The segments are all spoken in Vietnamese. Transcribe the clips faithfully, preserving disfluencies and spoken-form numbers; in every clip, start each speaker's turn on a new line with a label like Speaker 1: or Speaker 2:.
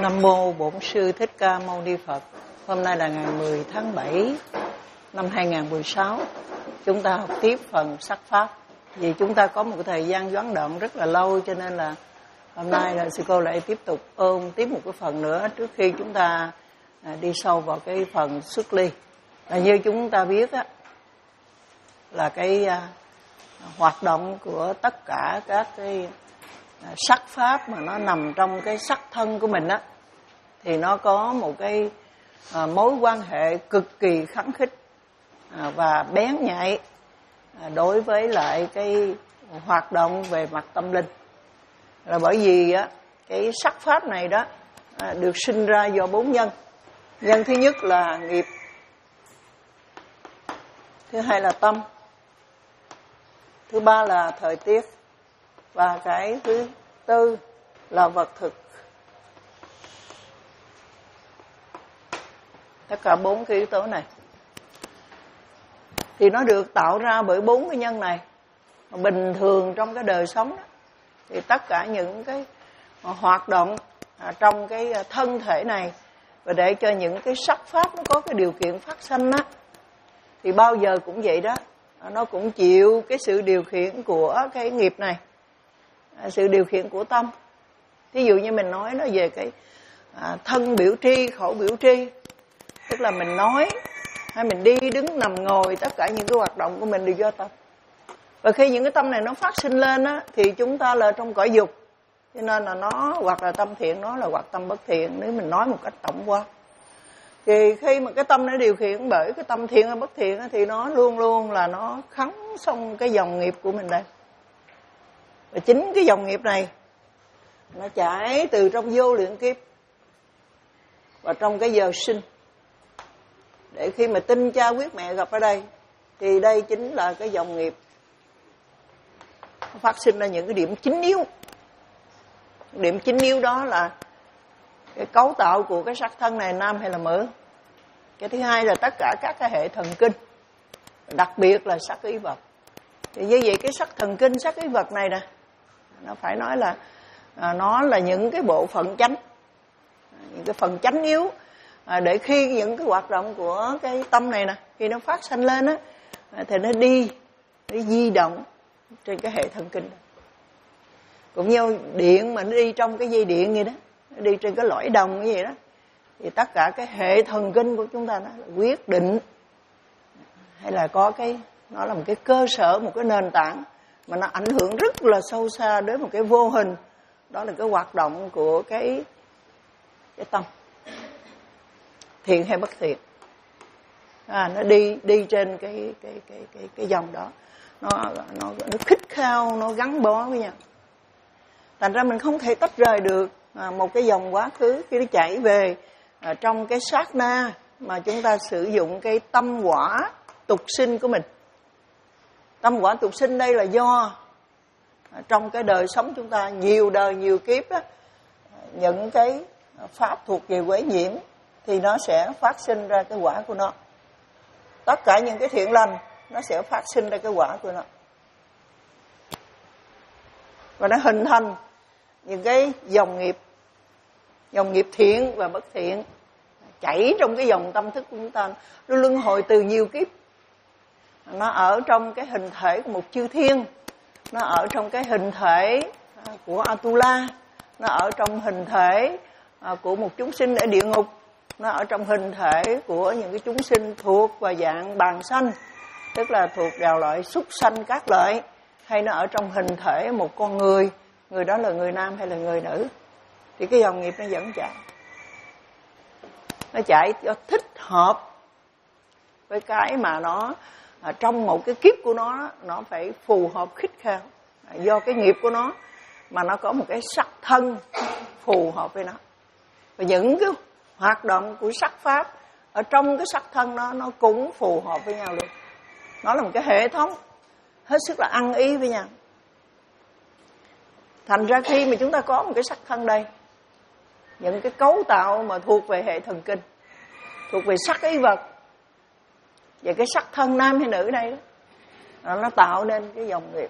Speaker 1: Nam mô Bổn Sư Thích Ca Mâu Ni Phật. Hôm nay là ngày mười tháng bảy năm hai nghìn không trăm mười sáu. Chúng ta học tiếp phần sắc pháp. Vì chúng ta có một cái thời gian gián đoạn rất là lâu, cho nên là hôm nay là sư cô lại tiếp tục ôn tiếp một cái phần nữa trước khi chúng ta đi sâu vào cái phần xuất ly. Là như chúng ta biết á, là cái hoạt động của tất cả các cái sắc pháp mà nó nằm trong cái sắc thân của mình á, thì nó có một cái à, mối quan hệ cực kỳ khăng khít à, và bén nhạy à, đối với lại cái hoạt động về mặt tâm linh. Là bởi vì á, cái sắc pháp này đó à, được sinh ra do bốn nhân. Nhân thứ nhất là nghiệp, thứ hai là tâm, thứ ba là thời tiết, và cái thứ tư là vật thực. Tất cả bốn cái yếu tố này thì nó được tạo ra bởi bốn cái nhân này. Bình thường trong cái đời sống đó, thì tất cả những cái hoạt động trong cái thân thể này, và để cho những cái sắc pháp nó có cái điều kiện phát sanh á, thì bao giờ cũng vậy đó, nó cũng chịu cái sự điều khiển của cái nghiệp này, sự điều khiển của tâm. Thí dụ như mình nói nó về cái à, thân biểu tri, khẩu biểu tri, tức là mình nói hay mình đi đứng nằm ngồi, tất cả những cái hoạt động của mình đều do tâm. Và khi những cái tâm này nó phát sinh lên á, thì chúng ta là trong cõi dục, cho nên là nó hoặc là tâm thiện, nó là hoặc tâm bất thiện, nếu mình nói một cách tổng quát. Thì khi mà cái tâm nó điều khiển bởi cái tâm thiện hay bất thiện á, thì nó luôn luôn là nó khấn xong cái dòng nghiệp của mình đây. Và chính cái dòng nghiệp này nó chảy từ trong vô lượng kiếp và trong cái giờ sinh, để khi mà tinh cha quyết mẹ gặp ở đây, thì đây chính là cái dòng nghiệp phát sinh ra những cái điểm chính yếu. Điểm chính yếu đó là cái cấu tạo của cái sắc thân này, nam hay là nữ. Cái thứ hai là tất cả các cái hệ thần kinh, đặc biệt là sắc ý vật. Thì như vậy cái sắc thần kinh, sắc ý vật này nè, nó phải nói là à, nó là những cái bộ phận chánh, những cái phần chánh yếu, à, để khi những cái hoạt động của cái tâm này nè, khi nó phát sanh lên á, thì nó đi, nó di động trên cái hệ thần kinh. Cũng như điện mà nó đi trong cái dây điện vậy đó, nó đi trên cái lõi đồng như vậy đó, thì tất cả cái hệ thần kinh của chúng ta nó là quyết định, hay là có cái, nó là một cái cơ sở, một cái nền tảng mà nó ảnh hưởng rất là sâu xa đến một cái vô hình. Đó là cái hoạt động của cái cái tâm, thiện hay bất thiện, à, nó đi đi trên cái cái cái cái cái dòng đó, nó nó nó khích khao, nó gắn bó với nhau. Thành ra mình không thể tách rời được à, một cái dòng quá khứ khi nó chảy về à, trong cái sát na mà chúng ta sử dụng cái tâm quả tục sinh của mình. Tâm quả tục sinh đây là do à, trong cái đời sống chúng ta nhiều đời nhiều kiếp á, những cái pháp thuộc về quế nhiễm thì nó sẽ phát sinh ra cái quả của nó. Tất cả những cái thiện lành nó sẽ phát sinh ra cái quả của nó, và nó hình thành những cái dòng nghiệp, dòng nghiệp thiện và bất thiện chảy trong cái dòng tâm thức của chúng ta. Nó luân hồi từ nhiều kiếp. Nó ở trong cái hình thể của một chư thiên, nó ở trong cái hình thể của Atula, nó ở trong hình thể của một chúng sinh ở địa ngục, nó ở trong hình thể của những cái chúng sinh thuộc vào dạng bàn sanh, tức là thuộc vào loại súc sanh các loại, hay nó ở trong hình thể một con người, người đó là người nam hay là người nữ. Thì cái dòng nghiệp nó vẫn chạy, nó chạy cho thích hợp với cái mà nó à, trong một cái kiếp của nó, nó phải phù hợp khích khao, à, do cái nghiệp của nó mà nó có một cái sắc thân phù hợp với nó. Và những cái hoạt động của sắc pháp ở trong cái sắc thân nó nó cũng phù hợp với nhau luôn. Nó là một cái hệ thống hết sức là ăn ý với nhau. Thành ra khi mà chúng ta có một cái sắc thân đây, những cái cấu tạo mà thuộc về hệ thần kinh, thuộc về sắc ý vật, và cái sắc thân nam hay nữ đây đó, nó tạo nên cái dòng nghiệp.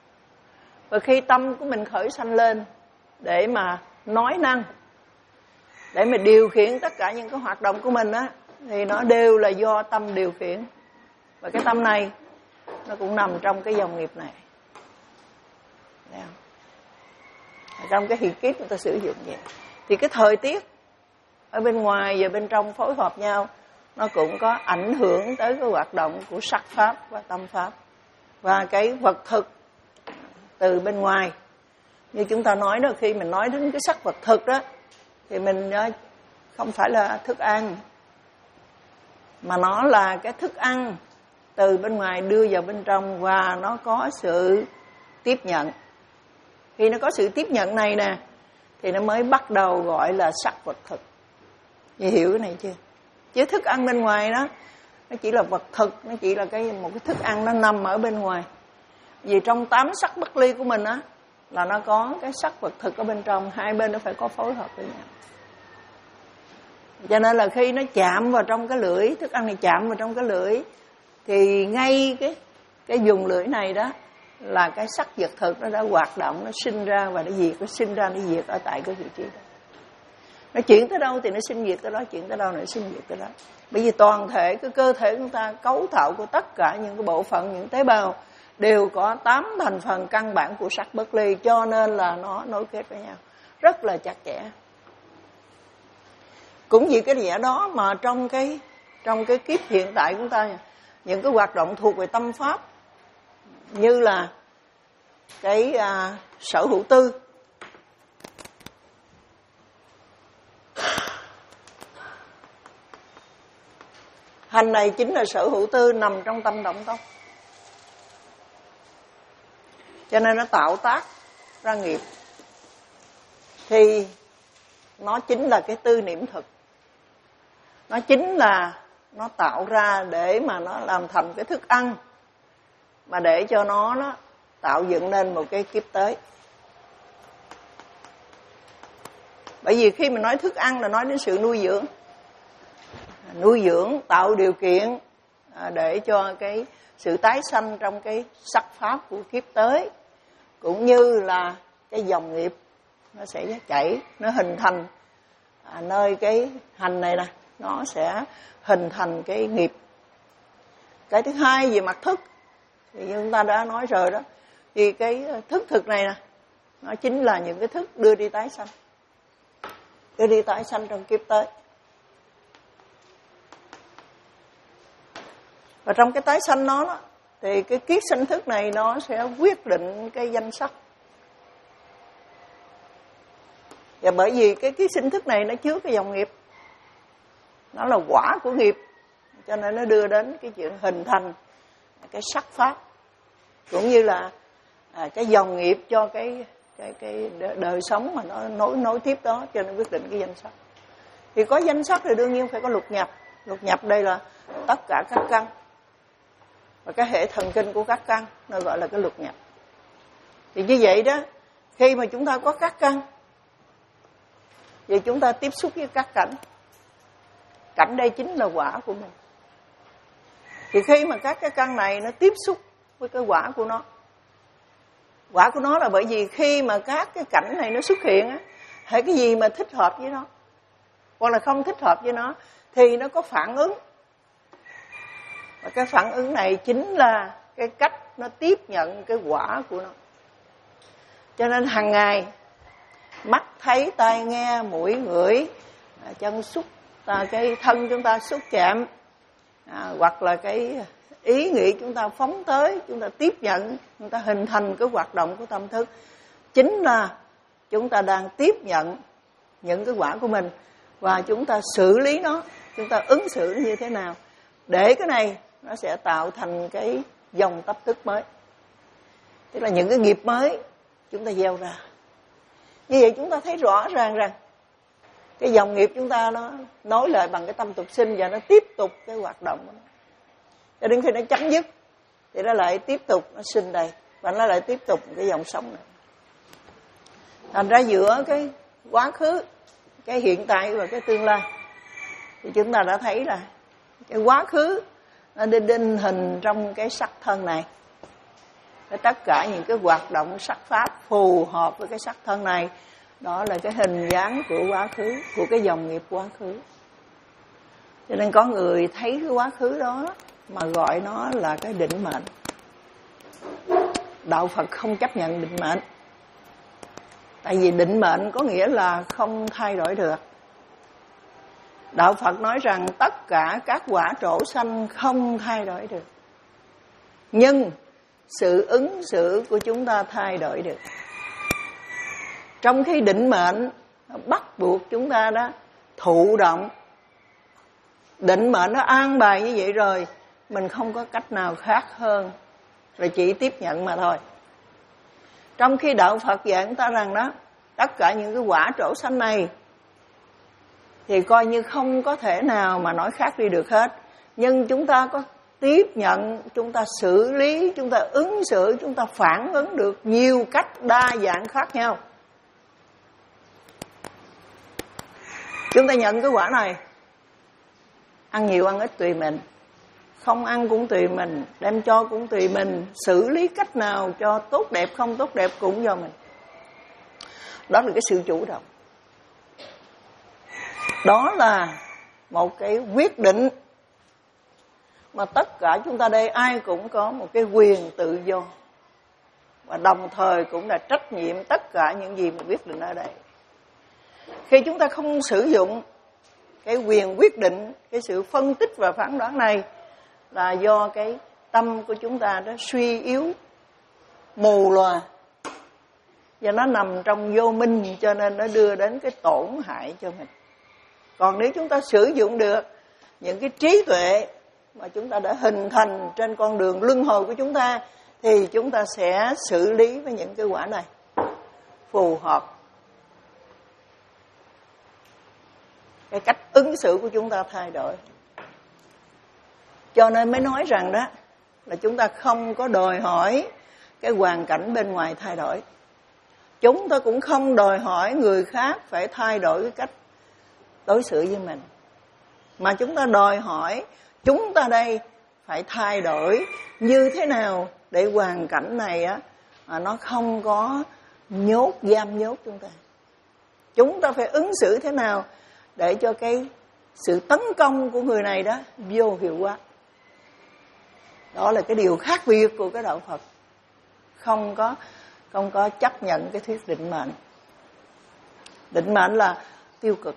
Speaker 1: Và khi tâm của mình khởi sanh lên để mà nói năng, để mà điều khiển tất cả những cái hoạt động của mình á, thì nó đều là do tâm điều khiển. Và cái tâm này nó cũng nằm trong cái dòng nghiệp này. Thấy không? Trong cái hiện kiếp người ta sử dụng vậy. Thì cái thời tiết ở bên ngoài và bên trong phối hợp nhau, nó cũng có ảnh hưởng tới cái hoạt động của sắc pháp và tâm pháp. Và cái vật thực từ bên ngoài, như chúng ta nói đó, khi mình nói đến cái sắc vật thực đó, thì mình không phải là thức ăn, mà nó là cái thức ăn từ bên ngoài đưa vào bên trong, và nó có sự tiếp nhận. Khi nó có sự tiếp nhận này nè, thì nó mới bắt đầu gọi là sắc vật thực. Chị hiểu cái này chưa? Chứ thức ăn bên ngoài đó, nó chỉ là vật thực, nó chỉ là cái một cái thức ăn nó nằm ở bên ngoài. Vì trong tám sắc bất ly của mình á, là nó có cái sắc vật thực ở bên trong, hai bên nó phải có phối hợp với nhau. Cho nên là khi nó chạm vào trong cái lưỡi, thức ăn này chạm vào trong cái lưỡi, thì ngay cái cái vùng lưỡi này đó là cái sắc vật thực nó đã hoạt động, nó sinh ra và nó diệt, nó sinh ra nó diệt ở tại cái vị trí đó. Nó chuyển tới đâu thì nó sinh diệt tới đó, chuyển tới đâu nó sinh diệt tới đó. Bởi vì toàn thể cái cơ thể của chúng ta, cấu tạo của tất cả những cái bộ phận, những tế bào đều có tám thành phần căn bản của sắc bất ly, cho nên là nó nối kết với nhau rất là chặt chẽ. Cũng vì cái vẻ đó mà trong cái trong cái kiếp hiện tại của chúng ta, những cái hoạt động thuộc về tâm pháp như là cái à, sở hữu tư, hành này chính là sở hữu tư nằm trong tâm động tông, cho nên nó tạo tác ra nghiệp, thì nó chính là cái tư niệm thực. Nó chính là nó tạo ra để mà nó làm thành cái thức ăn, mà để cho nó, nó tạo dựng nên một cái kiếp tới. Bởi vì khi mình nói thức ăn là nói đến sự nuôi dưỡng. Nuôi dưỡng, tạo điều kiện để cho cái sự tái sanh trong cái sắc pháp của kiếp tới, cũng như là cái dòng nghiệp nó sẽ chảy, nó hình thành à, nơi cái hành này nè, nó sẽ hình thành cái nghiệp. Cái thứ hai về mặt thức thì như chúng ta đã nói rồi đó, thì cái thức thực này nè, nó chính là những cái thức đưa đi tái sanh, đưa đi tái sanh trong kiếp tới. Và trong cái tái sanh nó đó, thì cái kiết sinh thức này nó sẽ quyết định cái danh sắc. Và bởi vì cái kiết sinh thức này nó chứa cái dòng nghiệp, nó là quả của nghiệp, cho nên nó đưa đến cái chuyện hình thành cái sắc pháp, cũng như là à, cái dòng nghiệp cho cái cái cái đời sống mà nó nối nối tiếp đó, cho nên quyết định cái danh sắc. Thì có danh sắc thì đương nhiên phải có lục nhập. Lục nhập đây là tất cả các căn, và cái hệ thần kinh của các căn nó gọi là cái lục nhập. Thì như vậy đó, khi mà chúng ta có các căn, thì chúng ta tiếp xúc với các cảnh. Cảnh đây chính là quả của mình. Thì khi mà các cái căn này nó tiếp xúc với cái quả của nó, quả của nó là bởi vì khi mà các cái cảnh này nó xuất hiện á, hay cái gì mà thích hợp với nó hoặc là không thích hợp với nó thì nó có phản ứng. Và cái phản ứng này chính là cái cách nó tiếp nhận cái quả của nó. Cho nên hàng ngày mắt thấy, tai nghe, mũi ngửi, chân xúc, cái thân chúng ta xúc chạm, à, hoặc là cái ý nghĩ chúng ta phóng tới, chúng ta tiếp nhận, chúng ta hình thành cái hoạt động của tâm thức, chính là chúng ta đang tiếp nhận những cái quả của mình, và chúng ta xử lý nó, chúng ta ứng xử như thế nào để cái này nó sẽ tạo thành cái dòng tâm thức mới, tức là những cái nghiệp mới chúng ta gieo ra. Như vậy chúng ta thấy rõ ràng rằng cái dòng nghiệp chúng ta nó nối lại bằng cái tâm tục sinh, và nó tiếp tục cái hoạt động của nó. Cho đến khi nó chấm dứt thì nó lại tiếp tục nó sinh đầy, và nó lại tiếp tục cái dòng sống này. Thành ra giữa cái quá khứ, cái hiện tại và cái tương lai, thì chúng ta đã thấy là cái quá khứ nó định định hình trong cái sắc thân này. Tất cả những cái hoạt động sắc pháp phù hợp với cái sắc thân này Đó là cái hình dáng của quá khứ, của cái dòng nghiệp quá khứ. Cho nên có người thấy cái quá khứ đó mà gọi nó là cái định mệnh. Đạo Phật không chấp nhận định mệnh. Tại vì định mệnh có nghĩa là không thay đổi được. Đạo Phật nói rằng tất cả các quả trổ sanh không thay đổi được. Nhưng sự ứng xử của chúng ta thay đổi được. Trong khi định mệnh bắt buộc chúng ta đó thụ động. Định mệnh nó an bài như vậy rồi, mình không có cách nào khác hơn là chỉ tiếp nhận mà thôi. Trong khi đạo Phật dạy chúng ta rằng đó, tất cả những cái quả trổ sanh này thì coi như không có thể nào mà nói khác đi được hết. Nhưng chúng ta có tiếp nhận, chúng ta xử lý, chúng ta ứng xử, chúng ta phản ứng được nhiều cách đa dạng khác nhau. Chúng ta nhận cái quả này, ăn nhiều ăn ít tùy mình, không ăn cũng tùy mình, đem cho cũng tùy mình, xử lý cách nào cho tốt đẹp không tốt đẹp cũng do mình. Đó là cái sự chủ động. Đó là một cái quyết định mà tất cả chúng ta đây ai cũng có một cái quyền tự do, và đồng thời cũng là trách nhiệm tất cả những gì mà quyết định ở đây. Khi chúng ta không sử dụng cái quyền quyết định, cái sự phân tích và phán đoán này là do cái tâm của chúng ta đó suy yếu, mù lòa, và nó nằm trong vô minh, cho nên nó đưa đến cái tổn hại cho mình. Còn nếu chúng ta sử dụng được những cái trí tuệ mà chúng ta đã hình thành trên con đường luân hồi của chúng ta, thì chúng ta sẽ xử lý với những cái quả này phù hợp. Cái cách ứng xử của chúng ta thay đổi. Cho nên mới nói rằng đó là chúng ta không có đòi hỏi cái hoàn cảnh bên ngoài thay đổi. Chúng ta cũng không đòi hỏi người khác phải thay đổi cái cách đối xử với mình. Mà chúng ta đòi hỏi chúng ta đây phải thay đổi như thế nào để hoàn cảnh này á, nó không có nhốt, giam nhốt chúng ta. Chúng ta phải ứng xử thế nào để cho cái sự tấn công của người này đó vô hiệu quả. Đó là cái điều khác biệt của cái đạo Phật. Không có, không có chấp nhận cái thuyết định mệnh. Định mệnh là tiêu cực,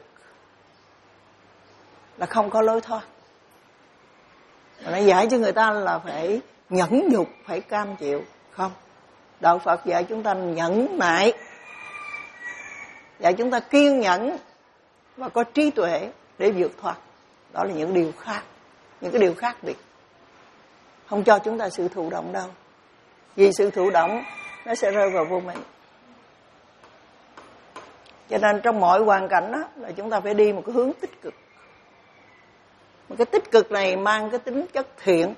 Speaker 1: là không có lối thoát. Mà nó dạy cho người ta là phải nhẫn nhục, phải cam chịu. Không. Đạo Phật dạy chúng ta nhẫn nại, dạy chúng ta kiên nhẫn và có trí tuệ để vượt thoát. Đó là những điều khác, những cái điều khác biệt. Không cho chúng ta sự thụ động đâu. Vì sự thụ động nó sẽ rơi vào vô minh. Cho nên trong mọi hoàn cảnh đó là chúng ta phải đi một cái hướng tích cực. Một cái tích cực này mang cái tính chất thiện.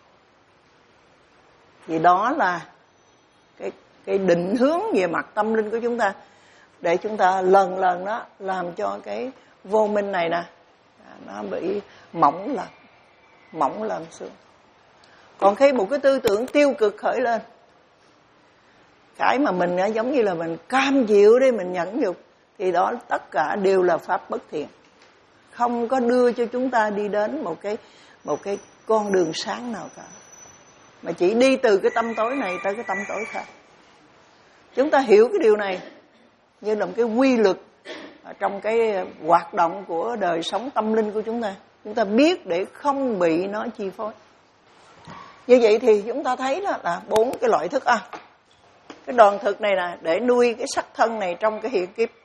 Speaker 1: Vì đó là cái, cái định hướng về mặt tâm linh của chúng ta, để chúng ta lần lần đó làm cho cái vô minh này nè nó bị mỏng lần, mỏng lần xuống. Còn khi một cái tư tưởng tiêu cực khởi lên, cái mà mình giống như là mình cam chịu để mình nhẫn nhục, thì đó tất cả đều là pháp bất thiện, không có đưa cho chúng ta đi đến một cái một cái con đường sáng nào cả, mà chỉ đi từ cái tâm tối này tới cái tâm tối khác. Chúng ta hiểu cái điều này như là một cái quy luật trong cái hoạt động của đời sống tâm linh của chúng ta. Chúng ta biết để không bị nó chi phối. Như vậy thì chúng ta thấy đó là bốn cái loại thức ăn. Cái đoàn thực này là để nuôi cái sắc thân này trong cái hiện kiếp.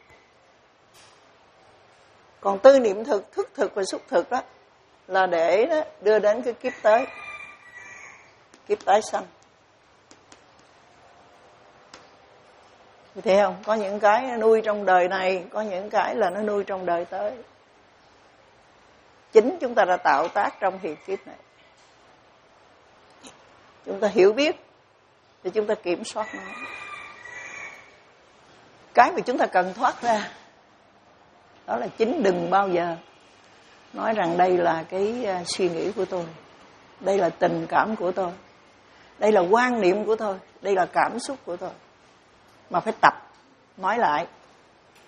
Speaker 1: Còn tư niệm thực, thức thực và xúc thực đó là để đó đưa đến cái kiếp tới, kiếp tái sanh. Thấy không? Có những cái nó nuôi trong đời này, có những cái là nó nuôi trong đời tới. Chính chúng ta đã tạo tác trong hiện kiếp này. Chúng ta hiểu biết thì chúng ta kiểm soát nó. Cái mà chúng ta cần thoát ra đó là chính đừng bao giờ nói rằng đây là cái suy nghĩ của tôi, đây là tình cảm của tôi, đây là quan niệm của tôi, đây là cảm xúc của tôi. Mà phải tập nói lại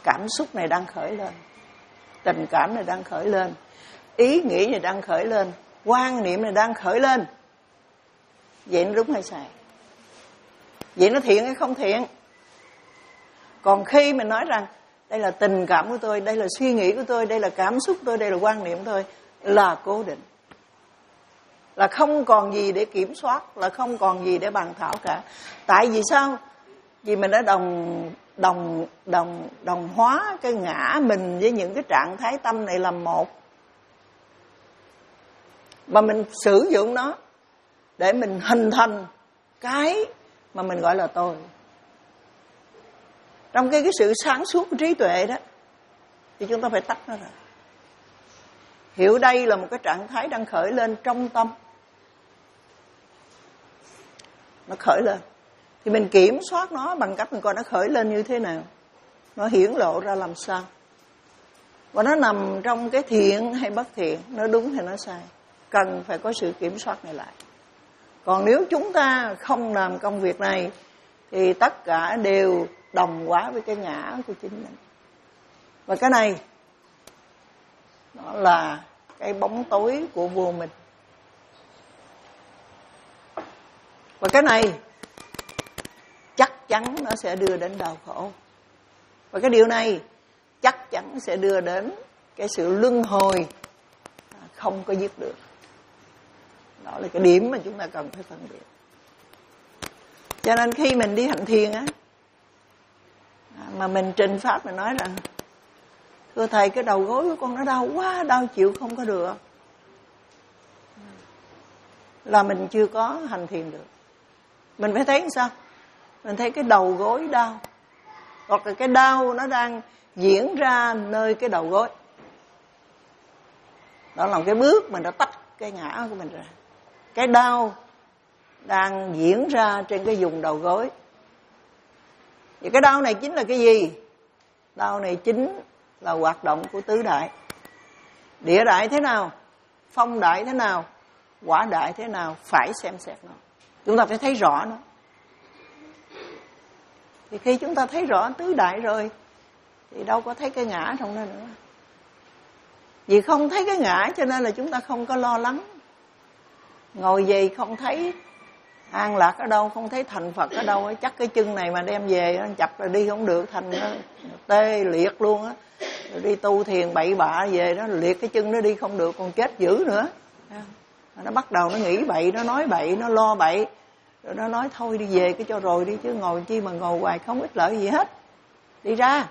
Speaker 1: cảm xúc này đang khởi lên, tình cảm này đang khởi lên, ý nghĩ này đang khởi lên, quan niệm này đang khởi lên. Vậy nó đúng hay sai? Vậy nó thiện hay không thiện? Còn khi mình nói rằng đây là tình cảm của tôi, đây là suy nghĩ của tôi, đây là cảm xúc của tôi, đây là quan niệm của tôi, là cố định, là không còn gì để kiểm soát, là không còn gì để bàn thảo cả. Tại vì sao? Vì mình đã đồng đồng đồng đồng hóa cái ngã mình với những cái trạng thái tâm này làm một, mà mình sử dụng nó để mình hình thành cái mà mình gọi là tôi. Trong cái, cái sự sáng suốt của trí tuệ đó thì chúng ta phải tách nó ra, hiểu đây là một cái trạng thái đang khởi lên trong tâm, nó khởi lên thì mình kiểm soát nó bằng cách mình coi nó khởi lên như thế nào, nó hiển lộ ra làm sao, và nó nằm trong cái thiện hay bất thiện, nó đúng hay nó sai, cần phải có sự kiểm soát này lại. Còn nếu chúng ta không làm công việc này thì tất cả đều đồng hóa với cái ngã của chính mình. Và cái này nó là cái bóng tối của vô minh. Và cái này chắc chắn nó sẽ đưa đến đau khổ. Và cái điều này chắc chắn sẽ đưa đến cái sự luân hồi không có dứt được. Đó là cái điểm mà chúng ta cần phải phân biệt. Cho nên khi mình đi hành thiền á, mà mình trình pháp mình nói rằng thưa thầy, cái đầu gối của con nó đau quá, đau chịu không có được, là mình chưa có hành thiền được. Mình phải thấy làm sao? Mình thấy cái đầu gối đau, hoặc là cái đau nó đang diễn ra nơi cái đầu gối. Đó là một cái bước mình đã tách cái ngã của mình ra. Cái đau đang diễn ra trên cái vùng đầu gối. Và cái đau này chính là cái gì? Đau này chính là hoạt động của tứ đại. Địa đại thế nào? Phong đại thế nào? Quả đại thế nào? Phải xem xét nó. Chúng ta phải thấy rõ nó. Thì khi chúng ta thấy rõ tứ đại rồi thì đâu có thấy cái ngã trong đó nữa. Vì không thấy cái ngã cho nên là chúng ta không có lo lắng. Ngồi về không thấy an lạc ở đâu, không thấy thành Phật ở đâu. Chắc cái chân này mà đem về chập rồi đi không được, thành nó tê liệt luôn á. Rồi đi tu thiền bậy bạ về nó liệt cái chân nó đi không được, còn chết dữ nữa. Nó bắt đầu nó nghĩ bậy, nó nói bậy, nó lo bậy. Rồi nó nói thôi đi về cái cho rồi đi, chứ ngồi chi mà ngồi hoài không ích lợi gì hết. Đi ra.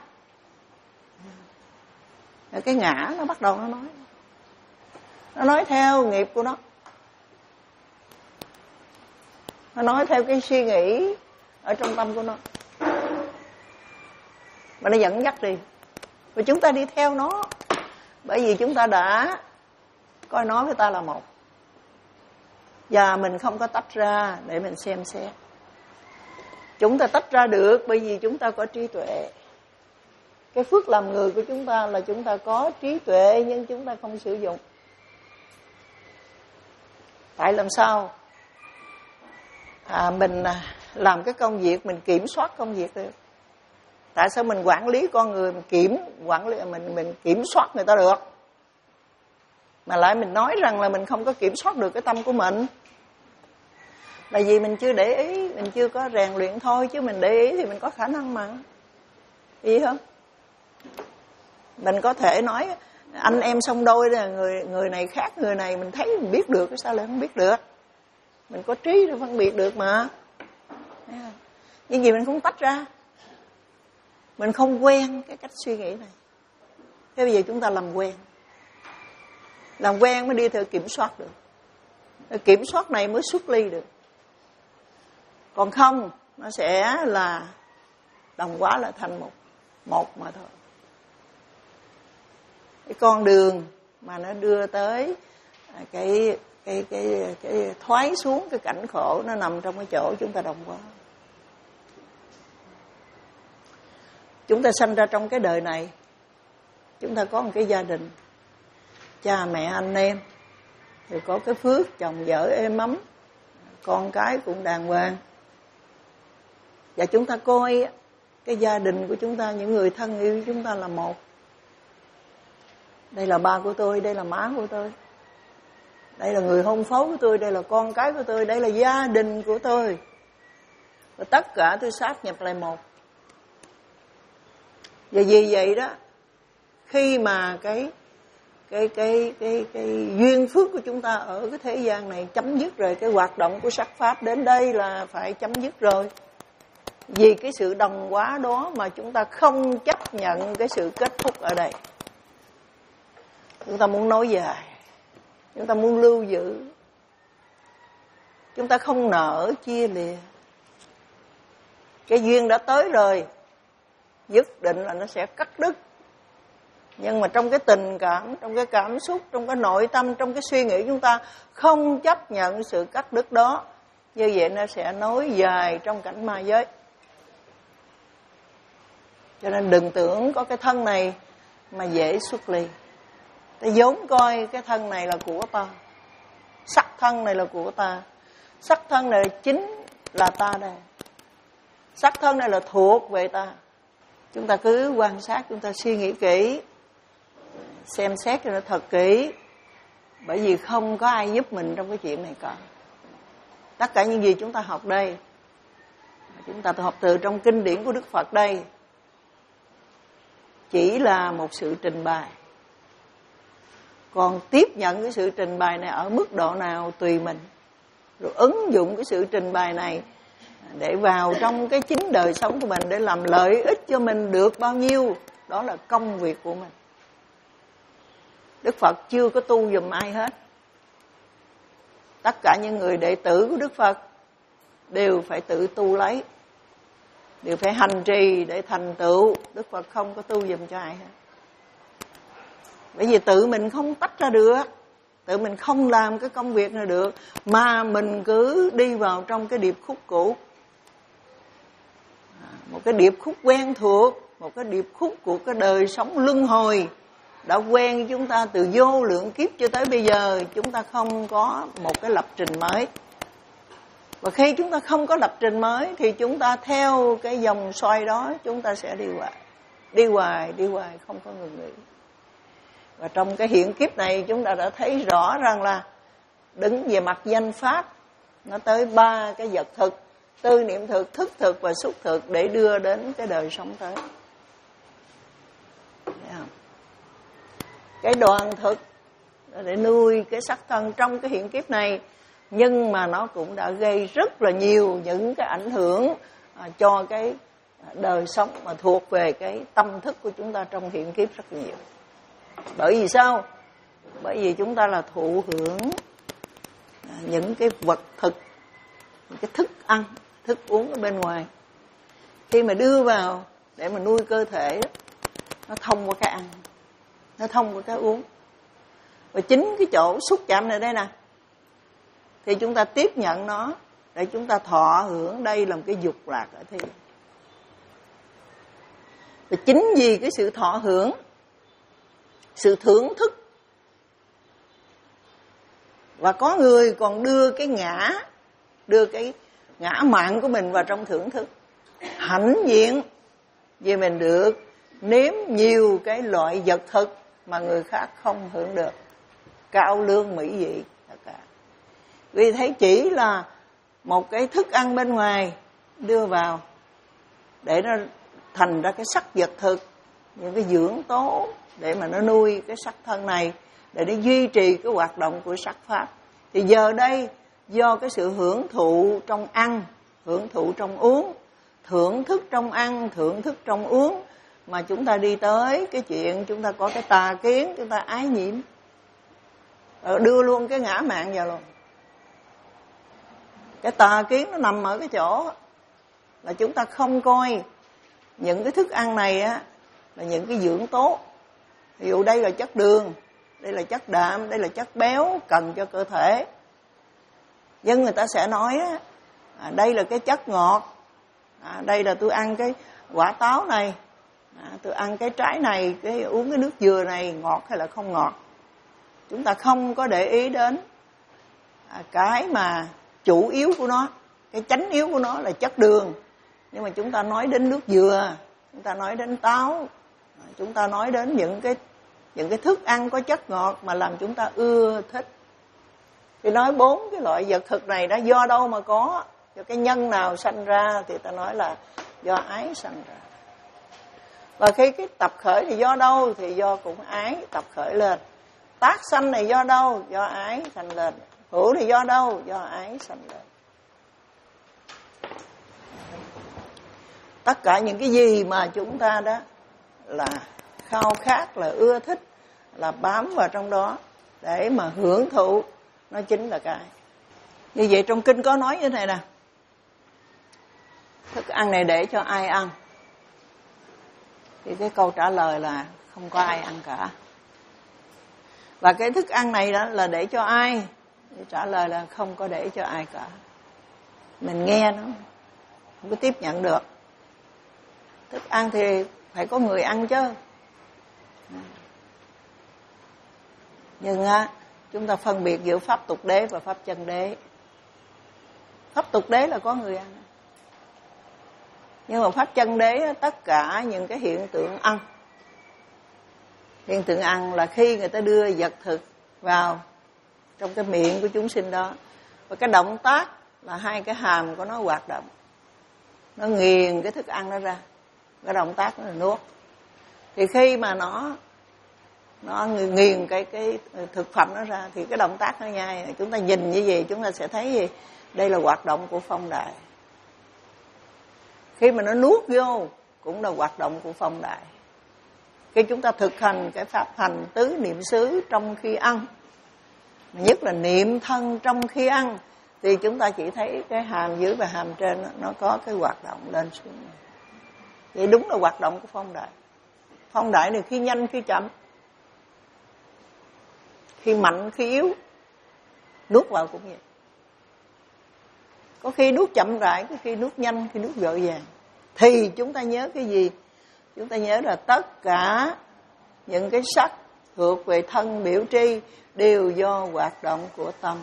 Speaker 1: Rồi cái ngã nó bắt đầu nó nói. Nó nói theo nghiệp của nó. Nó nói theo cái suy nghĩ ở trong tâm của nó. Mà nó dẫn dắt đi. Và chúng ta đi theo nó. Bởi vì chúng ta đã coi nó với ta là một. Và mình không có tách ra để mình xem xét. Chúng ta tách ra được bởi vì chúng ta có trí tuệ. Cái phước làm người của chúng ta là chúng ta có trí tuệ nhưng chúng ta không sử dụng. Tại làm sao à, mình làm cái công việc, mình kiểm soát công việc được? Tại sao mình quản lý con người, mình kiểm quản lý mình mình kiểm soát người ta được, mà lại mình nói rằng là mình không có kiểm soát được cái tâm của mình? Là vì mình chưa để ý, mình chưa có rèn luyện thôi, chứ mình để ý thì mình có khả năng mà. Ý không? Mình có thể nói anh em song đôi là người người này khác người này, mình thấy mình biết được, sao lại không biết được? Mình có trí để phân biệt được mà. Nhưng vì mình không tách ra, mình không quen cái cách suy nghĩ này. Thế bây giờ chúng ta làm quen, làm quen mới đi theo kiểm soát được. Kiểm soát này mới xuất ly được. Còn không, nó sẽ là đồng hóa lại thành một một mà thôi. Cái con đường mà nó đưa tới cái cái cái cái thoái xuống cái cảnh khổ, nó nằm trong cái chỗ chúng ta đồng hóa. Chúng ta sanh ra trong cái đời này, chúng ta có một cái gia đình, cha mẹ anh em, thì có cái phước chồng vợ êm ấm, con cái cũng đàng hoàng. Và chúng ta coi cái gia đình của chúng ta, những người thân yêu của chúng ta là một. Đây là ba của tôi, đây là má của tôi, đây là người hôn phối của tôi, đây là con cái của tôi, đây là gia đình của tôi. Và tất cả tôi sáp nhập lại một. Và vì vậy đó, khi mà cái cái cái cái cái duyên phước của chúng ta ở cái thế gian này chấm dứt rồi, cái hoạt động của sắc pháp đến đây là phải chấm dứt rồi. Vì cái sự đồng hóa đó mà chúng ta không chấp nhận cái sự kết thúc ở đây. Chúng ta muốn nối dài, chúng ta muốn lưu giữ, chúng ta không nỡ chia lìa. Cái duyên đã tới rồi, nhất định là nó sẽ cắt đứt. Nhưng mà trong cái tình cảm, trong cái cảm xúc, trong cái nội tâm, trong cái suy nghĩ chúng ta không chấp nhận sự cắt đứt đó, như vậy nó sẽ nối dài trong cảnh ma giới. Cho nên đừng tưởng có cái thân này mà dễ xuất ly. Ta vốn coi cái thân này là của ta, sắc thân này là của ta, sắc thân này chính là ta đây, sắc thân này là thuộc về ta. Chúng ta cứ quan sát, chúng ta suy nghĩ kỹ, xem xét cho nó thật kỹ. Bởi vì không có ai giúp mình trong cái chuyện này cả. Tất cả những gì chúng ta học đây, chúng ta học từ trong kinh điển của Đức Phật đây, chỉ là một sự trình bày. Còn tiếp nhận cái sự trình bày này ở mức độ nào tùy mình. Rồi ứng dụng cái sự trình bày này để vào trong cái chính đời sống của mình, để làm lợi ích cho mình được bao nhiêu, đó là công việc của mình. Đức Phật chưa có tu giùm ai hết. Tất cả những người đệ tử của Đức Phật đều phải tự tu lấy, đều phải hành trì để thành tựu. Đức Phật không có tu giùm cho ai hết. Bởi vì tự mình không tách ra được, tự mình không làm cái công việc này được, mà mình cứ đi vào trong cái điệp khúc cũ. Một cái điệp khúc quen thuộc, một cái điệp khúc của cái đời sống luân hồi đã quen với chúng ta từ vô lượng kiếp cho tới bây giờ. Chúng ta không có một cái lập trình mới. Và khi chúng ta không có lập trình mới thì chúng ta theo cái dòng xoay đó, chúng ta sẽ đi hoài, đi hoài, đi hoài, không có ngừng nghỉ. Và trong cái hiện kiếp này chúng ta đã thấy rõ rằng là đứng về mặt danh pháp, nó tới ba cái vật thực: tư niệm thực, thức thực và xúc thực, để đưa đến cái đời sống tới. Cái đoàn thực để nuôi cái sắc thân trong cái hiện kiếp này, nhưng mà nó cũng đã gây rất là nhiều những cái ảnh hưởng cho cái đời sống mà thuộc về cái tâm thức của chúng ta trong hiện kiếp rất nhiều. Bởi vì sao? Bởi vì chúng ta là thụ hưởng những cái vật thực, những cái thức ăn, thức uống ở bên ngoài. Khi mà đưa vào để mà nuôi cơ thể, nó thông qua cái ăn, nó thông qua cái uống. Và chính cái chỗ xúc chạm này đây nè, thì chúng ta tiếp nhận nó để chúng ta thọ hưởng. Đây là một cái dục lạc ở thế. Và chính vì cái sự thọ hưởng, sự thưởng thức, và có người còn đưa cái ngã, đưa cái ngã mạn của mình vào trong thưởng thức, hãnh diện vì mình được nếm nhiều cái loại vật thực mà người khác không hưởng được, cao lương mỹ vị tất cả. Vì thấy chỉ là một cái thức ăn bên ngoài đưa vào để nó thành ra cái sắc vật thực, những cái dưỡng tố để mà nó nuôi cái sắc thân này, để nó duy trì cái hoạt động của sắc pháp. Thì giờ đây do cái sự hưởng thụ trong ăn, hưởng thụ trong uống, thưởng thức trong ăn, thưởng thức trong uống, mà chúng ta đi tới cái chuyện chúng ta có cái tà kiến, chúng ta ái nhiễm, đưa luôn cái ngã mạn vào luôn. Cái tà kiến nó nằm ở cái chỗ là chúng ta không coi những cái thức ăn này á là những cái dưỡng tố. Ví dụ đây là chất đường, đây là chất đạm, đây là chất béo cần cho cơ thể. Dân người ta sẽ nói á, à, đây là cái chất ngọt, à, đây là tôi ăn cái quả táo này, à, tôi ăn cái trái này, cái uống cái nước dừa này ngọt hay là không ngọt. Chúng ta không có để ý đến à, cái mà chủ yếu của nó, cái chánh yếu của nó là chất đường, Nhưng mà chúng ta nói đến nước dừa, chúng ta nói đến táo, chúng ta nói đến những cái những cái thức ăn có chất ngọt mà làm chúng ta ưa thích. Thì nói bốn cái loại vật thực này đó do đâu mà có, do cái nhân nào sanh ra, thì ta nói là do ái sanh ra. Và khi cái tập khởi thì do đâu, thì do cũng ái tập khởi lên. Tác sanh này do đâu, do ái sanh lên. Hữu thì do đâu, do ái sanh lên. Tất cả những cái gì mà chúng ta đó là khao khát, là ưa thích, là bám vào trong đó để mà hưởng thụ, nó chính là cái. Như vậy trong kinh có nói như thế này nè: thức ăn này để cho ai ăn? Thì cái câu trả lời là không có ai ăn cả. Và cái thức ăn này đó là để cho ai? Thì trả lời là không có để cho ai cả. Mình nghe nó không có tiếp nhận được. Thức ăn thì phải có người ăn chứ. Nhưng á, chúng ta phân biệt giữa pháp tục đế và pháp chân đế. Pháp tục đế là có người ăn. Nhưng mà pháp chân đế, tất cả những cái hiện tượng ăn. Hiện tượng ăn là khi người ta đưa vật thực vào trong cái miệng của chúng sinh đó. Và cái động tác là hai cái hàm của nó hoạt động. Nó nghiền cái thức ăn đó ra. Cái động tác nó là nuốt. Thì khi mà nó nó nghiền cái cái thực phẩm nó ra thì cái động tác nó nhai. Chúng ta nhìn như vậy chúng ta sẽ thấy gì? Đây là hoạt động của phong đại. Khi mà nó nuốt vô cũng là hoạt động của phong đại. Khi chúng ta thực hành cái pháp hành tứ niệm xứ trong khi ăn, nhất là niệm thân trong khi ăn, thì chúng ta chỉ thấy cái hàm dưới và hàm trên nó có cái hoạt động lên xuống. Vậy đúng là hoạt động của phong đại. Phong đại này khi nhanh khi chậm, khi mạnh khi yếu, nuốt vào cũng vậy. Có khi nuốt chậm rãi, có khi nuốt nhanh, khi nuốt vội vàng. Thì chúng ta nhớ cái gì? Chúng ta nhớ là tất cả những cái sắc thuộc về thân biểu tri đều do hoạt động của tâm.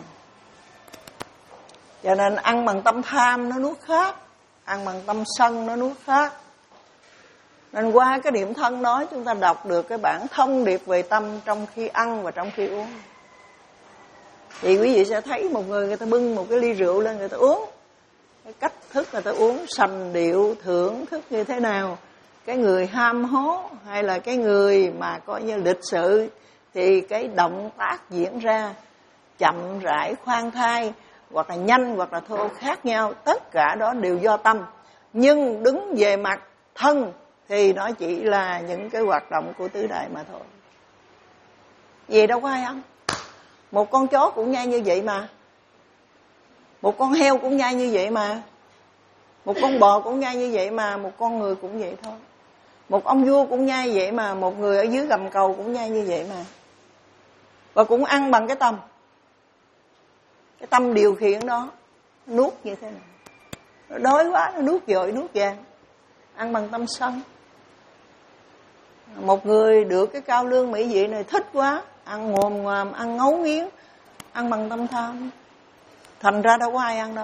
Speaker 1: Cho nên ăn bằng tâm tham nó nuốt khác, ăn bằng tâm sân nó nuốt khác. Nên qua cái niệm thân đó chúng ta đọc được cái bản thông điệp về tâm trong khi ăn và trong khi uống. Thì quý vị sẽ thấy một người người ta bưng một cái ly rượu lên người ta uống. Cái cách thức người ta uống sành điệu thưởng thức như thế nào. Cái người ham hố hay là cái người mà coi như lịch sự thì cái động tác diễn ra chậm rãi khoan thai hoặc là nhanh hoặc là thô khác nhau. Tất cả đó đều do tâm. Nhưng đứng về mặt thân thì nó chỉ là những cái hoạt động của tứ đại mà thôi. Vì đâu có ai ăn. Một con chó cũng nhai như vậy mà. Một con heo cũng nhai như vậy mà. Một con bò cũng nhai như vậy mà. Một con người cũng vậy thôi. Một ông vua cũng nhai vậy mà. Một người ở dưới gầm cầu cũng nhai như vậy mà. Và cũng ăn bằng cái tâm. Cái tâm điều khiển đó. Nuốt như thế nào. Nó đói quá nó nuốt vội nuốt vàng. Ăn bằng tâm sân. Một người được cái cao lương mỹ vị này thích quá, ăn ngồm ngoàm, ăn ngấu nghiến, ăn bằng tâm tham. Thành ra đâu có ai ăn đâu.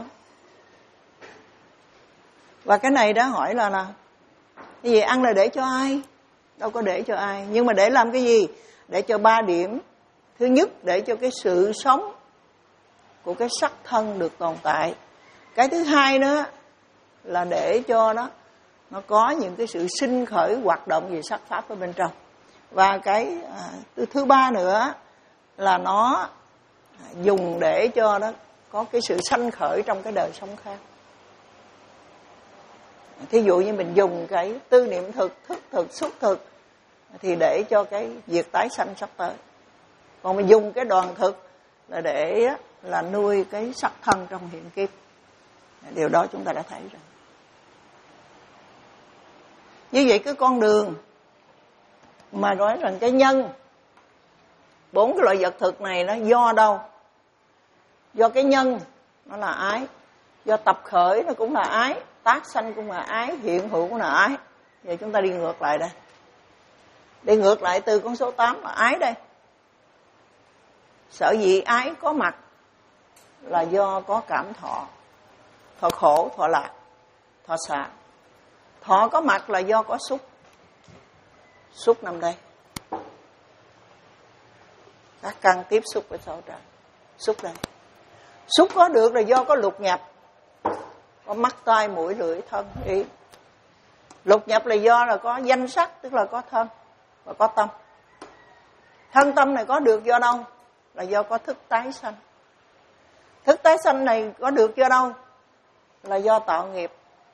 Speaker 1: Và cái này đã hỏi là là cái gì ăn là để cho ai? Đâu có để cho ai. Nhưng mà để làm cái gì? Để cho ba điểm. Thứ nhất, để cho cái sự sống của cái sắc thân được tồn tại. Cái thứ hai nữa là để cho nó nó có những cái sự sinh khởi hoạt động về sắc pháp ở bên trong. Và cái à, thứ ba nữa là nó dùng để cho nó có cái sự sanh khởi trong cái đời sống khác. Thí dụ như mình dùng cái tư niệm thực, thức thực, xúc thực thì để cho cái việc tái sanh sắp tới. Còn mình dùng cái đoàn thực là để là nuôi cái sắc thân trong hiện kiếp. Điều đó chúng ta đã thấy rồi. Như vậy cái con đường mà nói rằng cái nhân bốn cái loại vật thực này nó do đâu? Do cái nhân nó là ái, do tập khởi nó cũng là ái, tác sanh cũng là ái, hiện hữu cũng là ái. Giờ chúng ta đi ngược lại đây. Đi ngược lại từ con số tám là ái đây. Sở dĩ ái có mặt là do có cảm thọ, thọ khổ, thọ lạc, thọ xả. Thọ có mặt là do có xúc. Xúc nằm đây. Các căn tiếp xúc với sáu trần. Xúc đây. Xúc có được là do có lục nhập. Có mắt, tai, mũi, lưỡi, thân, ý. Lục nhập là do là có danh sắc, tức là có thân và có tâm. Thân tâm này có được do đâu? Là do có thức tái sanh. Thức tái sanh này có được do đâu? Là do tạo nghiệp.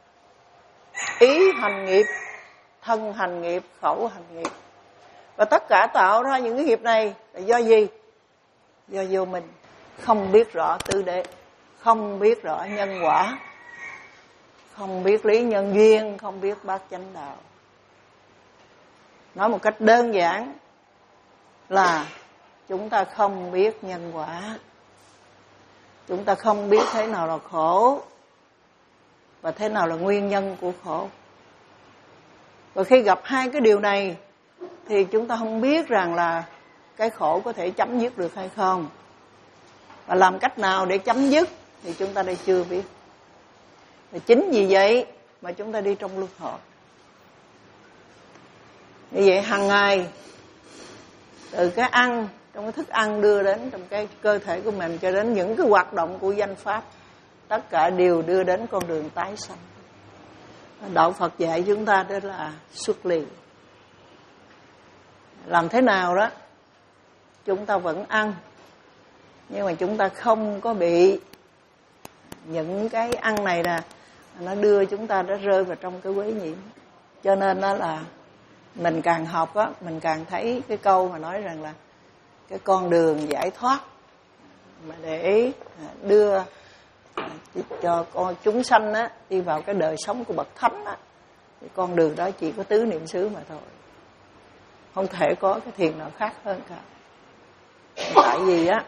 Speaker 1: Ý hành nghiệp, thân hành nghiệp, khẩu hành nghiệp. Và tất cả tạo ra những cái nghiệp này là do gì? Do vô mình không biết rõ tứ đế, không biết rõ nhân quả, không biết lý nhân duyên, không biết bát chánh đạo. Nói một cách đơn giản là chúng ta không biết nhân quả. Chúng ta không biết thế nào là khổ và thế nào là nguyên nhân của khổ. Và khi gặp hai cái điều này thì chúng ta không biết rằng là cái khổ có thể chấm dứt được hay không. Và làm cách nào để chấm dứt thì chúng ta đây chưa biết. Và chính vì vậy mà chúng ta đi trong luân hồi. Như vậy hàng ngày từ cái ăn, trong cái thức ăn đưa đến trong cái cơ thể của mình cho đến những cái hoạt động của danh pháp, tất cả đều đưa đến con đường tái sanh. Đạo Phật dạy chúng ta đó là xuất ly. Làm thế nào đó chúng ta vẫn ăn, nhưng mà chúng ta không có bị những cái ăn này nè nó đưa chúng ta đã rơi vào trong cái quấy nhiễm. Cho nên đó là mình càng học á, mình càng thấy cái câu mà nói rằng là cái con đường giải thoát mà để đưa cho con chúng sanh á đi vào cái đời sống của bậc thánh á, thì con đường đó chỉ có tứ niệm xứ mà thôi, không thể có cái thiền nào khác hơn cả. Tại vì á,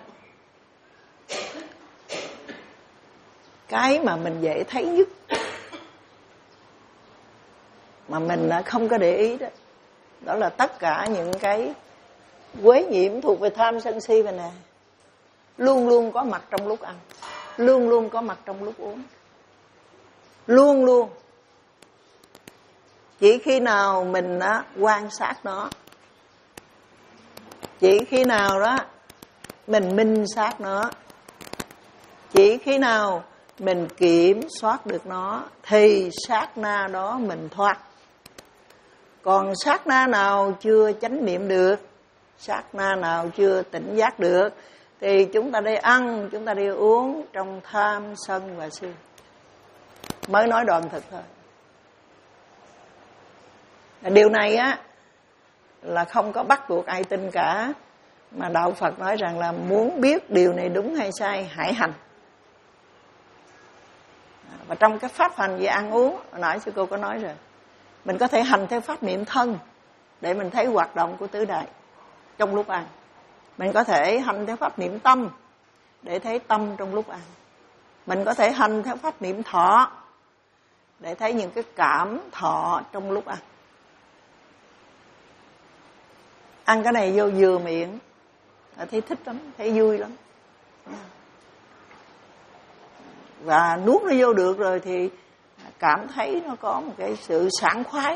Speaker 1: cái mà mình dễ thấy nhất mà mình không có để ý đó, đó là tất cả những cái quế nhiễm thuộc về tham sân si về nè, luôn luôn có mặt trong lúc ăn, luôn luôn có mặt trong lúc uống, luôn luôn. Chỉ khi nào mình á, quan sát nó, chỉ khi nào đó mình minh sát nó, chỉ khi nào mình kiểm soát được nó thì sát na đó mình thoát. Còn sát na nào chưa chánh niệm được, sát na nào chưa tỉnh giác được thì chúng ta đi ăn, chúng ta đi uống trong tham, sân và si. Mới nói đoạn thực thôi. Điều này á là không có bắt buộc ai tin cả, mà Đạo Phật nói rằng là muốn biết điều này đúng hay sai hãy hành. Và trong cái pháp hành về ăn uống, hồi nãy sư cô có nói rồi, mình có thể hành theo pháp niệm thân để mình thấy hoạt động của tứ đại trong lúc ăn. Mình có thể hành theo pháp niệm tâm để thấy tâm trong lúc ăn. Mình có thể hành theo pháp niệm thọ để thấy những cái cảm thọ trong lúc ăn. Ăn cái này vô vừa miệng là thấy thích lắm, thấy vui lắm. Và nuốt nó vô được rồi thì cảm thấy nó có một cái sự sảng khoái.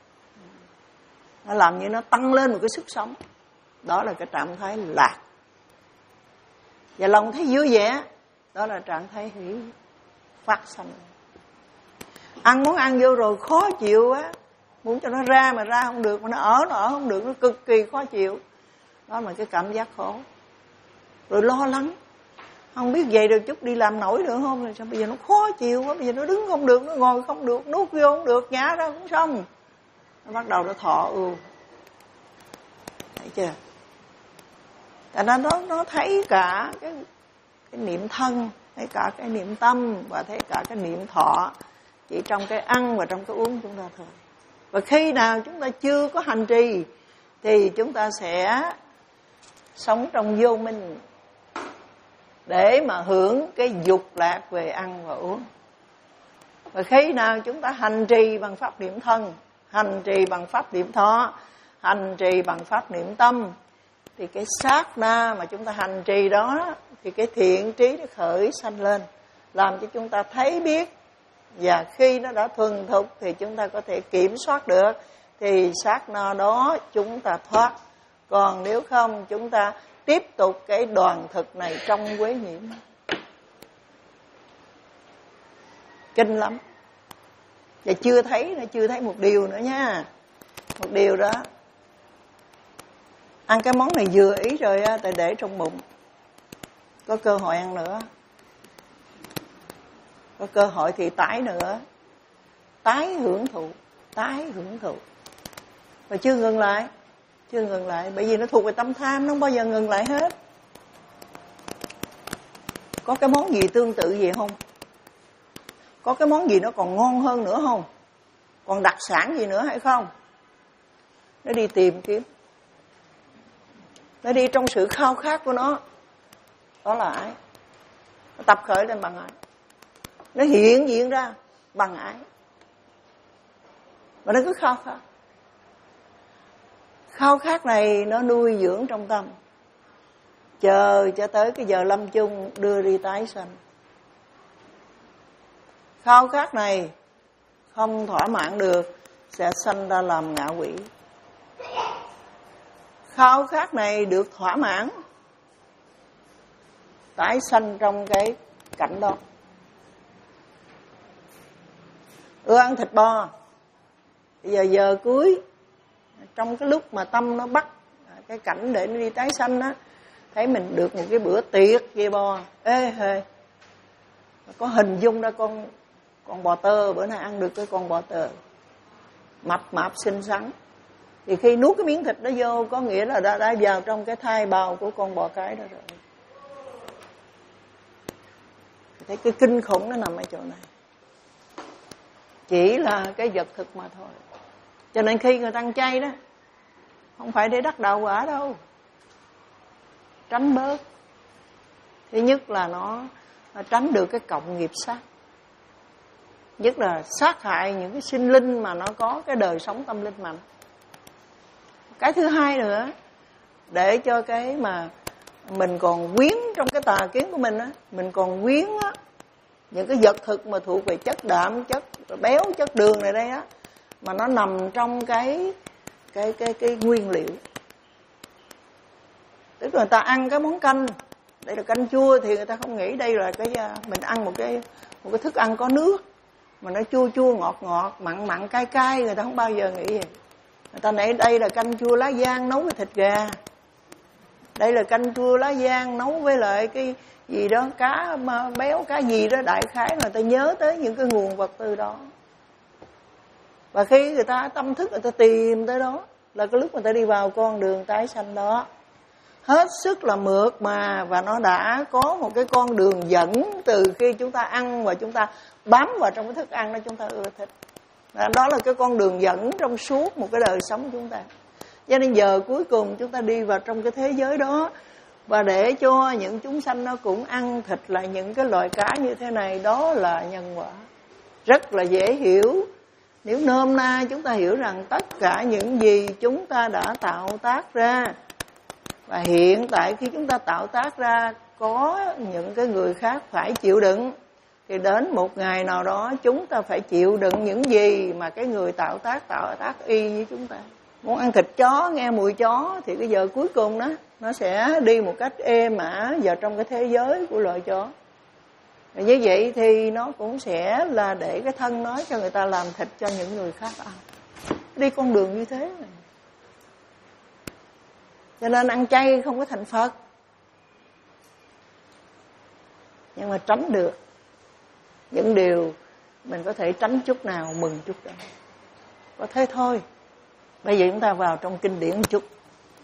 Speaker 1: Nó làm như nó tăng lên một cái sức sống. Đó là cái trạng thái lạc. Và lòng thấy vui vẻ, đó là trạng thái hỷ phát sanh. Ăn món ăn vô rồi khó chịu quá, muốn cho nó ra mà ra không được, mà nó ở nó ở không được, nó cực kỳ khó chịu. Đó là cái cảm giác khổ. Rồi lo lắng, không biết vậy rồi chút đi làm nổi nữa không, rồi sao bây giờ nó khó chịu quá, bây giờ nó đứng không được, nó ngồi không được, nuốt vô không được, nhả ra cũng xong. Nó bắt đầu nó thọ ưu. Thấy chưa? Tại nên nó, nó thấy cả cái, cái niệm thân, thấy cả cái niệm tâm và thấy cả cái niệm thọ chỉ trong cái ăn và trong cái uống chúng ta thôi. Và khi nào chúng ta chưa có hành trì thì chúng ta sẽ sống trong vô minh để mà hưởng cái dục lạc về ăn và uống. Và khi nào chúng ta hành trì bằng pháp niệm thân, hành trì bằng pháp niệm thọ, hành trì bằng pháp niệm tâm, thì cái sát na mà chúng ta hành trì đó thì cái thiện trí nó khởi sanh lên, làm cho chúng ta thấy biết Và khi nó đã thuần thục thì chúng ta có thể kiểm soát được, thì sát na đó chúng ta thoát. Còn nếu không, chúng ta tiếp tục cái đoàn thực này trong quế nhiễm. Kinh lắm. Và chưa thấy, chưa thấy một điều nữa nha. Một điều đó, ăn cái món này vừa ý rồi á, tại để trong bụng, có cơ hội ăn nữa, có cơ hội thì tái nữa, tái hưởng thụ, tái hưởng thụ. Và chưa ngừng lại, chưa ngừng lại, bởi vì nó thuộc về tâm tham, nó không bao giờ ngừng lại hết. Có cái món gì tương tự gì không? Có cái món gì nó còn ngon hơn nữa không? Còn đặc sản gì nữa hay không? Nó đi tìm kiếm. Nó đi trong sự khao khát của nó. Đó là ái. Nó tập khởi lên bằng ái. Nó hiện diện ra bằng ái. Và nó cứ khao khát. Khao khát này nó nuôi dưỡng trong tâm. Chờ cho tới cái giờ lâm chung đưa đi tái sanh. Khao khát này không thỏa mãn được sẽ sanh ra làm ngạ quỷ. Khao khát này được thỏa mãn, tái sanh trong cái cảnh đó. Ưa ăn thịt bò, bây giờ giờ cuối, trong cái lúc mà tâm nó bắt cái cảnh để nó đi tái sanh á, thấy mình được một cái bữa tiệc dê bò, ê hề, có hình dung ra con con bò tơ, bữa nay ăn được cái con bò tơ mập mạp xinh xắn, thì khi nuốt cái miếng thịt đó vô có nghĩa là đã, đã vào trong cái thai bào của con bò cái đó rồi. Thấy cái kinh khủng nó nằm ở chỗ này, chỉ là cái vật thực mà thôi. Cho nên khi người ta ăn chay đó, không phải để đắc đạo quả đâu, tránh bớt. Thứ nhất là nó, nó tránh được cái cộng nghiệp sát, nhất là sát hại những cái sinh linh mà nó có cái đời sống tâm linh mạnh. Cái thứ hai nữa, để cho cái mà mình còn quyến trong cái tà kiến của mình á, mình còn quyến á, những cái vật thực mà thuộc về chất đạm, chất béo, chất đường này đây á, mà nó nằm trong cái cái cái cái nguyên liệu. Tức là người ta ăn cái món canh, đây là canh chua, thì người ta không nghĩ đây là cái mình ăn một cái một cái thức ăn có nước mà nó chua chua ngọt ngọt, mặn mặn cay cay, người ta không bao giờ nghĩ vậy. Người ta nghĩ đây là canh chua lá giang nấu với thịt gà, đây là canh chua lá giang nấu với lại cái gì đó, cá béo, cá gì đó, đại khái người ta nhớ tới những cái nguồn vật tư đó. Và khi người ta tâm thức, người ta tìm tới đó, là cái lúc người ta đi vào con đường tái sanh đó. Hết sức là mượt mà, và nó đã có một cái con đường dẫn từ khi chúng ta ăn và chúng ta bám vào trong cái thức ăn đó chúng ta ưa thích. Đó là cái con đường dẫn trong suốt một cái đời sống của chúng ta. Cho nên giờ cuối cùng chúng ta đi vào trong cái thế giới đó, và để cho những chúng sanh nó cũng ăn thịt lại những cái loại cá như thế này, đó là nhân quả. Rất là dễ hiểu. Nếu nôm na chúng ta hiểu rằng tất cả những gì chúng ta đã tạo tác ra, và hiện tại khi chúng ta tạo tác ra có những cái người khác phải chịu đựng, thì đến một ngày nào đó chúng ta phải chịu đựng những gì mà cái người tạo tác tạo tác y với chúng ta. Muốn ăn thịt chó, nghe mùi chó, thì cái giờ cuối cùng đó nó sẽ đi một cách êm ả vào trong cái thế giới của loài chó. Và như vậy thì nó cũng sẽ là để cái thân nói cho người ta làm thịt cho những người khác ăn. Đi con đường như thế này. Cho nên ăn chay không có thành Phật. Nhưng mà tránh được những điều mình có thể tránh chút nào mừng chút đó. Có thế thôi. Bây giờ chúng ta vào trong kinh điển một chút.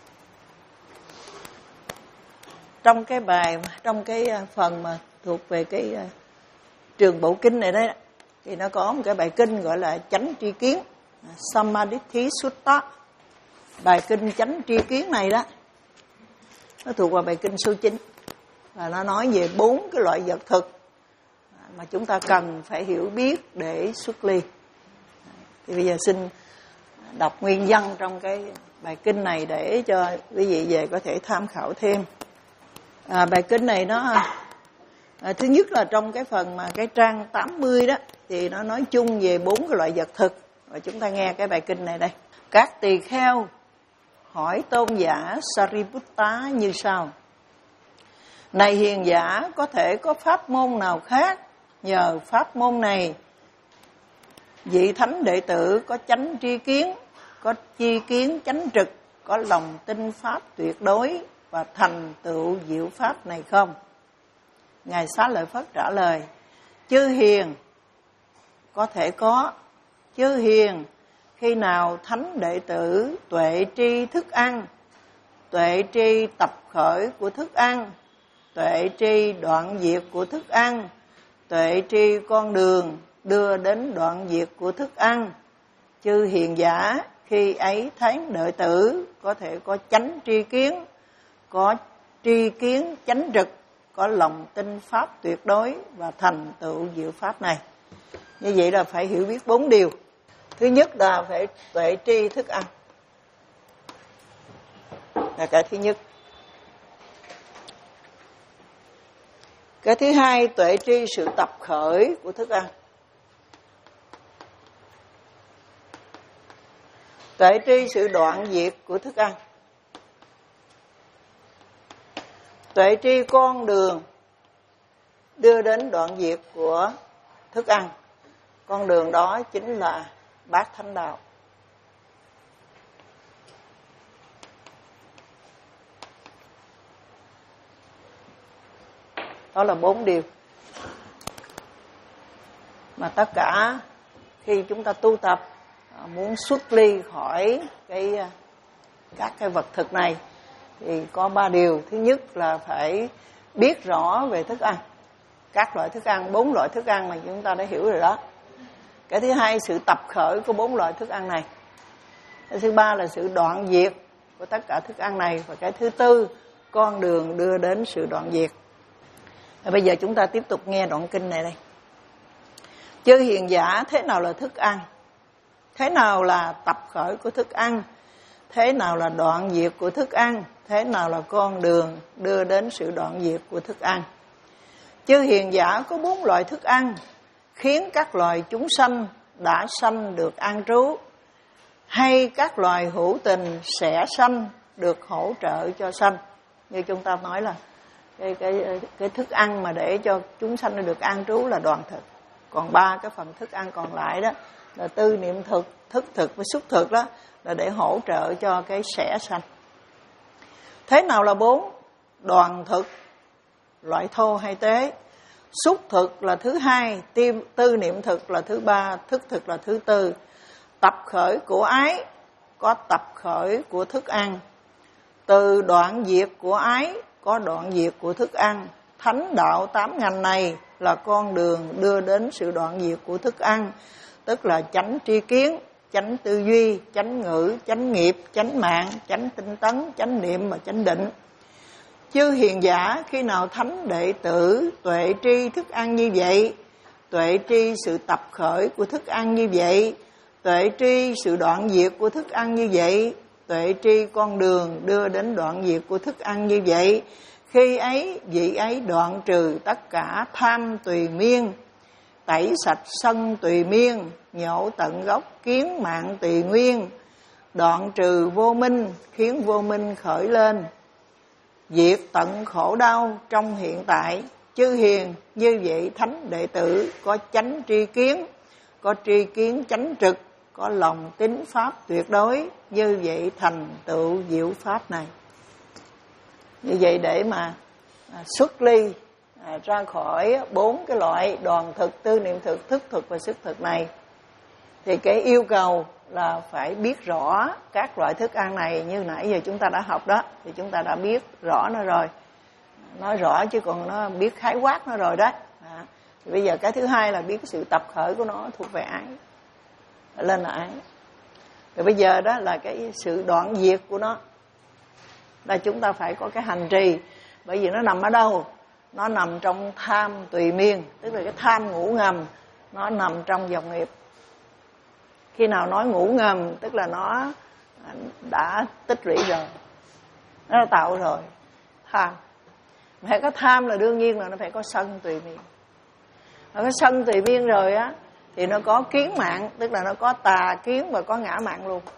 Speaker 1: Trong cái bài, trong cái phần mà thuộc về cái trường bộ kinh này đấy, thì nó có một cái bài kinh gọi là chánh tri kiến, Samadhi Sutta. Bài kinh chánh tri kiến này đó, nó thuộc vào bài kinh số chín, và nó nói về bốn cái loại vật thực mà chúng ta cần phải hiểu biết để xuất ly. Thì bây giờ xin đọc nguyên văn trong cái bài kinh này để cho quý vị về có thể tham khảo thêm. À, bài kinh này nó À, thứ nhất là trong cái phần mà cái trang tám mươi đó thì nó nói chung về bốn cái loại vật thực. Và chúng ta nghe cái bài kinh này đây. Các tỳ kheo hỏi tôn giả Sariputta như sau: này hiền giả, có thể có pháp môn nào khác nhờ pháp môn này vị thánh đệ tử có chánh tri kiến, có tri kiến chánh trực, có lòng tin pháp tuyệt đối và thành tựu diệu pháp này không? Ngài Xá Lợi Phất trả lời: chư hiền, có thể có. Chư hiền, khi nào thánh đệ tử tuệ tri thức ăn, tuệ tri tập khởi của thức ăn, tuệ tri đoạn diệt của thức ăn, tuệ tri con đường đưa đến đoạn diệt của thức ăn, chư hiền giả khi ấy thánh đệ tử có thể có chánh tri kiến, có tri kiến chánh trực, có lòng tin pháp tuyệt đối và thành tựu diệu pháp này. Như vậy là phải hiểu biết bốn điều. Thứ nhất là phải tuệ tri thức ăn, là cái thứ nhất. Cái thứ hai, tuệ tri sự tập khởi của thức ăn. Tuệ tri sự đoạn diệt của thức ăn. Tuệ tri con đường đưa đến đoạn diệt của thức ăn. Con đường đó chính là bát thánh đạo. Đó là bốn điều mà tất cả khi chúng ta tu tập muốn xuất ly khỏi cái các cái vật thực này thì có ba điều. Thứ nhất là phải biết rõ về thức ăn, các loại thức ăn, bốn loại thức ăn mà chúng ta đã hiểu rồi đó. Cái thứ hai, sự tập khởi của bốn loại thức ăn này. Cái thứ ba là sự đoạn diệt của tất cả thức ăn này. Và cái thứ tư, con đường đưa đến sự đoạn diệt. Và bây giờ chúng ta tiếp tục nghe đoạn kinh này đây. Chư hiền giả, thế nào là thức ăn? Thế nào là tập khởi của thức ăn? Thế nào là đoạn diệt của thức ăn? Thế nào là con đường đưa đến sự đoạn diệt của thức ăn? Chư hiền giả, có bốn loại thức ăn khiến các loài chúng sanh đã sanh được an trú, hay các loài hữu tình sẽ sanh được hỗ trợ cho sanh. Như chúng ta nói là cái, cái, cái thức ăn mà để cho chúng sanh được an trú là đoạn thực. Còn ba cái phần thức ăn còn lại đó là tư niệm thực, thức thực và xúc thực, đó là để hỗ trợ cho cái sẽ sanh. Thế nào là bốn? Đoạn thực, loại thô hay tế. Xúc thực là thứ hai, tim, tư niệm thực là thứ ba, thức thực là thứ tư. Tập khởi của ái, có tập khởi của thức ăn. Từ đoạn diệt của ái, có đoạn diệt của thức ăn. Thánh đạo tám ngành này là con đường đưa đến sự đoạn diệt của thức ăn, tức là chánh tri kiến, chánh tư duy, chánh ngữ, chánh nghiệp, chánh mạng, chánh tinh tấn, chánh niệm và chánh định. Chư hiền giả, khi nào thánh đệ tử tuệ tri thức ăn như vậy, tuệ tri sự tập khởi của thức ăn như vậy, tuệ tri sự đoạn diệt của thức ăn như vậy, tuệ tri con đường đưa đến đoạn diệt của thức ăn như vậy, khi ấy vị ấy đoạn trừ tất cả tham tùy miên, tẩy sạch sân tùy miên, nhổ tận gốc kiến mạng tùy nguyên, đoạn trừ vô minh khiến vô minh khởi lên, diệt tận khổ đau trong hiện tại. Chư hiền, như vậy thánh đệ tử có chánh tri kiến, có tri kiến chánh trực, có lòng tín pháp tuyệt đối, như vậy thành tựu diệu pháp này. Như vậy để mà xuất ly à, ra khỏi bốn cái loại đoàn thực, tư niệm thực, thức thực và sức thực này, thì cái yêu cầu là phải biết rõ các loại thức ăn này. Như nãy giờ chúng ta đã học đó, thì chúng ta đã biết rõ nó rồi, nói rõ chứ còn nó biết khái quát nó rồi đó. À, thì bây giờ cái thứ hai là biết cái sự tập khởi của nó thuộc về ái, lên là ái. Rồi bây giờ đó là cái sự đoạn diệt của nó, là chúng ta phải có cái hành trì. Bởi vì nó nằm ở đâu? Nó nằm trong tham tùy miên, tức là cái tham ngủ ngầm, nó nằm trong dòng nghiệp. Khi nào nói ngủ ngầm, tức là nó đã tích lũy rồi, nó đã tạo rồi tham. Phải có tham là đương nhiên là nó phải có sân tùy miên. Nó có sân tùy miên rồi á thì nó có kiến mạng, tức là nó có tà kiến và có ngã mạng luôn.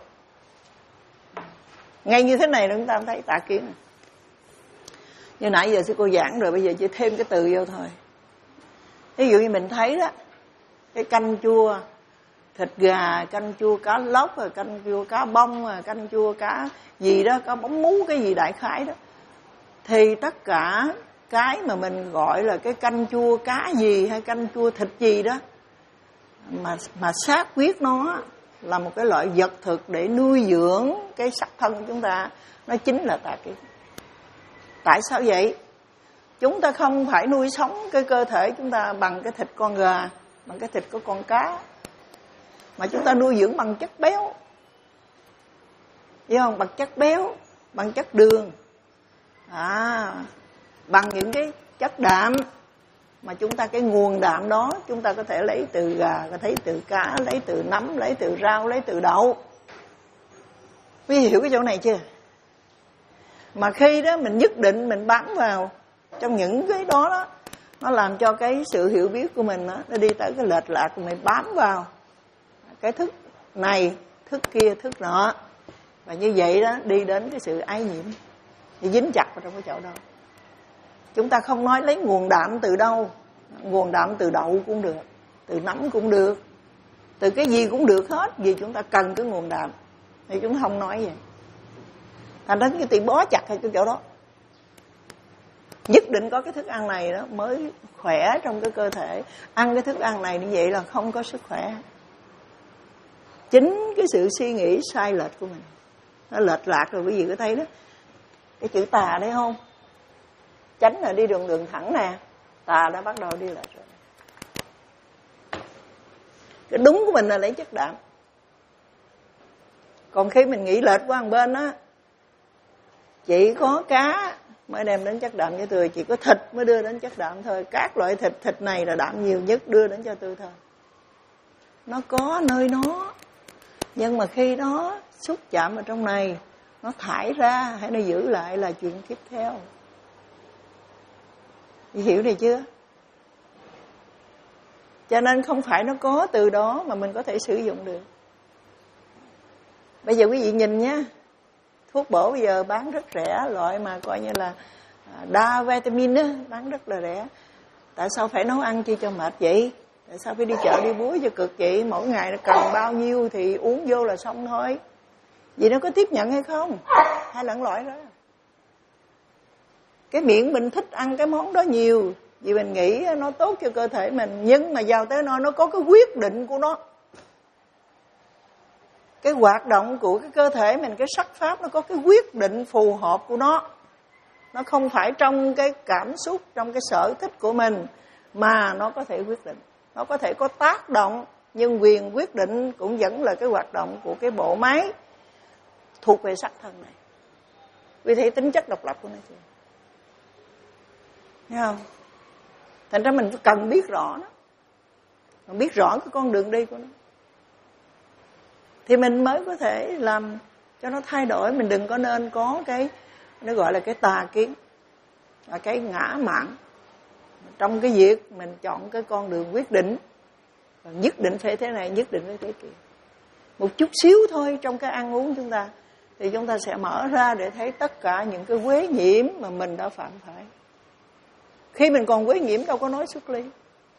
Speaker 1: Ngay như thế này chúng ta thấy tà kiến. Như nãy giờ sư cô giảng rồi, bây giờ chỉ thêm cái từ vô thôi. Ví dụ như mình thấy đó, cái canh chua thịt gà, canh chua cá lóc, rồi canh chua cá bông, rồi canh chua cá gì đó, cá bóng mú cái gì đại khái đó. Thì tất cả cái mà mình gọi là cái canh chua cá gì hay canh chua thịt gì đó, mà mà xác quyết nó là một cái loại vật thực để nuôi dưỡng cái sắc thân của chúng ta, nó chính là tà kiến. Tại sao vậy? Chúng ta không phải nuôi sống cái cơ thể chúng ta bằng cái thịt con gà, bằng cái thịt của con cá, mà chúng ta nuôi dưỡng bằng chất béo. Hiểu không? Bằng chất béo, bằng chất đường, à, bằng những cái chất đạm mà chúng ta, cái nguồn đạm đó chúng ta có thể lấy từ gà, có thể từ cá, lấy từ nấm, lấy từ rau, lấy từ đậu. Quý vị hiểu cái chỗ này chưa? Mà khi đó mình nhất định mình bám vào trong những cái đó đó, nó làm cho cái sự hiểu biết của mình đó, nó đi tới cái lệch lạc của mình, bám vào cái thức này, thức kia, thức nọ. Và như vậy đó đi đến cái sự ái nhiễm, thì dính chặt vào trong cái chỗ đó. Chúng ta không nói lấy nguồn đạm từ đâu. Nguồn đạm từ đậu cũng được, từ nấm cũng được, từ cái gì cũng được hết, vì chúng ta cần cái nguồn đạm. Thì chúng ta không nói vậy. Thành ra cái tiền bó chặt hay cái chỗ đó. Nhất định có cái thức ăn này đó mới khỏe trong cái cơ thể. Ăn cái thức ăn này như vậy là không có sức khỏe. Chính cái sự suy nghĩ sai lệch của mình, nó lệch lạc rồi. Quý vị có thấy đó, cái chữ tà đấy không? Chánh là đi đường đường thẳng nè, tà đã bắt đầu đi lệch rồi. Cái đúng của mình là lấy chất đạm. Còn khi mình nghĩ lệch qua một bên á, chỉ có cá mới đem đến chất đạm cho tôi, chỉ có thịt mới đưa đến chất đạm thôi. Các loại thịt, thịt này là đạm nhiều nhất đưa đến cho tôi thôi. Nó có nơi nó, nhưng mà khi nó xúc chạm vào trong này, nó thải ra hay nó giữ lại là chuyện tiếp theo. Chị hiểu này chưa? Cho nên không phải nó có từ đó mà mình có thể sử dụng được. Bây giờ quý vị nhìn nhé, thuốc bổ bây giờ bán rất rẻ, loại mà coi như là đa vitamin á, bán rất là rẻ. Tại sao phải nấu ăn chi cho mệt vậy? Tại sao phải đi chợ đi búa cho cực vậy? Mỗi ngày nó cần bao nhiêu thì uống vô là xong thôi. Vì nó có tiếp nhận hay không? Hay lẫn lỏi đó. Cái miệng mình thích ăn cái món đó nhiều, vì mình nghĩ nó tốt cho cơ thể mình. Nhưng mà vào tới nó, nó có cái quyết định của nó. Cái hoạt động của cái cơ thể mình, cái sắc pháp, nó có cái quyết định phù hợp của nó. Nó không phải trong cái cảm xúc, trong cái sở thích của mình, mà nó có thể quyết định. Nó có thể có tác động, nhưng quyền quyết định cũng vẫn là cái hoạt động của cái bộ máy thuộc về sắc thân này. Vì thế tính chất độc lập của nó chưa? Thấy không? Thành ra mình cần biết rõ nó, mình biết rõ cái con đường đi của nó, thì mình mới có thể làm cho nó thay đổi. Mình đừng có nên có cái, nó gọi là cái tà kiến, là cái ngã mạn trong cái việc mình chọn cái con đường quyết định, nhất định phải thế này, nhất định phải thế kia. Một chút xíu thôi trong cái ăn uống chúng ta, thì chúng ta sẽ mở ra để thấy tất cả những cái quế nhiễm mà mình đã phạm phải. Khi mình còn quế nhiễm đâu có nói xuất ly.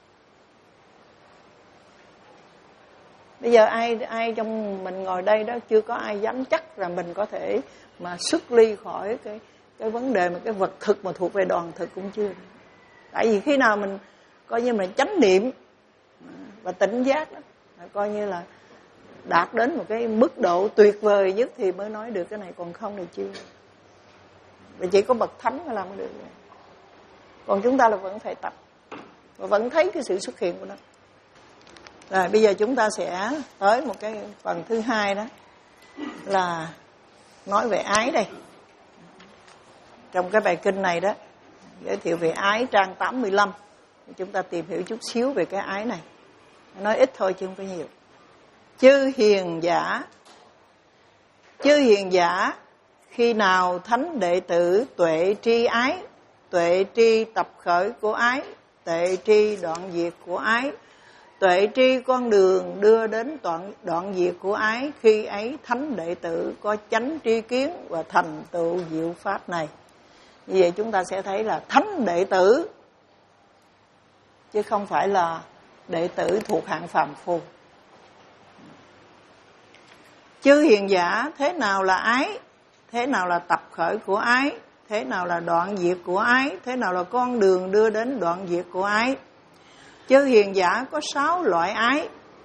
Speaker 1: Bây giờ ai ai trong mình ngồi đây đó, chưa có ai dám chắc là mình có thể mà xuất ly khỏi cái cái vấn đề mà cái vật thực mà thuộc về đoàn thực cũng chưa. Tại vì khi nào mình coi như mình chánh niệm và tỉnh giác đó, coi như là đạt đến một cái mức độ tuyệt vời nhất thì mới nói được cái này, còn không thì chưa. Và chỉ có bậc thánh mới làm được. Còn chúng ta là vẫn phải tập và vẫn thấy cái sự xuất hiện của nó. Rồi bây giờ chúng ta sẽ tới một cái phần thứ hai, đó là nói về ái đây. Trong cái bài kinh này đó giới thiệu về ái trang tám mươi lăm. Chúng ta tìm hiểu chút xíu về cái ái này. Nói ít thôi chứ không có nhiều. Chư hiền giả, chư hiền giả khi nào thánh đệ tử tuệ tri ái, tuệ tri tập khởi của ái, tuệ tri đoạn diệt của ái, tuệ tri con đường đưa đến đoạn, đoạn diệt của ái. Khi ấy thánh đệ tử có chánh tri kiến và thành tựu diệu pháp này. Như vậy chúng ta sẽ thấy là thánh đệ tử, chứ không phải là đệ tử thuộc hạng phàm phu. Chư hiền giả, thế nào là ái? Thế nào là tập khởi của ái? Thế nào là đoạn diệt của ái? Thế nào là con đường đưa đến đoạn diệt của ái? Chư hiền giả có sáu loại ái.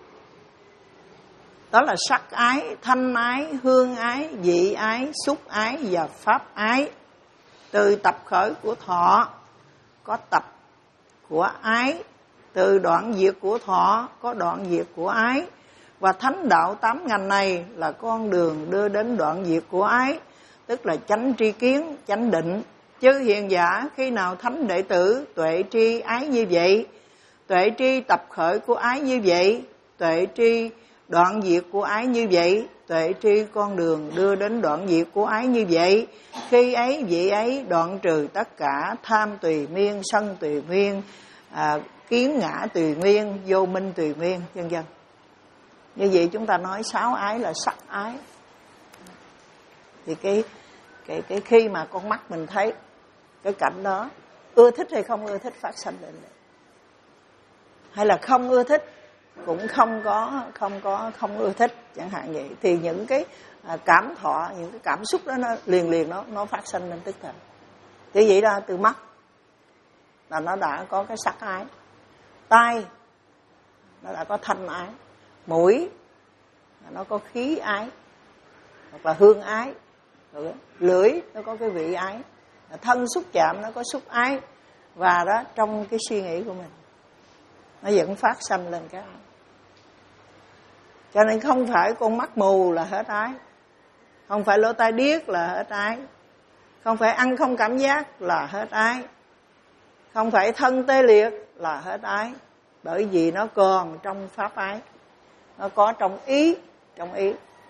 Speaker 1: Đó là sắc ái, thanh ái, hương ái, vị ái, xúc ái và pháp ái. Từ tập khởi của thọ có tập của ái, từ đoạn diệt của thọ có đoạn diệt của ái. Và thánh đạo tám ngành này là con đường đưa đến đoạn diệt của ái, tức là chánh tri kiến, chánh định. Chư hiền giả, khi nào thánh đệ tử tuệ tri ái như vậy, tuệ tri tập khởi của ái như vậy, tuệ tri đoạn diệt của ái như vậy, tuệ tri con đường đưa đến đoạn diệt của ái như vậy, khi ấy vị ấy đoạn trừ tất cả tham tùy miên, sân tùy miên, à, kiến ngã tùy miên, vô minh tùy miên, vân vân. Như vậy chúng ta nói sáu ái là sắc ái. Thì cái cái cái khi mà con mắt mình thấy cái cảnh đó, ưa thích hay không ưa thích phát sinh lên đây, hay là không ưa thích cũng không có không có không ưa thích chẳng hạn vậy, thì những cái cảm thọ, những cái cảm xúc đó nó liền liền nó nó phát sinh lên tức thời. Thì vậy là từ mắt là nó đã có cái sắc ái, tai nó đã có thanh ái, mũi nó có khí ái hoặc là hương ái, rồi lưỡi nó có cái vị ái, thân xúc chạm nó có xúc ái, và đó trong cái suy nghĩ của mình nó vẫn phát sanh lên cái ái. Cho nên không phải con mắt mù là hết ái, không phải lỗ tai điếc là hết ái, không phải ăn không cảm giác là hết ái, không phải thân tê liệt là hết ái, bởi vì nó còn trong pháp ái, nó có trong ý, trong ý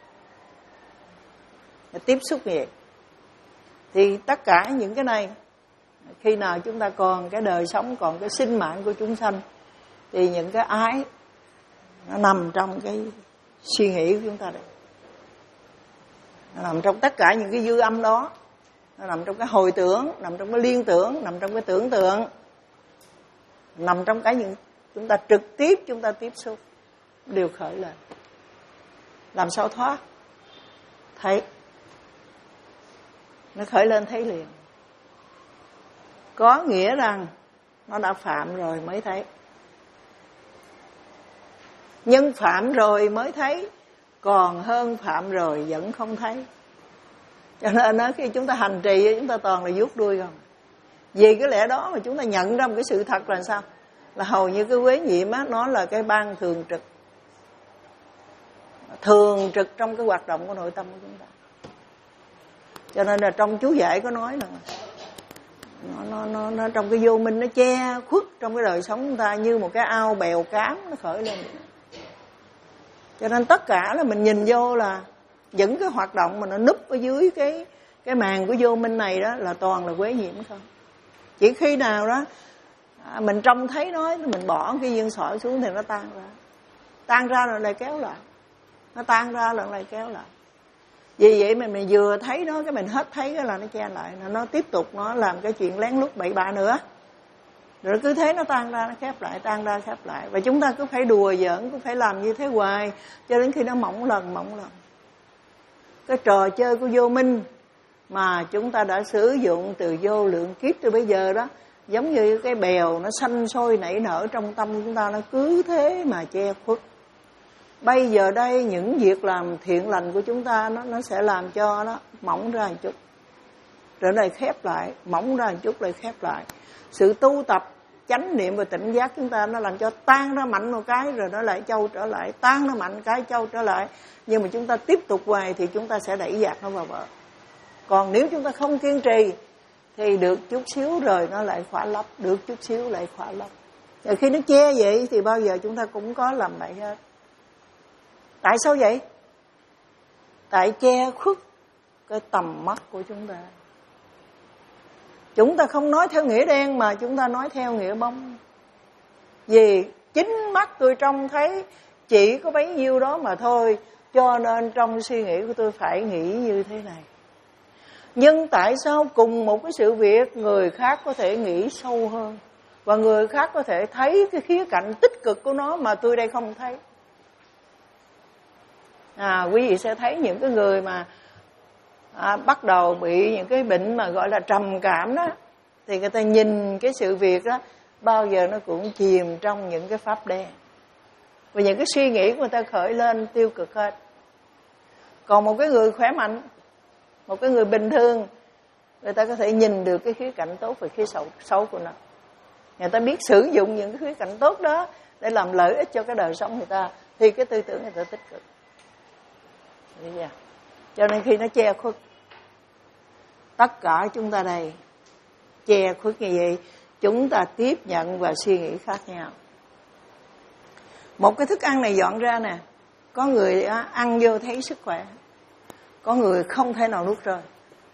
Speaker 1: nó tiếp xúc như vậy. Thì tất cả những cái này, khi nào chúng ta còn cái đời sống, còn cái sinh mạng của chúng sanh, thì những cái ái nó nằm trong cái suy nghĩ của chúng ta đấy, nó nằm trong tất cả những cái dư âm đó, nó nằm trong cái hồi tưởng, nằm trong cái liên tưởng, nằm trong cái tưởng tượng, nằm trong cái những chúng ta trực tiếp chúng ta tiếp xúc đều khởi lên. Làm sao thoát? Thấy, nó khởi lên thấy liền. Có nghĩa rằng nó đã phạm rồi mới thấy, nhưng phạm rồi mới thấy còn hơn phạm rồi vẫn không thấy. Cho nên đó, khi chúng ta hành trì chúng ta toàn là vuốt đuôi không. Vì cái lẽ đó mà chúng ta nhận ra một cái sự thật là sao? Là hầu như cái quế nhiệm á, nó là cái ban thường trực, thường trực trong cái hoạt động của nội tâm của chúng ta. Cho nên là trong chú giải có nói là nó, nó, nó, nó trong cái vô minh nó che khuất trong cái đời sống chúng ta như một cái ao bèo cám nó khởi lên. Cho nên tất cả là mình nhìn vô là những cái hoạt động mà nó núp ở dưới cái cái màn của vô minh này đó là toàn là quế nhiễm không. Chỉ khi nào đó à, mình trông thấy nó, mình bỏ cái viên sỏi xuống thì nó tan ra, tan ra rồi lại kéo lại, nó tan ra rồi lại kéo lại. Vì vậy mà mình vừa thấy nó cái mình hết thấy cái là nó che lại, nó tiếp tục nó làm cái chuyện lén lút bậy bạ nữa, rồi cứ thế nó tan ra nó khép lại, tan ra khép lại, và chúng ta cứ phải đùa giỡn, cứ phải làm như thế hoài cho đến khi nó mỏng lần mỏng lần. Cái trò chơi của vô minh mà chúng ta đã sử dụng từ vô lượng kiếp từ bây giờ đó, giống như cái bèo nó sanh sôi nảy nở trong tâm chúng ta, nó cứ thế mà che khuất. Bây giờ đây những việc làm thiện lành của chúng ta nó nó sẽ làm cho nó mỏng ra một chút, rồi lại khép lại, mỏng ra một chút lại khép lại. Sự tu tập chánh niệm và tỉnh giác chúng ta nó làm cho tan ra mạnh một cái rồi nó lại trâu trở lại, tan ra mạnh cái trâu trở lại. Nhưng mà chúng ta tiếp tục hoài thì chúng ta sẽ đẩy dạt nó vào bờ. Còn nếu chúng ta không kiên trì thì được chút xíu rồi nó lại khỏa lấp, được chút xíu lại khỏa lấp. Rồi khi nó che vậy thì bao giờ chúng ta cũng có làm bậy hết. Tại sao vậy? Tại che khuất cái tầm mắt của chúng ta. Chúng ta không nói theo nghĩa đen mà chúng ta nói theo nghĩa bóng. Vì chính mắt tôi trông thấy chỉ có bấy nhiêu đó mà thôi, cho nên trong suy nghĩ của tôi phải nghĩ như thế này. Nhưng tại sao cùng một cái sự việc người khác có thể nghĩ sâu hơn, và người khác có thể thấy cái khía cạnh tích cực của nó mà tôi đây không thấy? À, quý vị sẽ thấy những cái người mà à, bắt đầu bị những cái bệnh mà gọi là trầm cảm đó, thì người ta nhìn cái sự việc đó bao giờ nó cũng chìm trong những cái pháp đen, và những cái suy nghĩ của người ta khởi lên tiêu cực hết. Còn một cái người khỏe mạnh, một cái người bình thường, người ta có thể nhìn được cái khía cạnh tốt và khía xấu, xấu của nó. Người ta biết sử dụng những cái khía cạnh tốt đó để làm lợi ích cho cái đời sống người ta, thì cái tư tưởng người ta tích cực. Cho nên khi nó che khuất, tất cả chúng ta đây che khuất như vậy, chúng ta tiếp nhận và suy nghĩ khác nhau. Một cái thức ăn này dọn ra nè, có người ăn vô thấy sức khỏe, có người không thể nào nuốt trôi,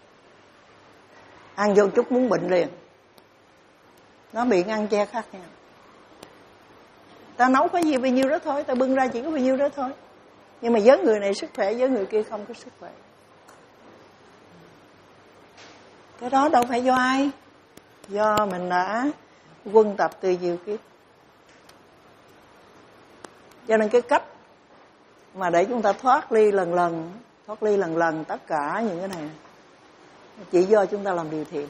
Speaker 1: ăn vô chút muốn bệnh liền. Nó bị ngăn che khác nhau. Ta nấu có gì bao nhiêu đó thôi, ta bưng ra chỉ có bao nhiêu đó thôi, nhưng mà với người này sức khỏe, với người kia không có sức khỏe. Cái đó đâu phải do ai, do mình đã quân tập từ nhiều kiếp. Cho nên cái cách mà để chúng ta thoát ly lần lần, thoát ly lần lần tất cả những cái này chỉ do chúng ta làm điều thiện.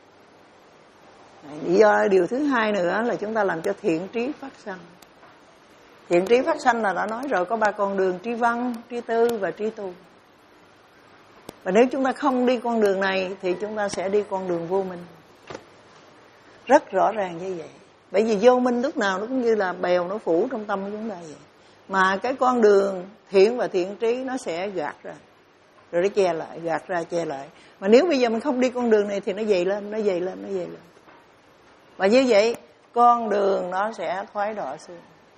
Speaker 1: Do điều thứ hai nữa là chúng ta làm cho thiện trí phát sanh. Thiện trí phát sanh là đã nói rồi, có ba con đường: trí văn, trí tư và trí tu. Và nếu chúng ta không đi con đường này thì chúng ta sẽ đi con đường vô minh. Rất rõ ràng như vậy. Bởi vì vô minh lúc nào nó cũng như là bèo nó phủ trong tâm của chúng ta vậy. Mà cái con đường thiện và thiện trí nó sẽ gạt ra, rồi nó che lại, gạt ra, che lại. Mà nếu bây giờ mình không đi con đường này thì nó dày lên, nó dày lên, nó dày lên. Và như vậy con đường nó sẽ thoái đọa xuống.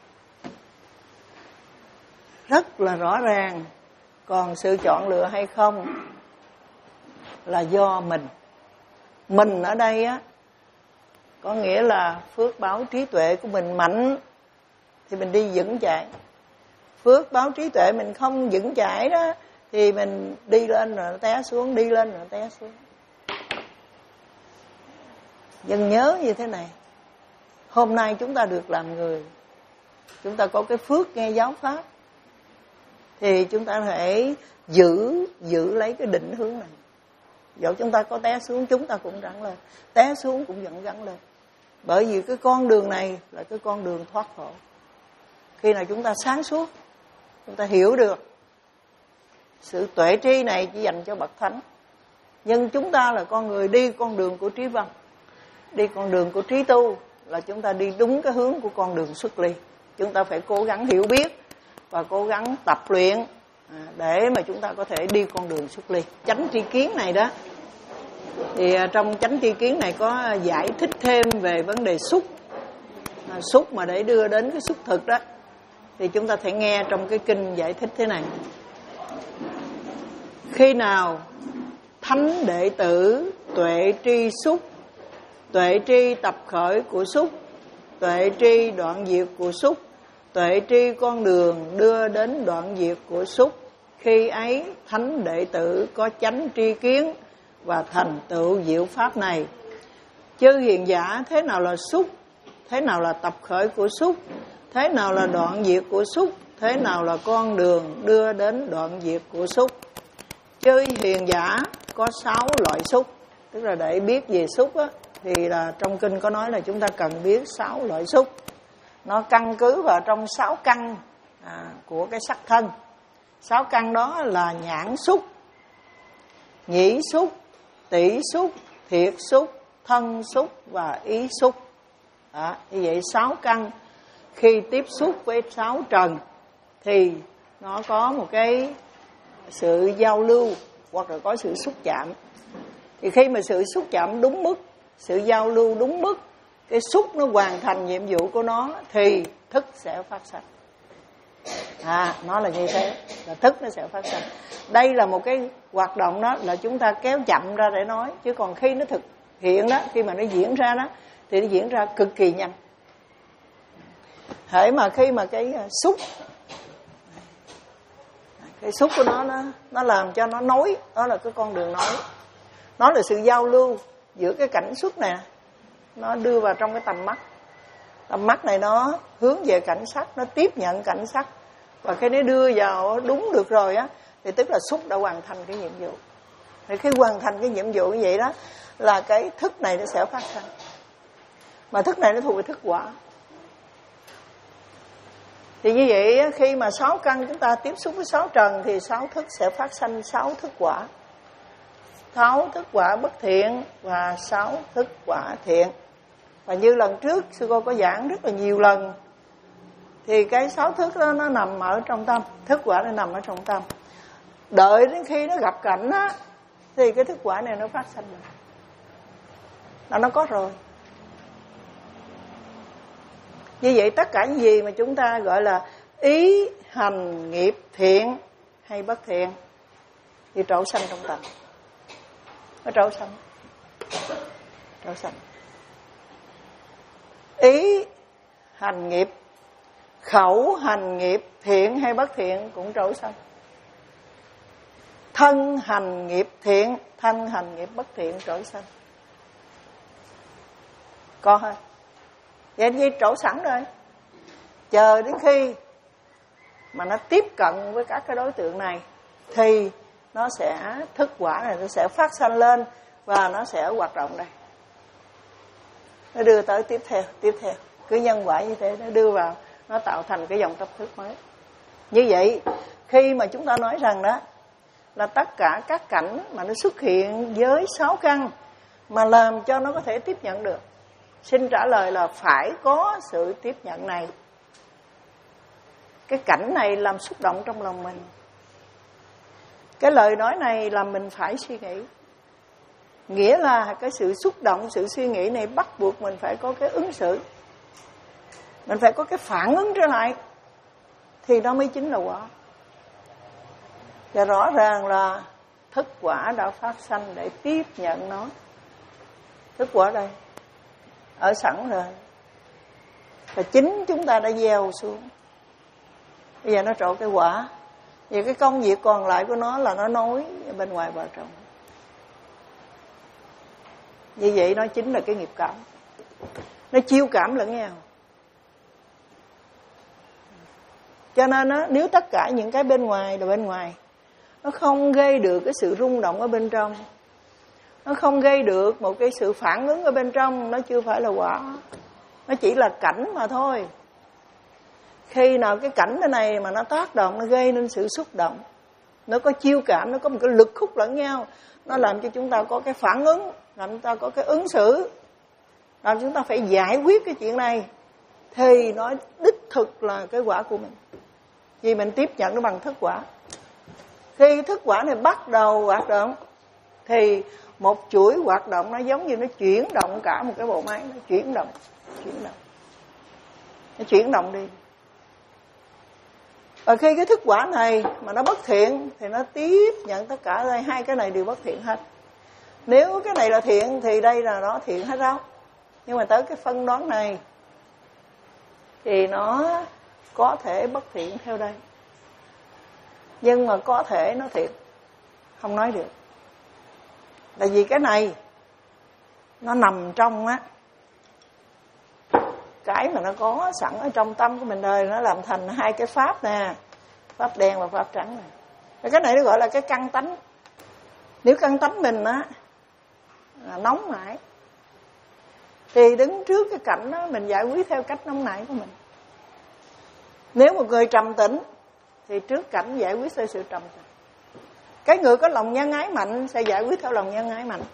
Speaker 1: Rất là rõ ràng. Còn sự chọn lựa hay không là do mình. Mình ở đây á, có nghĩa là phước báo trí tuệ của mình mạnh thì mình đi vững chãi. Phước báo trí tuệ mình không vững chãi đó thì mình đi lên rồi nó té xuống, đi lên rồi nó té xuống. Dân nhớ như thế này, hôm nay chúng ta được làm người, chúng ta có cái phước nghe giáo pháp, thì chúng ta phải giữ giữ lấy cái định hướng này. Dẫu chúng ta có té xuống, chúng ta cũng gắng lên, té xuống cũng vẫn gắng lên. Bởi vì cái con đường này là cái con đường thoát khổ. Khi nào chúng ta sáng suốt, chúng ta hiểu được sự tuệ tri này chỉ dành cho bậc thánh. Nhưng chúng ta là con người đi con đường của trí văn, đi con đường của trí tu, là chúng ta đi đúng cái hướng của con đường xuất ly. Chúng ta phải cố gắng hiểu biết và cố gắng tập luyện để mà chúng ta có thể đi con đường xuất ly. Chánh tri kiến này đó, thì trong chánh tri kiến này có giải thích thêm về vấn đề xúc. À, xúc mà để đưa đến cái xúc thực đó, thì chúng ta phải nghe trong cái kinh giải thích thế này. Khi nào thánh đệ tử tuệ tri xúc, tuệ tri tập khởi của xúc, tuệ tri đoạn diệt của xúc, tuệ tri con đường đưa đến đoạn diệt của xúc, khi ấy thánh đệ tử có chánh tri kiến và thành tựu diệu pháp này. Chư hiền giả, thế nào là xúc, thế nào là tập khởi của xúc, thế nào là đoạn diệt của xúc, thế nào là con đường đưa đến đoạn diệt của xúc. Chư hiền giả có sáu loại xúc. Tức là để biết về xúc á, thì là trong kinh có nói là chúng ta cần biết sáu loại xúc. Nó căn cứ vào trong sáu căn à, của cái sắc thân. Sáu căn đó là nhãn xúc, nhĩ xúc, tỷ xúc, thiệt xúc, thân xúc và ý xúc. Đó, như vậy sáu căn khi tiếp xúc với sáu trần thì nó có một cái sự giao lưu hoặc là có sự xúc chạm. Thì khi mà sự xúc chạm đúng mức, sự giao lưu đúng mức, cái xúc nó hoàn thành nhiệm vụ của nó thì thức sẽ phát sinh. À, nó là như thế, là thức nó sẽ phát sinh. Đây là một cái hoạt động đó là chúng ta kéo chậm ra để nói, chứ còn khi nó thực hiện đó, khi mà nó diễn ra đó thì nó diễn ra cực kỳ nhanh. Hễ mà khi mà cái xúc cái xúc của nó nó nó làm cho nó nối, đó là cái con đường nối. Nó là sự giao lưu giữa cái cảnh xúc này, nó đưa vào trong cái tầm mắt. Tầm mắt này nó hướng về cảnh sắc, nó tiếp nhận cảnh sắc, và khi nó đưa vào đúng được rồi á thì tức là xúc đã hoàn thành cái nhiệm vụ. Thì khi hoàn thành cái nhiệm vụ như vậy đó là cái thức này nó sẽ phát sinh. Mà thức này nó thuộc về thức quả. Thì như vậy khi mà sáu căn chúng ta tiếp xúc với sáu trần thì sáu thức sẽ phát sinh sáu thức quả. Sáu thức quả bất thiện và sáu thức quả thiện. Và như lần trước sư cô có giảng rất là nhiều lần, thì cái sáu thức đó nó nằm ở trong tâm, thức quả nó nằm ở trong tâm. Đợi đến khi nó gặp cảnh á thì cái thức quả này nó phát sinh rồi, là nó có rồi. Như vậy tất cả những gì mà chúng ta gọi là ý hành nghiệp thiện hay bất thiện thì trổ sanh trong tâm. Nó trổ sanh. Trổ sanh. Ý hành nghiệp, khẩu hành nghiệp thiện hay bất thiện cũng trổ sanh. Thân hành nghiệp thiện, thân hành nghiệp bất thiện trổ sanh. Có thôi. Vậy thì trổ sẵn rồi. Chờ đến khi mà nó tiếp cận với các cái đối tượng này thì nó sẽ, thức quả này nó sẽ phát sanh lên và nó sẽ hoạt động đây. Nó đưa tới tiếp theo, tiếp theo. Cứ nhân quả như thế, nó đưa vào, nó tạo thành cái dòng tâm thức mới. Như vậy, khi mà chúng ta nói rằng đó là tất cả các cảnh mà nó xuất hiện với sáu căn mà làm cho nó có thể tiếp nhận được, xin trả lời là phải có sự tiếp nhận này. Cái cảnh này làm xúc động trong lòng mình. Cái lời nói này làm mình phải suy nghĩ. Nghĩa là cái sự xúc động, sự suy nghĩ này bắt buộc mình phải có cái ứng xử. Mình phải có cái phản ứng trở lại thì nó mới chính là quả. Và rõ ràng là thức quả đã phát sanh để tiếp nhận nó. Thức quả đây ở sẵn rồi, và chính chúng ta đã gieo xuống. Bây giờ nó trổ cái quả. Vì cái công việc còn lại của nó là nó nối bên ngoài vào trong. Như vậy nó chính là cái nghiệp cảm. Nó chiêu cảm lẫn nhau. Cho nên á, nếu tất cả những cái bên ngoài là bên ngoài, nó không gây được cái sự rung động ở bên trong, nó không gây được một cái sự phản ứng ở bên trong, nó chưa phải là quả. Nó chỉ là cảnh mà thôi. Khi nào cái cảnh thế này mà nó tác động, nó gây nên sự xúc động, nó có chiêu cảm, nó có một cái lực hút lẫn nhau, nó làm cho chúng ta có cái phản ứng, làm chúng ta có cái ứng xử, làm chúng ta phải giải quyết cái chuyện này, thì nó đích thực là cái quả của mình. Vì mình tiếp nhận nó bằng thức quả. Khi thức quả này bắt đầu hoạt động thì một chuỗi hoạt động nó giống như nó chuyển động cả một cái bộ máy, nó chuyển động, chuyển động. Nó chuyển động đi. Và khi cái thức quả này mà nó bất thiện thì nó tiếp nhận tất cả đây, hai cái này đều bất thiện hết. Nếu cái này là thiện thì đây là nó thiện hết đâu. Nhưng mà tới cái phân đoán này thì nó có thể bất thiện theo đây. Nhưng mà có thể nó thiện, không nói được. Tại vì cái này nó nằm trong á, cái mà nó có sẵn ở trong tâm của mình đời, nó làm thành hai cái pháp nè, pháp đen và pháp trắng nè. Cái này nó gọi là cái căn tánh. Nếu căn tánh mình á là nóng nảy thì đứng trước cái cảnh đó mình giải quyết theo cách nóng nảy của mình. Nếu một người trầm tĩnh thì trước cảnh giải quyết theo sự trầm tĩnh. Cái người có lòng nhân ái mạnh sẽ giải quyết theo lòng nhân ái mạnh.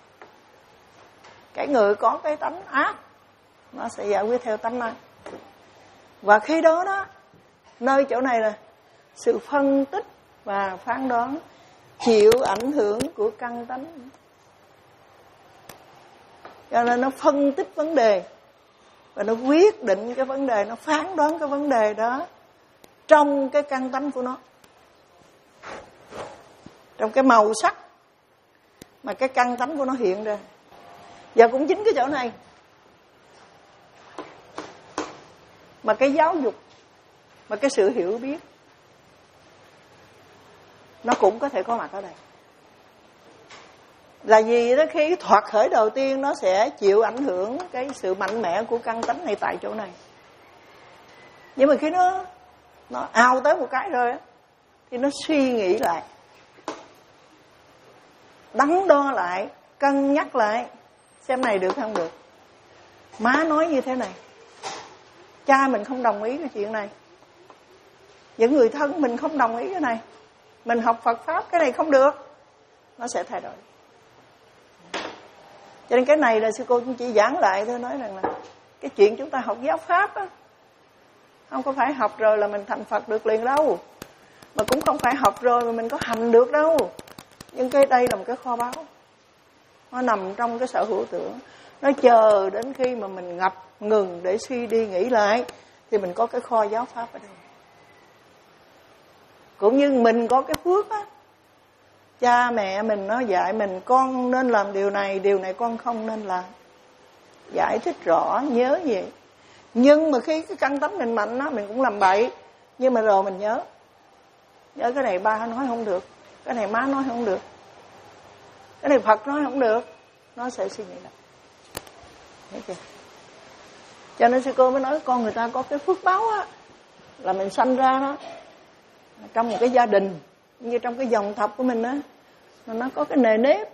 Speaker 1: Cái người có cái tánh ác nó sẽ giải quyết theo tánh ác. Và khi đó đó, nơi chỗ này là sự phân tích và phán đoán chịu ảnh hưởng của căn tánh. Cho nên nó phân tích vấn đề và nó quyết định cái vấn đề, nó phán đoán cái vấn đề đó trong cái căn tánh của nó, trong cái màu sắc mà cái căn tánh của nó hiện ra. Và cũng chính cái chỗ này mà cái giáo dục, mà cái sự hiểu biết nó cũng có thể có mặt ở đây. Là vì đó, khi thoạt khởi đầu tiên nó sẽ chịu ảnh hưởng cái sự mạnh mẽ của căn tánh này tại chỗ này. Nhưng mà khi nó nó ao tới một cái rồi á, thì nó suy nghĩ lại, đắn đo lại, cân nhắc lại, xem này được không được. Má nói như thế này, cha mình không đồng ý cái chuyện này, những người thân mình không đồng ý cái này, mình học Phật Pháp cái này không được, nó sẽ thay đổi. Cho nên cái này là sư cô cũng chỉ giảng lại thôi, nói rằng là cái chuyện chúng ta học giáo Pháp á, không có phải học rồi là mình thành Phật được liền đâu, mà cũng không phải học rồi mà mình có hành được đâu. Nhưng cái đây là một cái kho báu, nó nằm trong cái sở hữu tưởng, nó chờ đến khi mà mình ngập ngừng để suy đi nghĩ lại thì mình có cái kho giáo Pháp ở đây. Cũng như mình có cái phước á, cha mẹ mình nó dạy mình con nên làm điều này, điều này con không nên làm, giải thích rõ nhớ vậy. Nhưng mà khi cái căn tánh mình mạnh á, mình cũng làm bậy, nhưng mà rồi mình nhớ nhớ cái này ba nói không được, cái này má nói không được, cái này Phật nói không được, nó sẽ suy nghĩ lại. Thấy chưa? Cho nên sư cô mới nói con người ta có cái phước báo á, là mình sanh ra đó trong một cái gia đình, như trong cái dòng tộc của mình á, nó có cái nề nếp,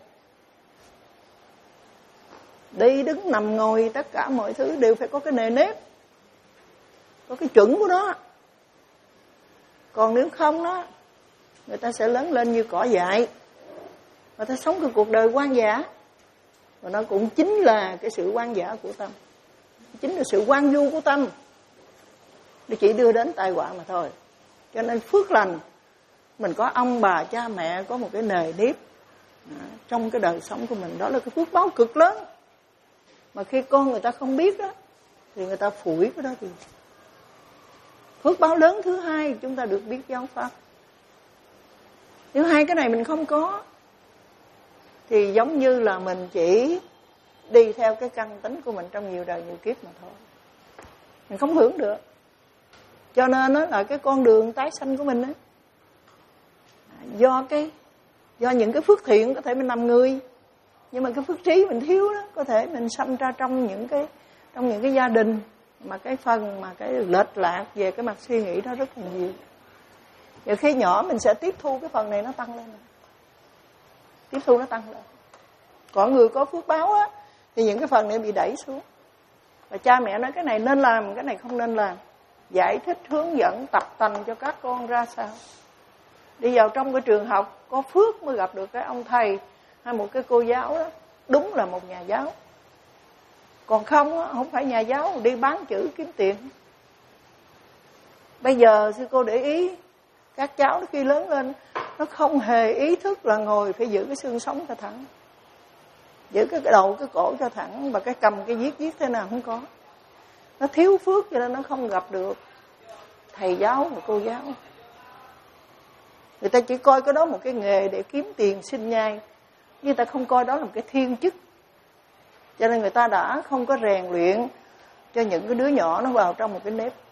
Speaker 1: đi đứng nằm ngồi tất cả mọi thứ đều phải có cái nề nếp, có cái chuẩn của nó. Còn nếu không đó, người ta sẽ lớn lên như cỏ dại, người ta sống cái cuộc đời hoang dã. Và nó cũng chính là cái sự hoang dã của tâm, chính là sự hoang vu của tâm, nó chỉ đưa đến tai họa mà thôi. Cho nên phước lành, mình có ông bà cha mẹ có một cái nề nếp trong cái đời sống của mình, đó là cái phước báo cực lớn. Mà khi con người ta không biết đó, thì người ta phủi cái đó đi. Phước báo lớn thứ hai, chúng ta được biết giáo Pháp. Nếu hai cái này mình không có, thì giống như là mình chỉ đi theo cái căn tính của mình trong nhiều đời nhiều kiếp mà thôi, mình không hưởng được. Cho nên đó là cái con đường tái sanh của mình đó, do cái do những cái phước thiện có thể mình làm người, nhưng mà cái phước trí mình thiếu đó, có thể mình sanh ra trong những cái trong những cái gia đình mà cái phần mà cái lệch lạc về cái mặt suy nghĩ đó rất là nhiều. Và khi nhỏ mình sẽ tiếp thu cái phần này nó tăng lên, tiếp thu nó tăng lên. Còn người có phước báo á, thì những cái phần này bị đẩy xuống. Và cha mẹ nói cái này nên làm, cái này không nên làm, giải thích, hướng dẫn, tập tành cho các con ra sao. Đi vào trong cái trường học, có phước mới gặp được cái ông thầy hay một cái cô giáo đó, đúng là một nhà giáo. Còn không á, không phải nhà giáo, đi bán chữ kiếm tiền. Bây giờ sư cô để ý, các cháu khi lớn lên, nó không hề ý thức là ngồi phải giữ cái xương sống cho thẳng, giữ cái đầu, cái cổ cho thẳng, và cái cầm cái viết viết thế nào không có. Nó thiếu phước cho nên nó không gặp được thầy giáo và cô giáo. Người ta chỉ coi cái đó một cái nghề để kiếm tiền sinh nhai, nhưng ta không coi đó là một cái thiên chức. Cho nên người ta đã không có rèn luyện cho những cái đứa nhỏ nó vào trong một cái nếp.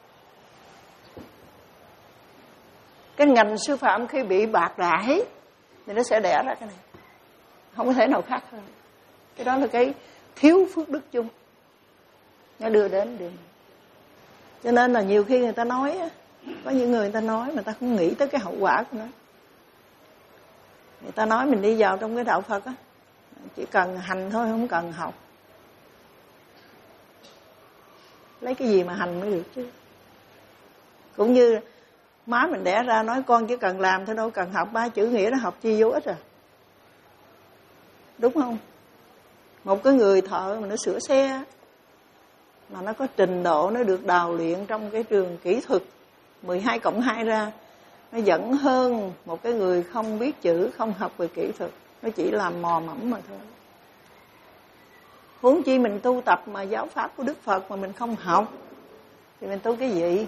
Speaker 1: Cái ngành sư phạm khi bị bạc rải thì nó sẽ đẻ ra cái này, không có thể nào khác hơn. Cái đó là cái thiếu phước đức chung, nó đưa đến điều này. Cho nên là nhiều khi người ta nói, có những người người ta nói mà người ta không nghĩ tới cái hậu quả của nó. Người ta nói mình đi vào trong cái đạo Phật á, chỉ cần hành thôi, không cần học. Lấy cái gì mà hành mới được chứ. Cũng như má mình đẻ ra nói con chỉ cần làm thôi, đâu cần học, ba chữ nghĩa nó học chi vô ích à. Đúng không? Một cái người thợ mà nó sửa xe, mà nó có trình độ, nó được đào luyện trong cái trường kỹ thuật mười hai cộng hai ra, nó vẫn hơn một cái người không biết chữ, không học về kỹ thuật, nó chỉ làm mò mẫm mà thôi. Huống chi mình tu tập mà giáo pháp của Đức Phật mà mình không học thì mình tu cái gì?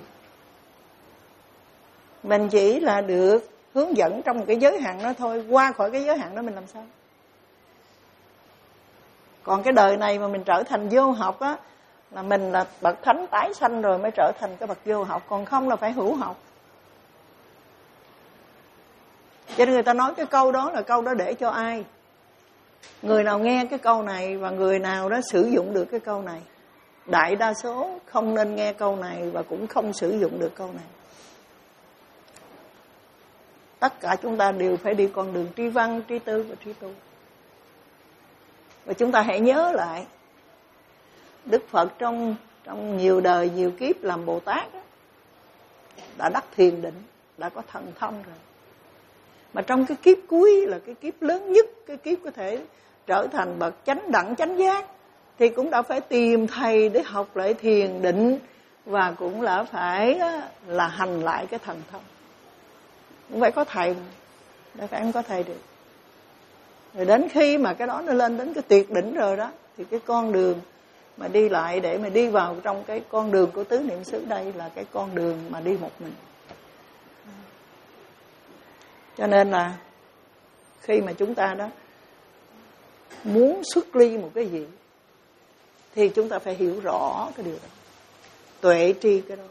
Speaker 1: Mình chỉ là được hướng dẫn trong một cái giới hạn đó thôi, qua khỏi cái giới hạn đó mình làm sao? Còn cái đời này mà mình trở thành vô học á, là mình là bậc thánh tái sanh rồi mới trở thành cái bậc vô học, còn không là phải hữu học. Cho nên người ta nói cái câu đó là câu đó để cho ai? Người nào nghe cái câu này và người nào đó sử dụng được cái câu này. Đại đa số không nên nghe câu này và cũng không sử dụng được câu này. Tất cả chúng ta đều phải đi con đường tri văn, tri tư và tri tu. Và chúng ta hãy nhớ lại, Đức Phật trong trong nhiều đời, nhiều kiếp làm Bồ Tát đó, đã đắc thiền định, đã có thần thông rồi. Mà trong cái kiếp cuối là cái kiếp lớn nhất, cái kiếp có thể trở thành bậc chánh đẳng chánh giác, thì cũng đã phải tìm thầy để học lại thiền định và cũng là phải là hành lại cái thần thông. Cũng phải có thầy, đâu phải không có thầy được. Rồi đến khi mà cái đó nó lên đến cái tuyệt đỉnh rồi đó, thì cái con đường mà đi lại để mà đi vào trong cái con đường của tứ niệm xứ đây là cái con đường mà đi một mình. Cho nên là khi mà chúng ta đó muốn xuất ly một cái gì thì chúng ta phải hiểu rõ cái điều đó, tuệ tri cái đó,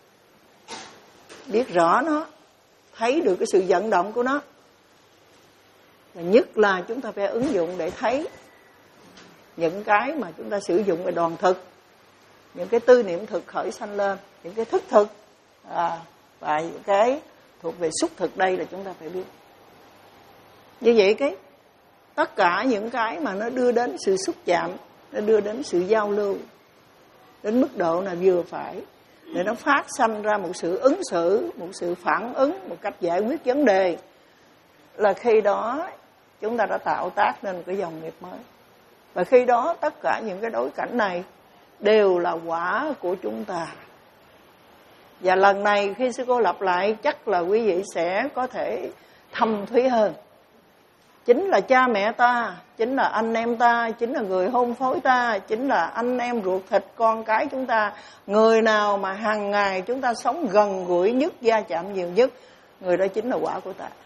Speaker 1: biết rõ nó, thấy được cái sự vận động của nó. Và nhất là chúng ta phải ứng dụng để thấy những cái mà chúng ta sử dụng về đoàn thực, những cái tư niệm thực khởi sanh lên, những cái thức thực à, và những cái thuộc về xúc thực, đây là chúng ta phải biết. Như vậy cái tất cả những cái mà nó đưa đến sự xúc chạm, nó đưa đến sự giao lưu đến mức độ là vừa phải, để nó phát sanh ra một sự ứng xử, một sự phản ứng, một cách giải quyết vấn đề, là khi đó chúng ta đã tạo tác nên một cái dòng nghiệp mới. Và khi đó tất cả những cái đối cảnh này đều là quả của chúng ta. Và lần này khi sư cô lặp lại, chắc là quý vị sẽ có thể thâm thúy hơn. Chính là cha mẹ ta, chính là anh em ta, chính là người hôn phối ta, chính là anh em ruột thịt con cái chúng ta. Người nào mà hàng ngày chúng ta sống gần gũi nhất, gia chạm nhiều nhất, người đó chính là quả của ta.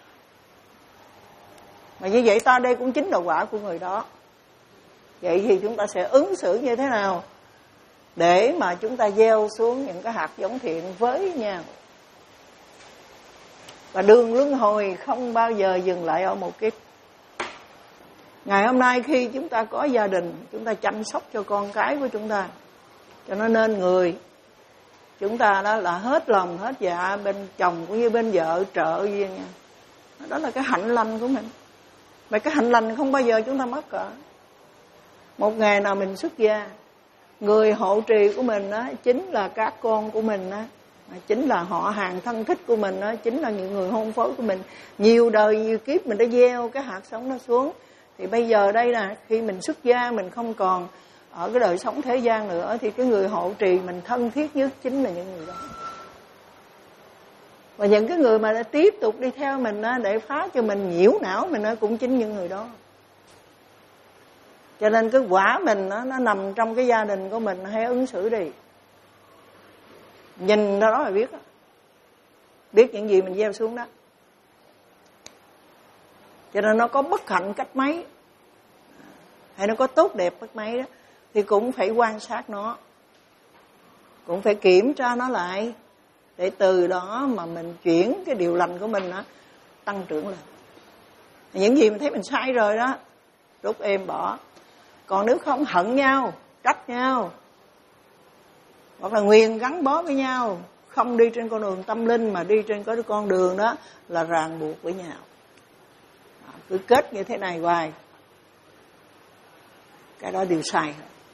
Speaker 1: Mà như vậy ta đây cũng chính là quả của người đó. Vậy thì chúng ta sẽ ứng xử như thế nào để mà chúng ta gieo xuống những cái hạt giống thiện với nhau. Và đường luân hồi không bao giờ dừng lại ở một kiếp. Ngày hôm nay khi chúng ta có gia đình, chúng ta chăm sóc cho con cái của chúng ta, cho nó nên người. Chúng ta đó là hết lòng hết dạ bên chồng cũng như bên vợ trợ duyên nha. Đó là cái hạnh lành của mình. Mà cái hạnh lành không bao giờ chúng ta mất cả. Một ngày nào mình xuất gia, người hộ trì của mình á, chính là các con của mình á, chính là họ hàng thân thích của mình á, chính là những người hôn phối của mình. Nhiều đời nhiều kiếp mình đã gieo cái hạt giống nó xuống. Thì bây giờ đây là khi mình xuất gia, mình không còn ở cái đời sống thế gian nữa, thì cái người hộ trì mình thân thiết nhất chính là những người đó. Và những cái người mà đã tiếp tục đi theo mình á, để phá cho mình nhiễu não mình á, cũng chính những người đó. Cho nên cái quả mình á, nó nằm trong cái gia đình của mình, hãy ứng xử đi. Nhìn đó là biết đó. Biết những gì mình gieo xuống đó. Cho nên nó có bất hạnh cách mấy, hay nó có tốt đẹp cách mấy đó, thì cũng phải quan sát nó, cũng phải kiểm tra nó lại, để từ đó mà mình chuyển cái điều lành của mình đó, tăng trưởng lên. Những gì mình thấy mình sai rồi đó, rút êm bỏ. Còn nếu không hận nhau, trách nhau, hoặc là nguyền gắn bó với nhau, không đi trên con đường tâm linh mà đi trên cái con đường đó là ràng buộc với nhau. Cứ kết như thế này hoài, cái đó đều sai.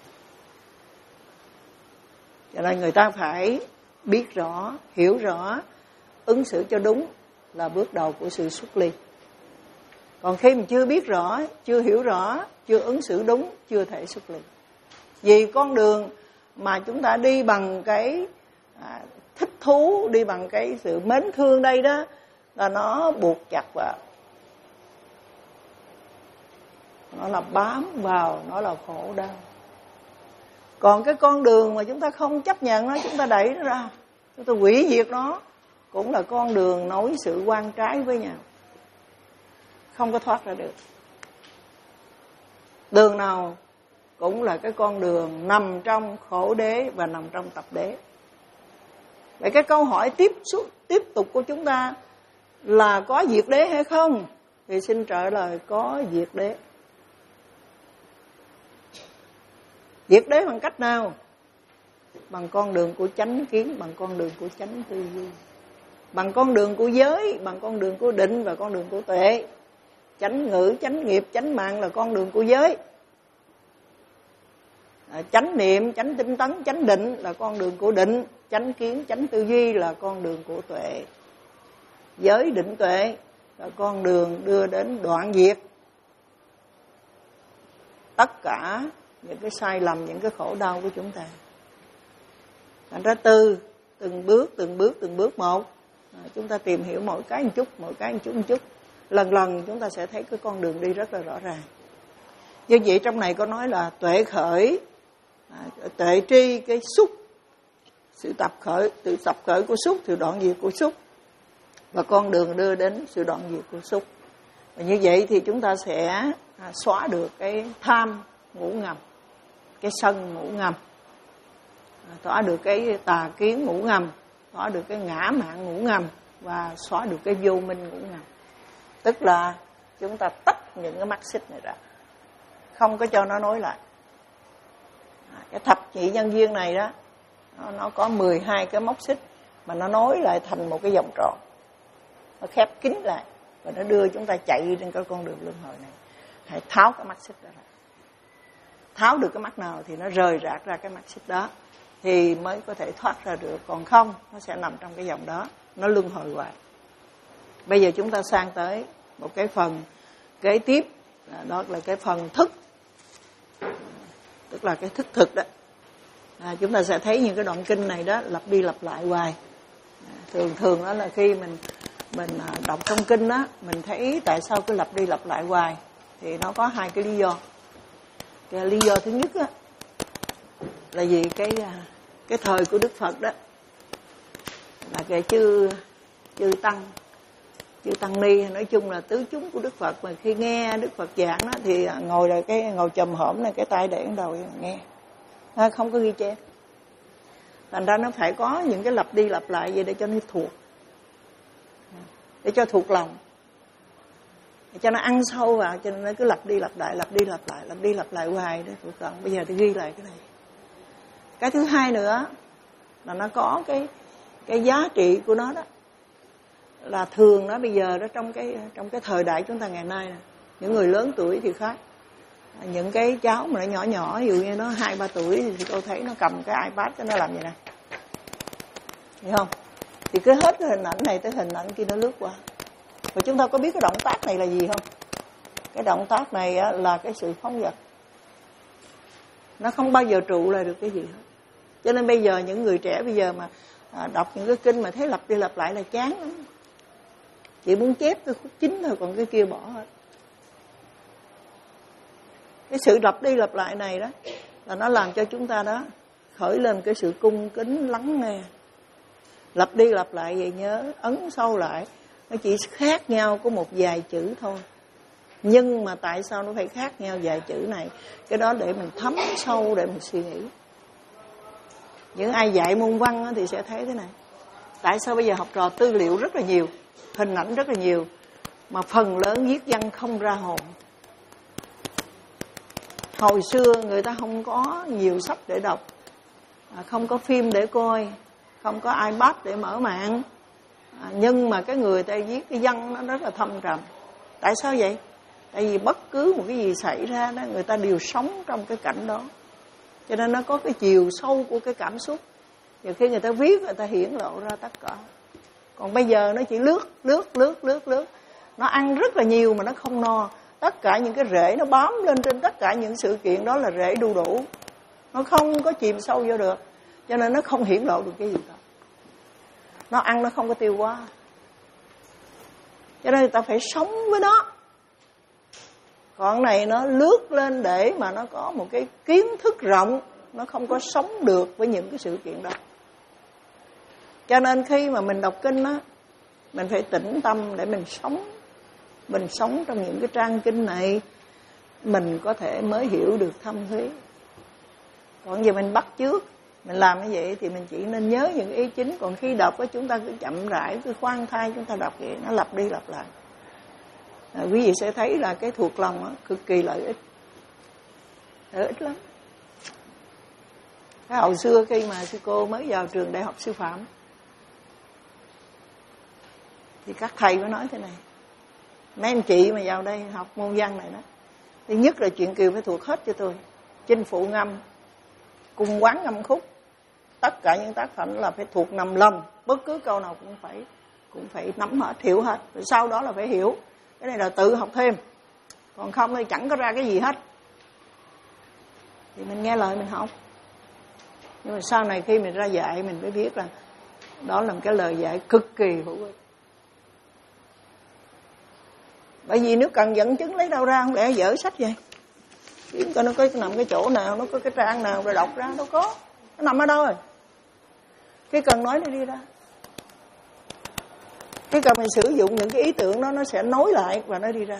Speaker 1: Cho nên người ta phải biết rõ, hiểu rõ, ứng xử cho đúng là bước đầu của sự xuất ly. Còn khi mình chưa biết rõ, chưa hiểu rõ, chưa ứng xử đúng, chưa thể xuất ly. Vì con đường mà chúng ta đi bằng cái à, thích thú, đi bằng cái sự mến thương đây đó, là nó buộc chặt vào. Nó là bám vào, nó là khổ đau. Còn cái con đường mà chúng ta không chấp nhận nó, chúng ta đẩy nó ra, chúng ta hủy diệt nó, cũng là con đường nối sự oan trái với nhau, không có thoát ra được. Đường nào cũng là cái con đường nằm trong khổ đế và nằm trong tập đế. Vậy cái câu hỏi tiếp xúc tiếp tục của chúng ta là có diệt đế hay không? Thì xin trả lời có diệt đế. Diệt đế bằng cách nào? Bằng con đường của chánh kiến, bằng con đường của chánh tư duy, bằng con đường của giới, bằng con đường của định và con đường của tuệ. Chánh ngữ, chánh nghiệp, chánh mạng là con đường của giới. Chánh niệm, chánh tinh tấn, chánh định là con đường của định. Chánh kiến, chánh tư duy là con đường của tuệ. Giới, định, tuệ là con đường đưa đến đoạn diệt tất cả những cái sai lầm, những cái khổ đau của chúng ta. Thành ra từ từng bước, từng bước, từng bước một, chúng ta tìm hiểu mỗi cái một chút, mỗi cái một chút một chút. Lần lần chúng ta sẽ thấy cái con đường đi rất là rõ ràng. Như vậy trong này có nói là tuệ khởi, tuệ tri cái xúc, sự tập khởi, sự tập khởi của xúc, sự đoạn diệt của xúc, và con đường đưa đến sự đoạn diệt của xúc. Và như vậy thì chúng ta sẽ xóa được cái tham ngủ ngầm, cái sân ngủ ngầm, xóa được cái tà kiến ngủ ngầm, xóa được cái ngã mạn ngủ ngầm, và xóa được cái vô minh ngủ ngầm. Tức là chúng ta tách những cái mắt xích này ra, không có cho nó nối lại. Cái thập nhị nhân duyên này đó, nó, nó có mười hai cái móc xích mà nó nối lại thành một cái vòng tròn, nó khép kín lại và nó đưa chúng ta chạy trên cái con đường luân hồi này. Hãy tháo cái mắt xích đó ra. Tháo được cái mắt nào thì nó rời rạc ra cái mắt xích đó thì mới có thể thoát ra được. Còn không, nó sẽ nằm trong cái vòng đó, nó luân hồi hoài. Bây giờ chúng ta sang tới một cái phần kế tiếp, đó là cái phần thức, tức là cái thức thực đó. À, chúng ta sẽ thấy những cái đoạn kinh này đó lặp đi lặp lại hoài. À, thường thường đó là khi mình mình đọc trong kinh đó, mình thấy tại sao cứ lặp đi lặp lại hoài, thì nó có hai cái lý do. Cái lý do thứ nhất đó, là vì cái cái thời của Đức Phật đó là cái chư chư tăng chư tăng ni, nói chung là tứ chúng của Đức Phật, mà khi nghe Đức Phật giảng đó thì ngồi là cái ngồi chồm hổm này, cái tay để lên đầu nghe, à, không có ghi chép. Thành ra nó phải có những cái lặp đi lặp lại vậy để cho nó thuộc, để cho thuộc lòng, để cho nó ăn sâu vào, cho nên nó cứ lặp đi lặp lại, lặp đi lặp lại, lặp đi lặp lại hoài để thuộc lòng. Bây giờ tôi ghi lại cái này. Cái thứ hai nữa là nó có cái cái giá trị của nó đó, là thường đó bây giờ đó trong cái trong cái thời đại chúng ta ngày nay nè, những người lớn tuổi thì khác, những cái cháu mà nó nhỏ nhỏ, ví dụ như nó hai ba tuổi thì tôi thấy nó cầm cái iPad cho nó làm vậy này, hiểu không? Thì cứ hết cái hình ảnh này tới hình ảnh kia nó lướt qua. Và chúng ta có biết cái động tác này là gì không? Cái động tác này á, là cái sự phóng dật, nó không bao giờ trụ lại được cái gì hết. Cho nên bây giờ những người trẻ bây giờ mà à, đọc những cái kinh mà thấy lặp đi lặp lại là chán lắm. Chỉ muốn chép cái khúc chính thôi, còn cái kia bỏ hết. Cái sự lặp đi lặp lại này đó là nó làm cho chúng ta đó khởi lên cái sự cung kính lắng nghe. Lặp đi lặp lại vậy nhớ, ấn sâu lại. Nó chỉ khác nhau có một vài chữ thôi. Nhưng mà tại sao nó phải khác nhau vài chữ này? Cái đó để mình thấm sâu, để mình suy nghĩ. Những ai dạy môn văn thì sẽ thấy thế này. Tại sao bây giờ học trò tư liệu rất là nhiều, hình ảnh rất là nhiều, mà phần lớn viết văn không ra hồn? Hồi xưa người ta không có nhiều sách để đọc, không có phim để coi, không có iPad để mở mạng, nhưng mà cái người ta viết cái văn nó rất là thâm trầm. Tại sao vậy? Tại vì bất cứ một cái gì xảy ra đó, người ta đều sống trong cái cảnh đó, cho nên nó có cái chiều sâu của cái cảm xúc. Nhiều khi người ta viết, người ta hiển lộ ra tất cả. Còn bây giờ nó chỉ lướt, lướt, lướt, lướt, lướt. Nó ăn rất là nhiều mà nó không no. Tất cả những cái rễ nó bám lên trên tất cả những sự kiện đó là rễ đu đủ. Nó không có chìm sâu vô được, cho nên nó không hiển lộ được cái gì cả. Nó ăn nó không có tiêu hóa. Cho nên người ta phải sống với nó. Còn này nó lướt lên để mà nó có một cái kiến thức rộng, nó không có sống được với những cái sự kiện đó. Cho nên khi mà mình đọc kinh á, mình phải tĩnh tâm để mình sống. Mình sống trong những cái trang kinh này, mình có thể mới hiểu được thâm thúy. Còn giờ mình bắt chước, mình làm như vậy thì mình chỉ nên nhớ những ý chính. Còn khi đọc á, chúng ta cứ chậm rãi, cứ khoan thai chúng ta đọc vậy, nó lặp đi lặp lại. À, quý vị sẽ thấy là cái thuộc lòng á, cực kỳ lợi ích, lợi ích lắm. Cái hồi xưa khi mà sư cô mới vào trường đại học sư phạm thì các thầy có nói thế này: mấy anh chị mà vào đây học môn văn này đó, thứ nhất là chuyện Kiều phải thuộc hết cho tôi, chinh phụ ngâm, cung quán ngâm khúc, tất cả những tác phẩm là phải thuộc nằm lòng, bất cứ câu nào cũng phải cũng phải nắm hết, hiểu hết. Rồi sau đó là phải hiểu, cái này là tự học thêm, còn không thì chẳng có ra cái gì hết. Thì mình nghe lời mình học, nhưng mà sau này khi mình ra dạy mình mới biết là đó là một cái lời dạy cực kỳ hữu ích. Bởi vì nếu cần dẫn chứng lấy đâu ra, không lẽ dở sách vậy? Kiếm coi nó có nằm cái chỗ nào, nó có cái trang nào rồi đọc ra, đâu có. Nó nằm ở đâu rồi? Cái cần nói nó đi ra. Cái cần mình sử dụng những cái ý tưởng đó, nó sẽ nối lại và nó đi ra.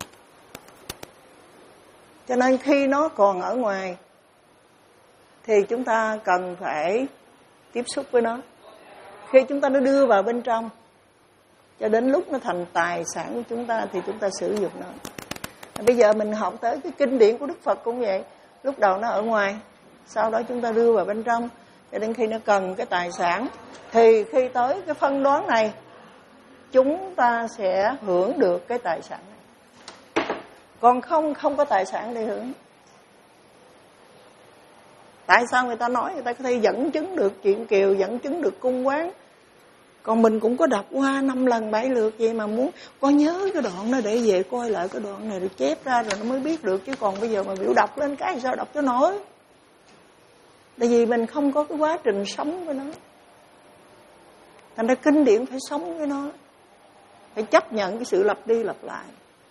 Speaker 1: Cho nên khi nó còn ở ngoài thì chúng ta cần phải tiếp xúc với nó. Khi chúng ta nó đưa vào bên trong, cho đến lúc nó thành tài sản của chúng ta thì chúng ta sử dụng nó. Bây giờ mình học tới cái kinh điển của Đức Phật cũng vậy. Lúc đầu nó ở ngoài, sau đó chúng ta đưa vào bên trong, cho đến khi nó cần cái tài sản thì khi tới cái phân đoán này, chúng ta sẽ hưởng được cái tài sản này. Còn không không có tài sản để hưởng. Tại sao người ta nói người ta có thể dẫn chứng được chuyện Kiều, dẫn chứng được cung quán? Còn mình cũng có đọc qua năm lần bảy lượt vậy mà muốn có nhớ cái đoạn đó để về coi lại cái đoạn này rồi chép ra rồi nó mới biết được. Chứ còn bây giờ mà biểu đọc lên cái sao đọc cho nổi. Tại vì mình không có cái quá trình sống với nó. Thành ra kinh điển phải sống với nó, phải chấp nhận cái sự lặp đi lặp lại.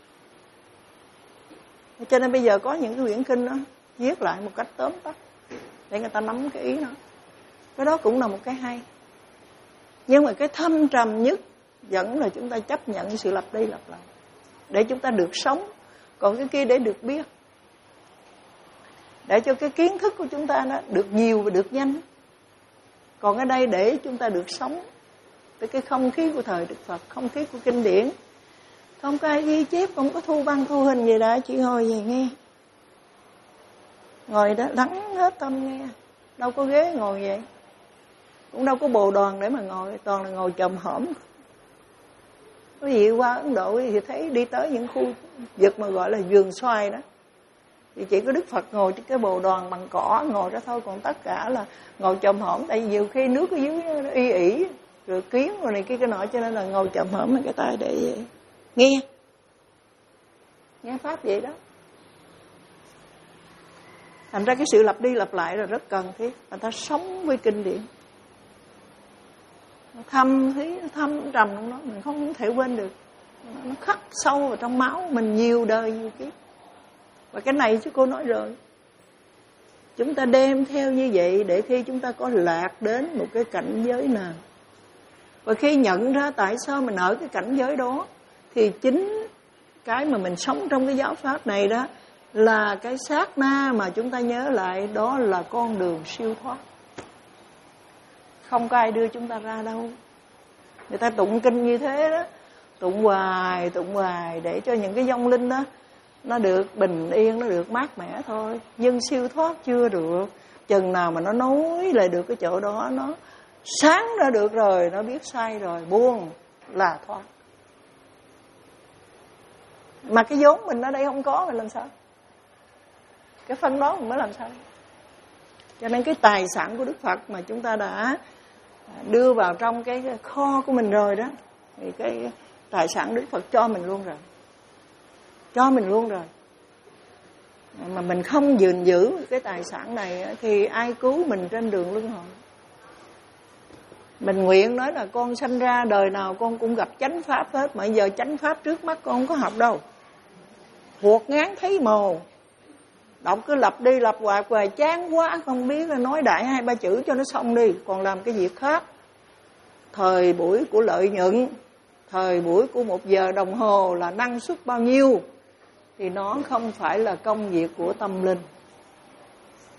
Speaker 1: Cho nên bây giờ có những cái quyển kinh đó viết lại một cách tóm tắt để người ta nắm cái ý nó. Cái đó cũng là một cái hay. Nhưng mà cái thâm trầm nhất vẫn là chúng ta chấp nhận sự lặp đi lặp lại để chúng ta được sống. Còn cái kia để được biết, để cho cái kiến thức của chúng ta nó được nhiều và được nhanh. Còn ở đây để chúng ta được sống với cái không khí của thời Đức Phật, không khí của kinh điển. Không có ai ghi chép, không có thu văn thu hình gì đó, chỉ ngồi về nghe. Ngồi đó lắng hết tâm nghe. Đâu có ghế ngồi vậy, cũng đâu có bồ đoàn để mà ngồi, toàn là ngồi chồm hổm. Quý vị qua Ấn Độ thì thấy đi tới những khu vực mà gọi là vườn xoài đó, thì chỉ có Đức Phật ngồi trên cái bồ đoàn bằng cỏ ngồi đó thôi, còn tất cả là ngồi chồm hổm. Tại vì nhiều khi nước ở dưới nó y ỉ, rồi kiến rồi này kia cái nọ, cho nên là ngồi chồm hổm với cái tay để vậy. Nghe, nghe pháp vậy đó. Thành ra cái sự lặp đi lặp lại là rất cần thiết. Người ta sống với kinh điển, nó thâm thí, nó thâm trầm trong đó, mình không thể quên được. Nó khắc sâu vào trong máu mình nhiều đời nhiều kiếp. Và cái này chứ cô nói rồi, chúng ta đem theo như vậy để khi chúng ta có lạc đến một cái cảnh giới nào, và khi nhận ra tại sao mình ở cái cảnh giới đó, thì chính cái mà mình sống trong cái giáo pháp này đó là cái sát na mà chúng ta nhớ lại, đó là con đường siêu thoát. Không có ai đưa chúng ta ra đâu. Người ta tụng kinh như thế đó, tụng hoài, tụng hoài để cho những cái vong linh đó nó được bình yên, nó được mát mẻ thôi. Nhưng siêu thoát chưa được. Chừng nào mà nó nối lại được cái chỗ đó, nó sáng ra được rồi, nó biết sai rồi, buông là thoát. Mà cái vốn mình ở đây không có, mình làm sao? Cái phân đó mình mới làm sao? Cho nên cái tài sản của Đức Phật mà chúng ta đã đưa vào trong cái kho của mình rồi đó, thì cái tài sản Đức Phật cho mình luôn rồi, cho mình luôn rồi. Mà mình không gìn giữ cái tài sản này thì ai cứu mình trên đường luân hồi? Mình nguyện nói là con sanh ra đời nào con cũng gặp chánh pháp hết, mà giờ chánh pháp trước mắt con không có học đâu. Thuộc ngán thấy mồ, đọc cứ lặp đi lặp hoài hoài chán quá, không biết là nói đại hai ba chữ cho nó xong đi, còn làm cái việc khác. Thời buổi của lợi nhuận, thời buổi của một giờ đồng hồ là năng suất bao nhiêu, thì nó không phải là công việc của tâm linh.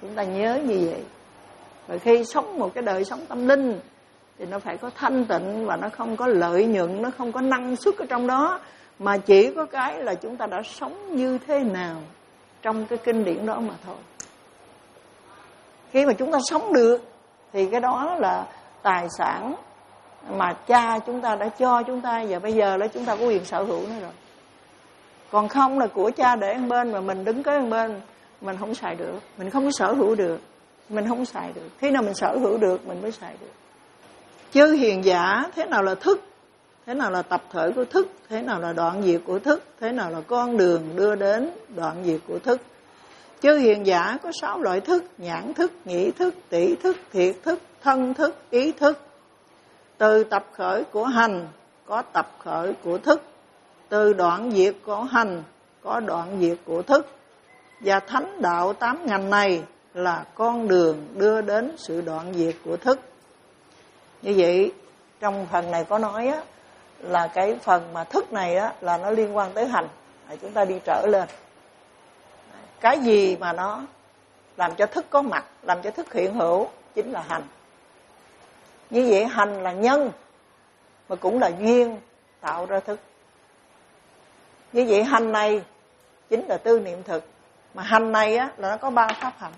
Speaker 1: Chúng ta nhớ như vậy. Và khi sống một cái đời sống tâm linh thì nó phải có thanh tịnh, và nó không có lợi nhuận, nó không có năng suất ở trong đó, mà chỉ có cái là chúng ta đã sống như thế nào trong cái kinh điển đó mà thôi. Khi mà chúng ta sống được thì cái đó là tài sản mà cha chúng ta đã cho chúng ta, và bây giờ là chúng ta có quyền sở hữu nó rồi. Còn không là của cha để một bên mà mình đứng kế một bên, mình không xài được, mình không có sở hữu được, mình không xài được. Khi nào mình sở hữu được mình mới xài được. Chư hiền giả, thế nào là thức, thế nào là tập thể của thức, thế nào là đoạn diệt của thức, thế nào là con đường đưa đến đoạn diệt của thức. Chư hiền giả có sáu loại thức: nhãn thức, nhĩ thức, tỷ thức, thiệt thức, thân thức, ý thức. Từ tập khởi của hành có tập khởi của thức, từ đoạn diệt của hành có đoạn diệt của thức. Và thánh đạo tám ngành này là con đường đưa đến sự đoạn diệt của thức. Như vậy trong phần này có nói á, là cái phần mà thức này á, là nó liên quan tới hành. Chúng ta đi trở lên. Cái gì mà nó làm cho thức có mặt, làm cho thức hiện hữu chính là hành. Như vậy hành là nhân, mà cũng là duyên tạo ra thức. Như vậy hành này chính là tư niệm thực. Mà hành này á, là nó có ba pháp hành: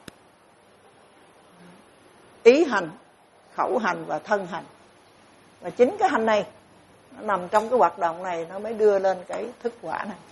Speaker 1: ý hành, khẩu hành và thân hành. Và chính cái hành này nó nằm trong cái hoạt động này, nó mới đưa lên cái thức quả này.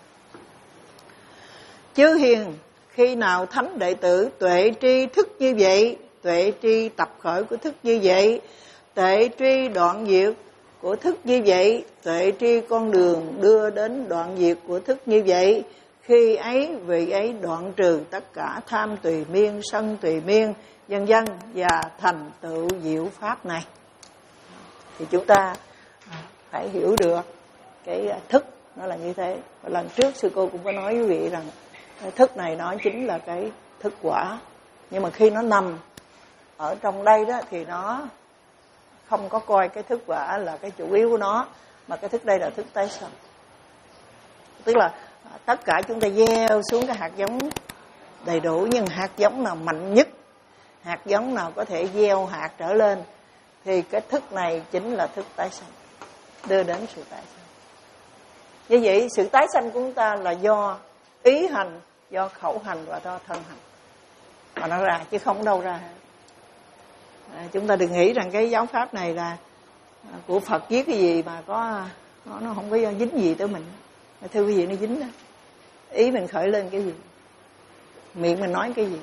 Speaker 1: Chư hiền, khi nào thánh đệ tử tuệ tri thức như vậy, tuệ tri tập khởi của thức như vậy, tuệ tri đoạn diệt của thức như vậy, tuệ tri con đường đưa đến đoạn diệt của thức như vậy, khi ấy vị ấy đoạn trừ tất cả tham tùy miên, sân tùy miên, vân vân, và thành tựu diệu pháp này. Thì chúng ta phải hiểu được cái thức nó là như thế. Và lần trước sư cô cũng có nói với quý vị rằng cái thức này nó chính là cái thức quả. Nhưng mà khi nó nằm ở trong đây đó thì nó không có coi cái thức quả là cái chủ yếu của nó, mà cái thức đây là thức tái sanh. Tức là tất cả chúng ta gieo xuống cái hạt giống đầy đủ, nhưng hạt giống nào mạnh nhất, hạt giống nào có thể gieo hạt trở lên, thì cái thức này chính là thức tái sanh, đưa đến sự tái sanh. Như vậy sự tái sanh của chúng ta là do ý hành, do khẩu hành và do thân hành mà nó ra, chứ không đâu ra. À, chúng ta đừng nghĩ rằng cái giáo pháp này là của Phật viết cái gì mà có nó, nó không có dính gì tới mình. Thưa quý vị, nó dính đó. Ý mình khởi lên cái gì, miệng mình nói cái gì,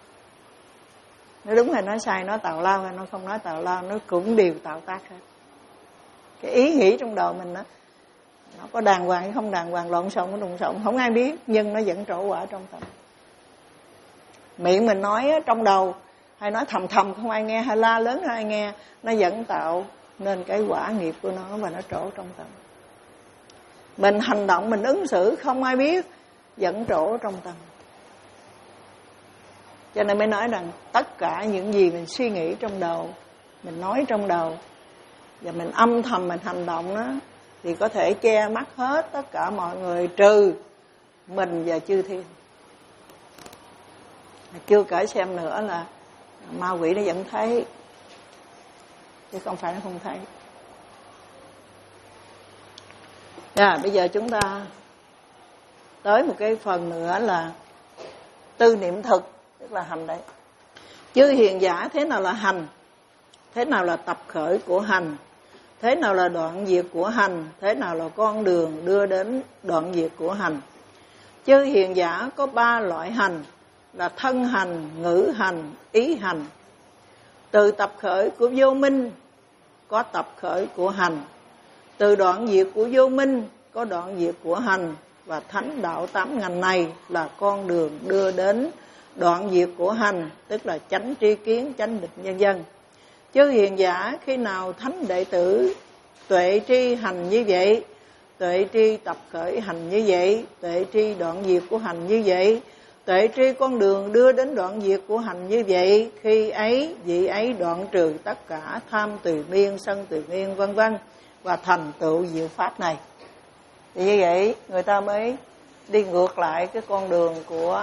Speaker 1: nó đúng hay nói sai, nó tào lao hay nó không nói tào lao, nó cũng đều tạo tác hết. Cái ý nghĩ trong đầu mình đó, nó có đàng hoàng hay không đàng hoàng, lộn xộn có lộn xộn, không ai biết, nhưng nó vẫn trổ quả trong tâm. Miệng mình nói trong đầu hay nói thầm thầm không ai nghe, hay la lớn không ai nghe, nó vẫn tạo nên cái quả nghiệp của nó và nó trổ trong tâm. Mình hành động, mình ứng xử không ai biết, vẫn trổ trong tâm. Cho nên mới nói rằng tất cả những gì mình suy nghĩ trong đầu, mình nói trong đầu, và mình âm thầm mình hành động đó, thì có thể che mắt hết tất cả mọi người trừ mình và chư thiên. Chưa kể xem nữa là ma quỷ nó vẫn thấy, chứ không phải nó không thấy. À, bây giờ chúng ta tới một cái phần nữa là tư niệm thực, tức là hành đấy. Chư hiền giả, thế nào là hành, thế nào là tập khởi của hành, thế nào là đoạn diệt của hành, thế nào là con đường đưa đến đoạn diệt của hành. Chư hiền giả có ba loại hành là thân hành, ngữ hành, ý hành. Từ tập khởi của vô minh có tập khởi của hành, từ đoạn diệt của vô minh có đoạn diệt của hành, và thánh đạo tám ngành này là con đường đưa đến đoạn diệt của hành, tức là chánh tri kiến, chánh định, vân vân. Chư hiền giả, khi nào thánh đệ tử tuệ tri hành như vậy, tuệ tri tập khởi hành như vậy, tuệ tri đoạn diệt của hành như vậy, tuệ tri con đường đưa đến đoạn diệt của hành như vậy, khi ấy vị ấy đoạn trừ tất cả tham tùy miên, sân tùy miên, vân vân, và thành tựu diệu pháp này. Thì như vậy người ta mới đi ngược lại cái con đường của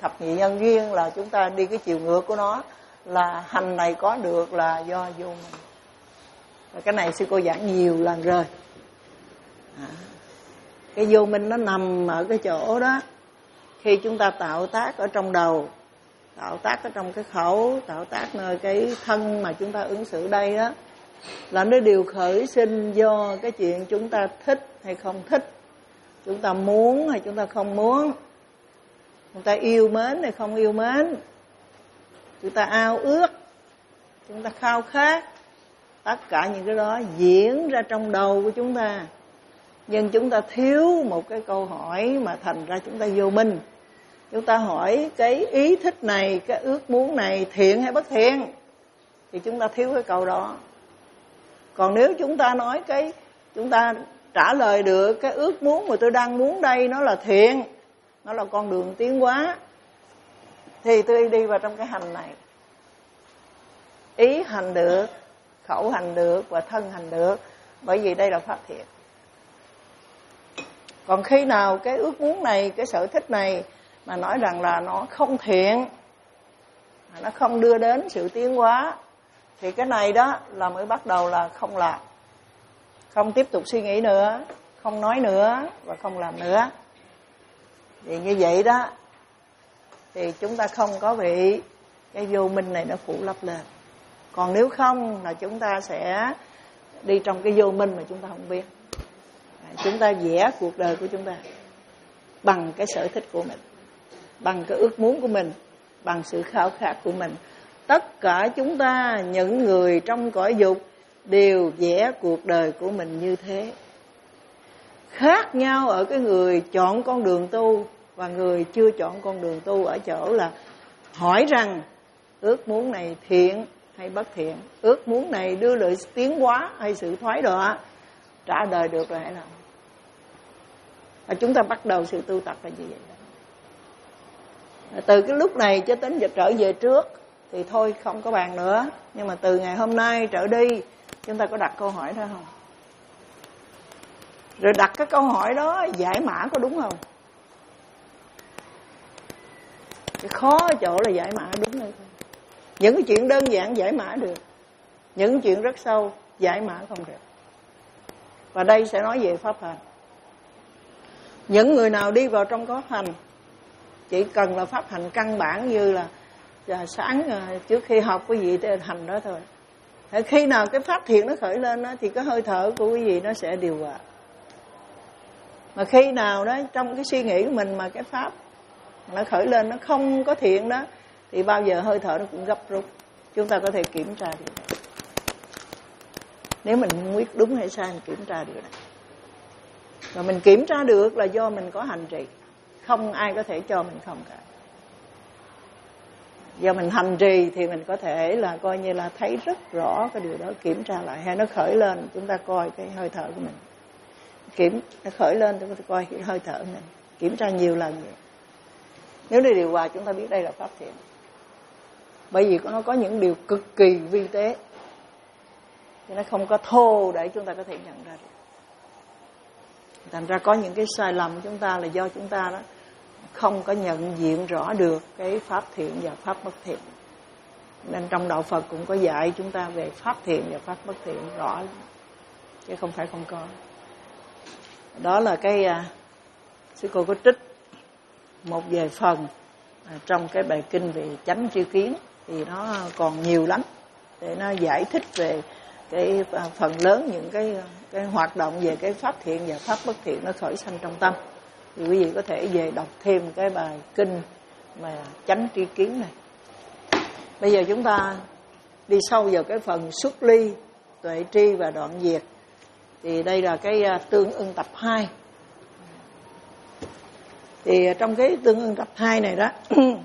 Speaker 1: thập nhị nhân duyên là chúng ta đi cái chiều ngược của nó, là hành này có được là do vô minh. Và cái này sư cô giảng nhiều lần rồi. À, cái vô minh nó nằm ở cái chỗ đó. Khi chúng ta tạo tác ở trong đầu, tạo tác ở trong cái khẩu, tạo tác nơi cái thân mà chúng ta ứng xử đây đó, là nó đều khởi sinh do cái chuyện chúng ta thích hay không thích, chúng ta muốn hay chúng ta không muốn, chúng ta yêu mến hay không yêu mến, chúng ta ao ước, chúng ta khao khát. Tất cả những cái đó diễn ra trong đầu của chúng ta. Nhưng chúng ta thiếu một cái câu hỏi mà thành ra chúng ta vô minh. Chúng ta hỏi cái ý thích này, cái ước muốn này thiện hay bất thiện, thì chúng ta thiếu cái câu đó. Còn nếu chúng ta nói cái, chúng ta trả lời được cái ước muốn mà tôi đang muốn đây nó là thiện, nó là con đường tiến hóa, thì tôi đi vào trong cái hành này. Ý hành được, khẩu hành được và thân hành được, bởi vì đây là pháp thiện. Còn khi nào cái ước muốn này, cái sở thích này mà nói rằng là nó không thiện, nó không đưa đến sự tiến hóa, thì cái này đó là mới bắt đầu là không làm, không tiếp tục suy nghĩ nữa, không nói nữa và không làm nữa. Thì như vậy đó thì chúng ta không có bị cái vô minh này nó phủ lấp lên. Còn nếu không là chúng ta sẽ đi trong cái vô minh mà chúng ta không biết. Chúng ta vẽ cuộc đời của chúng ta bằng cái sở thích của mình, bằng cái ước muốn của mình, bằng sự khao khát của mình. Tất cả chúng ta, những người trong cõi dục, đều vẽ cuộc đời của mình như thế. Khác nhau ở cái người chọn con đường tu và người chưa chọn con đường tu ở chỗ là hỏi rằng ước muốn này thiện hay bất thiện, ước muốn này đưa lại tiến hóa hay sự thoái đọa. Trả lời được rồi hãy làm. Và chúng ta bắt đầu sự tu tập là như vậy. Từ cái lúc này cho đến trở về trước thì thôi không có bàn nữa. Nhưng mà từ ngày hôm nay trở đi, chúng ta có đặt câu hỏi đó không? Rồi đặt cái câu hỏi đó giải mã có đúng không? Cái khó ở chỗ là giải mã đúng hay không. Những cái chuyện đơn giản giải mã được, những chuyện rất sâu giải mã không được. Và đây sẽ nói về pháp hành. Những người nào đi vào trong pháp hành chỉ cần là pháp hành căn bản, như là, là sáng trước khi học quý vị tới hành đó thôi. Khi nào cái pháp thiện nó khởi lên đó, thì cái hơi thở của quý vị nó sẽ điều hòa. Mà khi nào đó trong cái suy nghĩ của mình mà cái pháp nó khởi lên nó không có thiện đó, thì bao giờ hơi thở nó cũng gấp rút. Chúng ta có thể kiểm tra điều này. Nếu mình không biết đúng hay sai, mình kiểm tra điều này. Và mình kiểm tra được là do mình có hành trì. Không ai có thể cho mình không cả. Do mình hành trì thì mình có thể là coi như là thấy rất rõ cái điều đó, kiểm tra lại. Hay nó khởi lên, chúng ta coi cái hơi thở của mình. Kiểm, nó khởi lên, chúng ta coi cái hơi thở của mình. Kiểm tra nhiều lần vậy. Nếu đi điều hòa, chúng ta biết đây là pháp thiện. Bởi vì nó có những điều cực kỳ vi tế, thì nó không có thô để chúng ta có thể nhận ra được. Thành ra có những cái sai lầm chúng ta là do chúng ta đó không có nhận diện rõ được cái pháp thiện và pháp bất thiện. Nên trong đạo Phật cũng có dạy chúng ta về pháp thiện và pháp bất thiện rõ lắm, chứ không phải không có. Đó là cái uh, sư cô có trích một vài phần uh, trong cái bài kinh về chánh tri kiến, thì nó còn nhiều lắm để nó giải thích về cái uh, phần lớn những cái cái hoạt động về cái pháp thiện và pháp bất thiện nó khởi sanh trong tâm. Thì quý vị có thể về đọc thêm cái bài kinh mà chánh tri kiến này. Bây giờ chúng ta đi sâu vào cái phần xuất ly, tuệ tri và đoạn diệt. Thì đây là cái tương ưng tập hai. Thì trong cái tương ưng tập hai này đó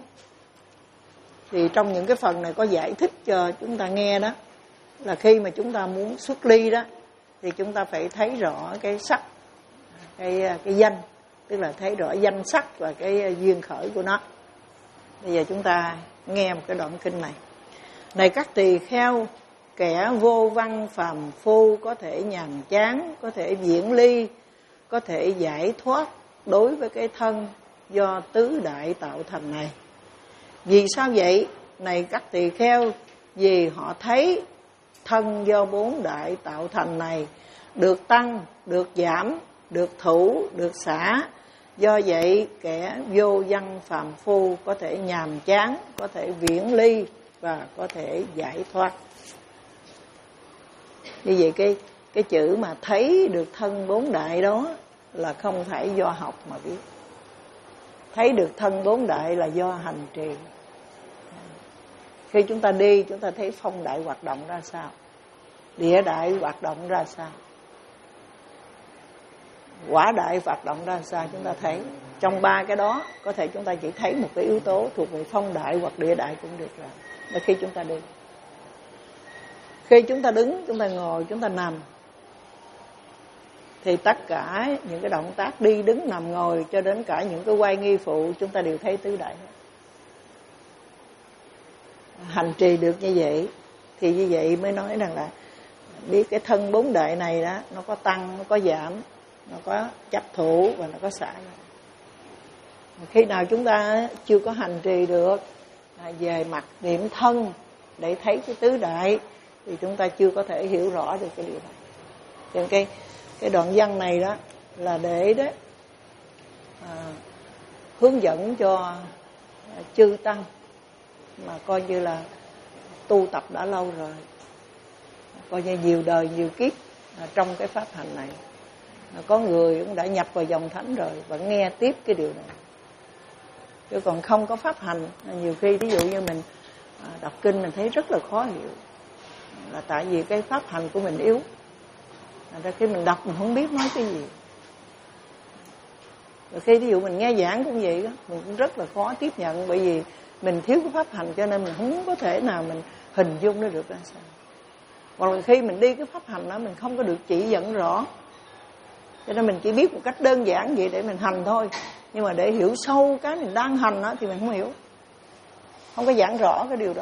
Speaker 1: thì trong những cái phần này có giải thích cho chúng ta nghe đó, là khi mà chúng ta muốn xuất ly đó thì chúng ta phải thấy rõ cái sắc, cái cái danh, tức là thấy rõ danh sắc và cái duyên khởi của nó. Bây giờ chúng ta nghe một cái đoạn kinh này. Này các tỳ kheo, kẻ vô văn phàm phu có thể nhàm chán, có thể viễn ly, có thể giải thoát đối với cái thân do tứ đại tạo thành này. Vì sao vậy? Này các tỳ kheo, vì họ thấy thân do bốn đại tạo thành này được tăng, được giảm, được thủ, được xả. Do vậy kẻ vô văn phàm phu có thể nhàm chán, có thể viễn ly và có thể giải thoát. Như vậy cái cái chữ mà thấy được thân bốn đại đó là không phải do học mà biết. Thấy được thân bốn đại là do hành trì. Khi chúng ta đi, chúng ta thấy phong đại hoạt động ra sao, địa đại hoạt động ra sao, quả đại hoạt động ra sao, chúng ta thấy. Trong ba cái đó, có thể chúng ta chỉ thấy một cái yếu tố thuộc về phong đại hoặc địa đại cũng được rồi. Là khi chúng ta đi. Khi chúng ta đứng, chúng ta ngồi, chúng ta nằm, thì tất cả những cái động tác đi, đứng, nằm, ngồi, cho đến cả những cái quay nghi phụ, chúng ta đều thấy tứ đại hết. Hành trì được như vậy, thì như vậy mới nói rằng là biết cái thân bốn đại này đó, nó có tăng, nó có giảm, nó có chấp thủ và nó có xả. Khi nào chúng ta chưa có hành trì được về mặt niệm thân để thấy cái tứ đại, thì chúng ta chưa có thể hiểu rõ được cái điều này. Cho nên cái cái đoạn văn này đó là để đó à, hướng dẫn cho chư tăng mà coi như là tu tập đã lâu rồi, coi như nhiều đời nhiều kiếp à, trong cái pháp hành này. À, có người cũng đã nhập vào dòng thánh rồi vẫn nghe tiếp cái điều này. Chứ còn không có pháp hành, nhiều khi ví dụ như mình à, đọc kinh mình thấy rất là khó hiểu, là tại vì cái pháp hành của mình yếu. Ra khi mình đọc mình không biết nói cái gì. Rồi khi ví dụ mình nghe giảng cũng vậy đó, mình cũng rất là khó tiếp nhận, bởi vì mình thiếu cái pháp hành, cho nên mình không có thể nào mình hình dung nó được ra sao. Hoặc là khi mình đi cái pháp hành đó mình không có được chỉ dẫn rõ, cho nên mình chỉ biết một cách đơn giản vậy để mình hành thôi. Nhưng mà để hiểu sâu cái mình đang hành đó thì mình không hiểu, không có giảng rõ cái điều đó.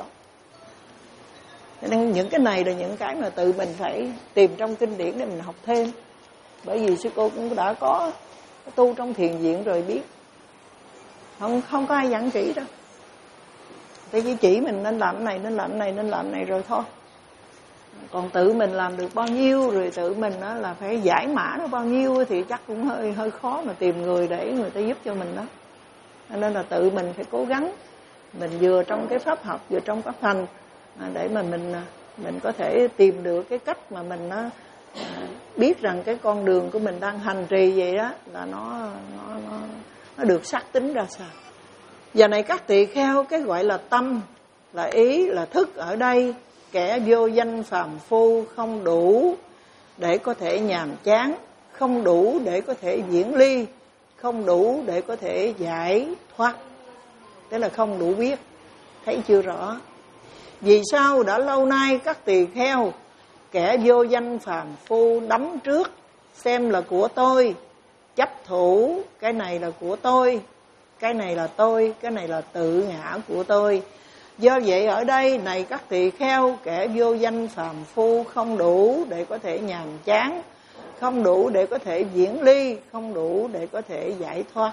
Speaker 1: Cho nên những cái này là những cái mà tự mình phải tìm trong kinh điển để mình học thêm. Bởi vì sư cô cũng đã có tu trong thiền viện rồi biết. Không không có ai giảng chỉ đâu. Thế chỉ chỉ mình nên làm cái này, nên làm cái này, nên làm cái này rồi thôi. Còn tự mình làm được bao nhiêu, rồi tự mình đó là phải giải mã nó bao nhiêu thì chắc cũng hơi hơi khó mà tìm người để người ta giúp cho mình đó. Nên là tự mình phải cố gắng. Mình vừa trong cái pháp học, vừa trong pháp hành, để mà mình mình có thể tìm được cái cách mà mình nó biết rằng cái con đường của mình đang hành trì vậy đó là nó nó nó nó được xác tính ra sao. Giờ này các tỳ kheo, cái gọi là tâm, là ý, là thức ở đây, kẻ vô danh phàm phu không đủ để có thể nhàm chán, không đủ để có thể diễn ly, không đủ để có thể giải thoát. Tức là không đủ biết, thấy chưa rõ. Vì sao đã lâu nay các tỳ kheo, kẻ vô danh phàm phu đắm trước, xem là của tôi, chấp thủ, cái này là của tôi, cái này là tôi, cái này là tự ngã của tôi. Do vậy ở đây này các tỳ kheo, kẻ vô danh phàm phu không đủ để có thể nhàm chán, không đủ để có thể diễn ly, không đủ để có thể giải thoát.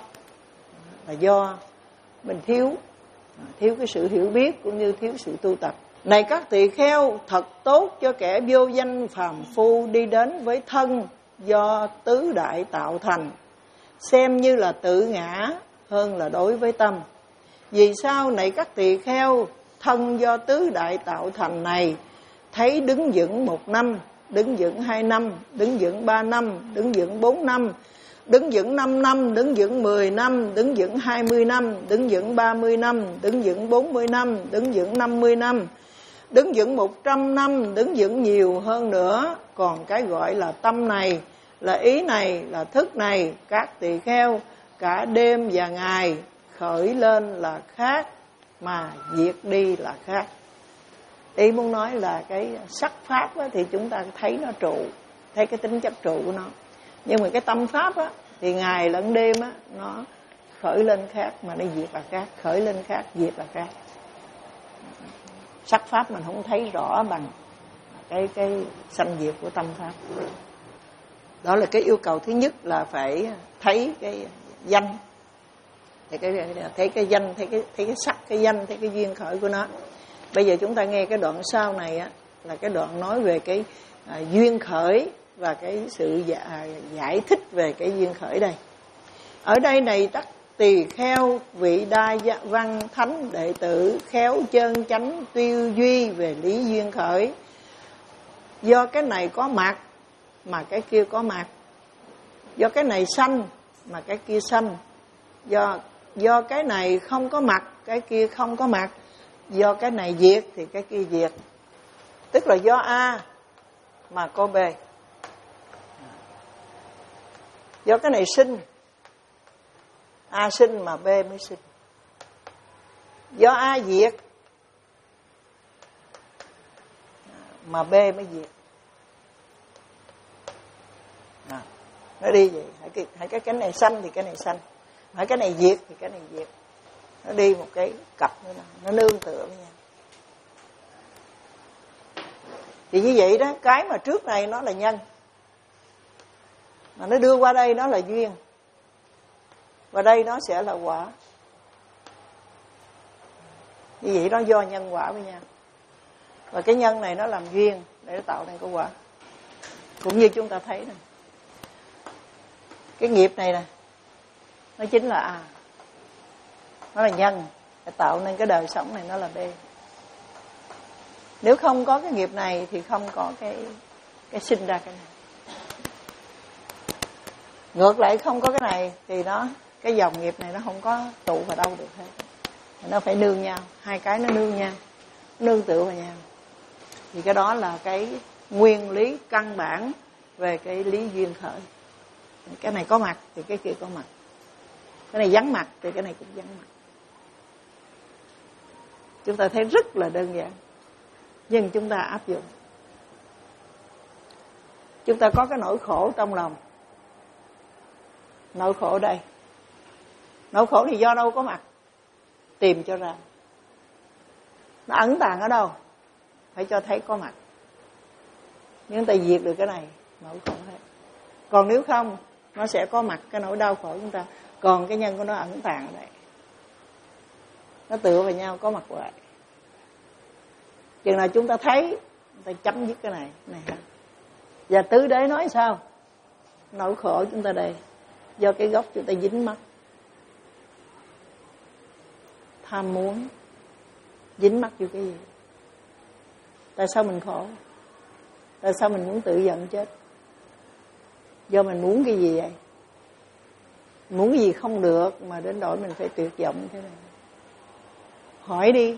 Speaker 1: Là do mình thiếu, thiếu cái sự hiểu biết cũng như thiếu sự tu tập. Này các tỳ kheo, thật tốt cho kẻ vô danh phàm phu đi đến với thân do tứ đại tạo thành, xem như là tự ngã hơn là đối với tâm. Vì sao? Này các tỳ kheo, thân do tứ đại tạo thành này thấy đứng vững một năm, đứng vững hai năm, đứng vững ba năm, đứng vững bốn năm, đứng vững năm năm, đứng vững mười năm, đứng vững hai mươi năm, đứng vững ba mươi năm, đứng vững bốn mươi năm, đứng vững năm mươi năm, đứng vững một trăm năm, đứng vững nhiều hơn nữa. Còn cái gọi là tâm này, là ý này, là thức này, các tỳ kheo, cả đêm và ngày khởi lên là khác, mà diệt đi là khác. Ý muốn nói là cái sắc pháp á, thì chúng ta thấy nó trụ, thấy cái tính chất trụ của nó. Nhưng mà cái tâm pháp á, thì ngày lẫn đêm á, nó khởi lên khác mà nó diệt là khác, khởi lên khác, diệt là khác. Sắc pháp mình không thấy rõ bằng cái cái sanh diệt của tâm pháp. Đó là cái yêu cầu thứ nhất, là phải thấy cái danh. Thì cái thấy cái danh, thấy cái thấy cái sắc, cái danh, thấy cái duyên khởi của nó. Bây giờ chúng ta nghe cái đoạn sau này á, là cái đoạn nói về cái à, duyên khởi và cái sự giải, giải thích về cái duyên khởi đây. Ở đây này tất tỳ kheo vị đa văn thánh đệ tử khéo chân chánh tiêu duy về lý duyên khởi. Do cái này có mặt mà cái kia có mặt. Do cái này sanh mà cái kia sanh. Do do cái này không có mặt, cái kia không có mặt. Do cái này diệt thì cái kia diệt. Tức là do A mà có B. Do cái này sinh, A sinh mà B mới sinh. Do A diệt mà B mới diệt. À, nó đi vậy. Hãy cái, hãy cái cái này sanh thì cái này sanh, hãy cái này diệt thì cái này diệt. Nó đi một cái cặp nữa nè, nó nương tựa với nhau. Thì như vậy đó, cái mà trước này nó là nhân, mà nó đưa qua đây nó là duyên, và đây nó sẽ là quả. Như vậy nó do nhân quả với nhau. Và cái nhân này nó làm duyên để nó tạo nên cái quả. Cũng như chúng ta thấy nè, cái nghiệp này nè, nó chính là A, nó là nhân để tạo nên cái đời sống này, nó là B. Nếu không có cái nghiệp này thì không có cái cái sinh ra cái này. Ngược lại không có cái này thì nó cái dòng nghiệp này nó không có tụ vào đâu được hết. Nó phải nương nhau, hai cái nó nương nhau, nương tựa vào nhau. Thì cái đó là cái nguyên lý căn bản về cái lý duyên khởi. Cái này có mặt thì cái kia có mặt. Cái này vắng mặt thì cái này cũng vắng mặt. Chúng ta thấy rất là đơn giản, nhưng chúng ta áp dụng. Chúng ta có cái nỗi khổ trong lòng. Nỗi khổ đây. Nỗi khổ thì do đâu có mặt? Tìm cho ra. Nó ẩn tàng ở đâu? Phải cho thấy có mặt. Nhưng ta diệt được cái này, nỗi khổ hết. Còn nếu không, nó sẽ có mặt cái nỗi đau khổ chúng ta. Còn cái nhân của nó ẩn tàng ở đây. Nó tựa vào nhau, có mặt lại. Chừng nào chúng ta thấy, chúng ta chấm dứt cái này, này ha. Và tứ đế nói sao? Nỗi khổ chúng ta đây, do cái gốc chúng ta dính mắc. Tham muốn, dính mắc vô cái gì? Tại sao mình khổ? Tại sao mình muốn tự giận chết? Do mình muốn cái gì vậy? Muốn cái gì không được mà đến đổi mình phải tuyệt vọng như thế này. Hỏi đi.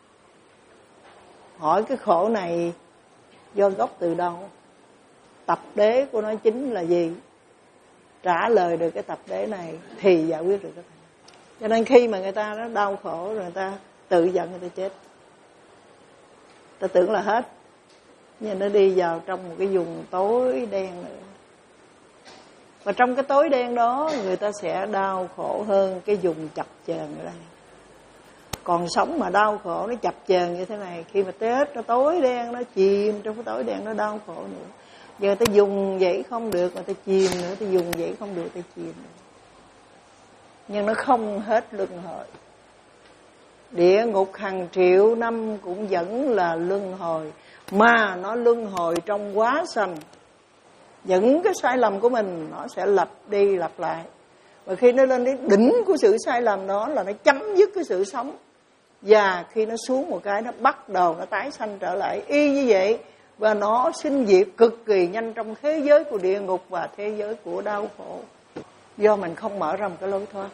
Speaker 1: Hỏi cái khổ này do gốc từ đâu? Tập đế của nó chính là gì? Trả lời được cái tập đế này thì giải quyết được cái này. Cho nên khi mà người ta nó đau khổ rồi người ta tự giận, người ta chết. Ta tưởng là hết, nhưng nó đi vào trong một cái vùng tối đen nữa. Và trong cái tối đen đó người ta sẽ đau khổ hơn cái vùng chập chờn ở đây. Còn sống mà đau khổ nó chập chờn như thế này, khi mà Tết nó tối đen, nó chìm trong cái tối đen, nó đau khổ nữa. Giờ ta dùng vậy không được mà ta chìm nữa, ta dùng vậy không được ta chìm nữa. Nhưng nó không hết luân hồi. Địa ngục hàng triệu năm cũng vẫn là luân hồi, mà nó luân hồi trong quá sanh. Những cái sai lầm của mình nó sẽ lặp đi lặp lại. Và khi nó lên đến đỉnh của sự sai lầm đó là nó chấm dứt cái sự sống. Và khi nó xuống một cái, nó bắt đầu nó tái sanh trở lại y như vậy. Và nó sinh diệt cực kỳ nhanh trong thế giới của địa ngục và thế giới của đau khổ. Do mình không mở ra một cái lối thoát.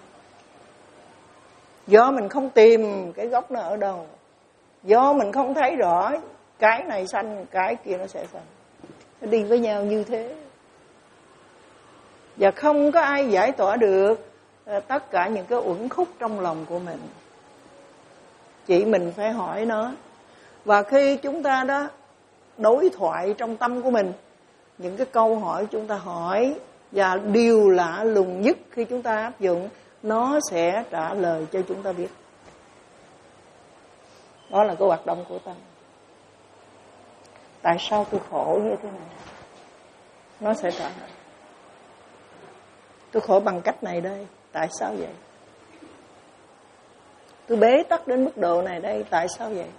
Speaker 1: Do mình không tìm cái gốc nó ở đâu. Do mình không thấy rõ cái này sanh, cái kia nó sẽ sanh. Nó đi với nhau như thế. Và không có ai giải tỏa được tất cả những cái uẩn khúc trong lòng của mình. Chỉ mình phải hỏi nó. Và khi chúng ta đó đối thoại trong tâm của mình, những cái câu hỏi chúng ta hỏi và điều lạ lùng nhất khi chúng ta áp dụng, nó sẽ trả lời cho chúng ta biết. Đó là cái hoạt động của tâm. Tại sao tôi khổ như thế này? Nó sẽ trả lời. Tôi khổ bằng cách này đây. Tại sao vậy? Tôi bế tắc đến mức độ này đây, tại sao vậy?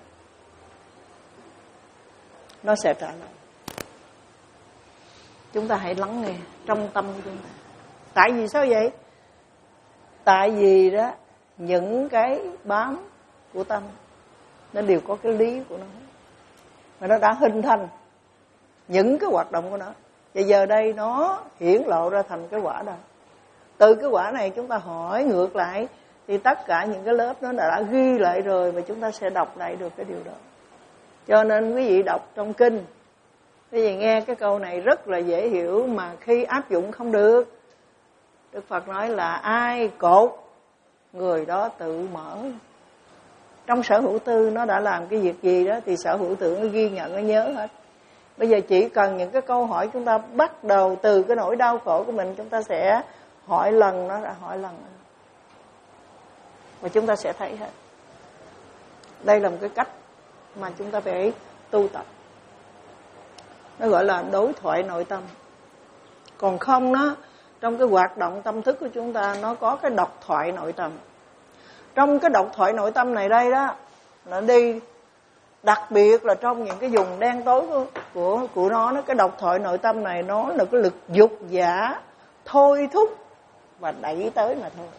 Speaker 1: Nó sẽ trả lời. Chúng ta hãy lắng nghe trong tâm của chúng ta. Tại vì sao vậy? Tại vì đó, những cái bám của tâm nó đều có cái lý của nó, mà nó đã hình thành những cái hoạt động của nó. Và giờ đây nó hiển lộ ra thành cái quả đó. Từ cái quả này chúng ta hỏi ngược lại, thì tất cả những cái lớp nó đã ghi lại rồi, và chúng ta sẽ đọc lại được cái điều đó. Cho nên quý vị đọc trong kinh, quý vị nghe cái câu này rất là dễ hiểu, mà khi áp dụng không được. Đức Phật nói là ai cột, người đó tự mở. Trong sở hữu tư nó đã làm cái việc gì đó, thì sở hữu tư nó ghi nhận, nó nhớ hết. Bây giờ chỉ cần những cái câu hỏi chúng ta bắt đầu từ cái nỗi đau khổ của mình, chúng ta sẽ hỏi lần nó ra, hỏi lần nó. Và chúng ta sẽ thấy hết. Đây là một cái cách mà chúng ta phải tu tập. Nó gọi là đối thoại nội tâm. Còn không nó, trong cái hoạt động tâm thức của chúng ta, nó có cái độc thoại nội tâm. Trong cái độc thoại nội tâm này đây đó, nó đi đặc biệt là trong những cái vùng đen tối của, của, của nó, nó cái độc thoại nội tâm này nó là cái lực dục giả thôi thúc và đẩy tới mà thôi.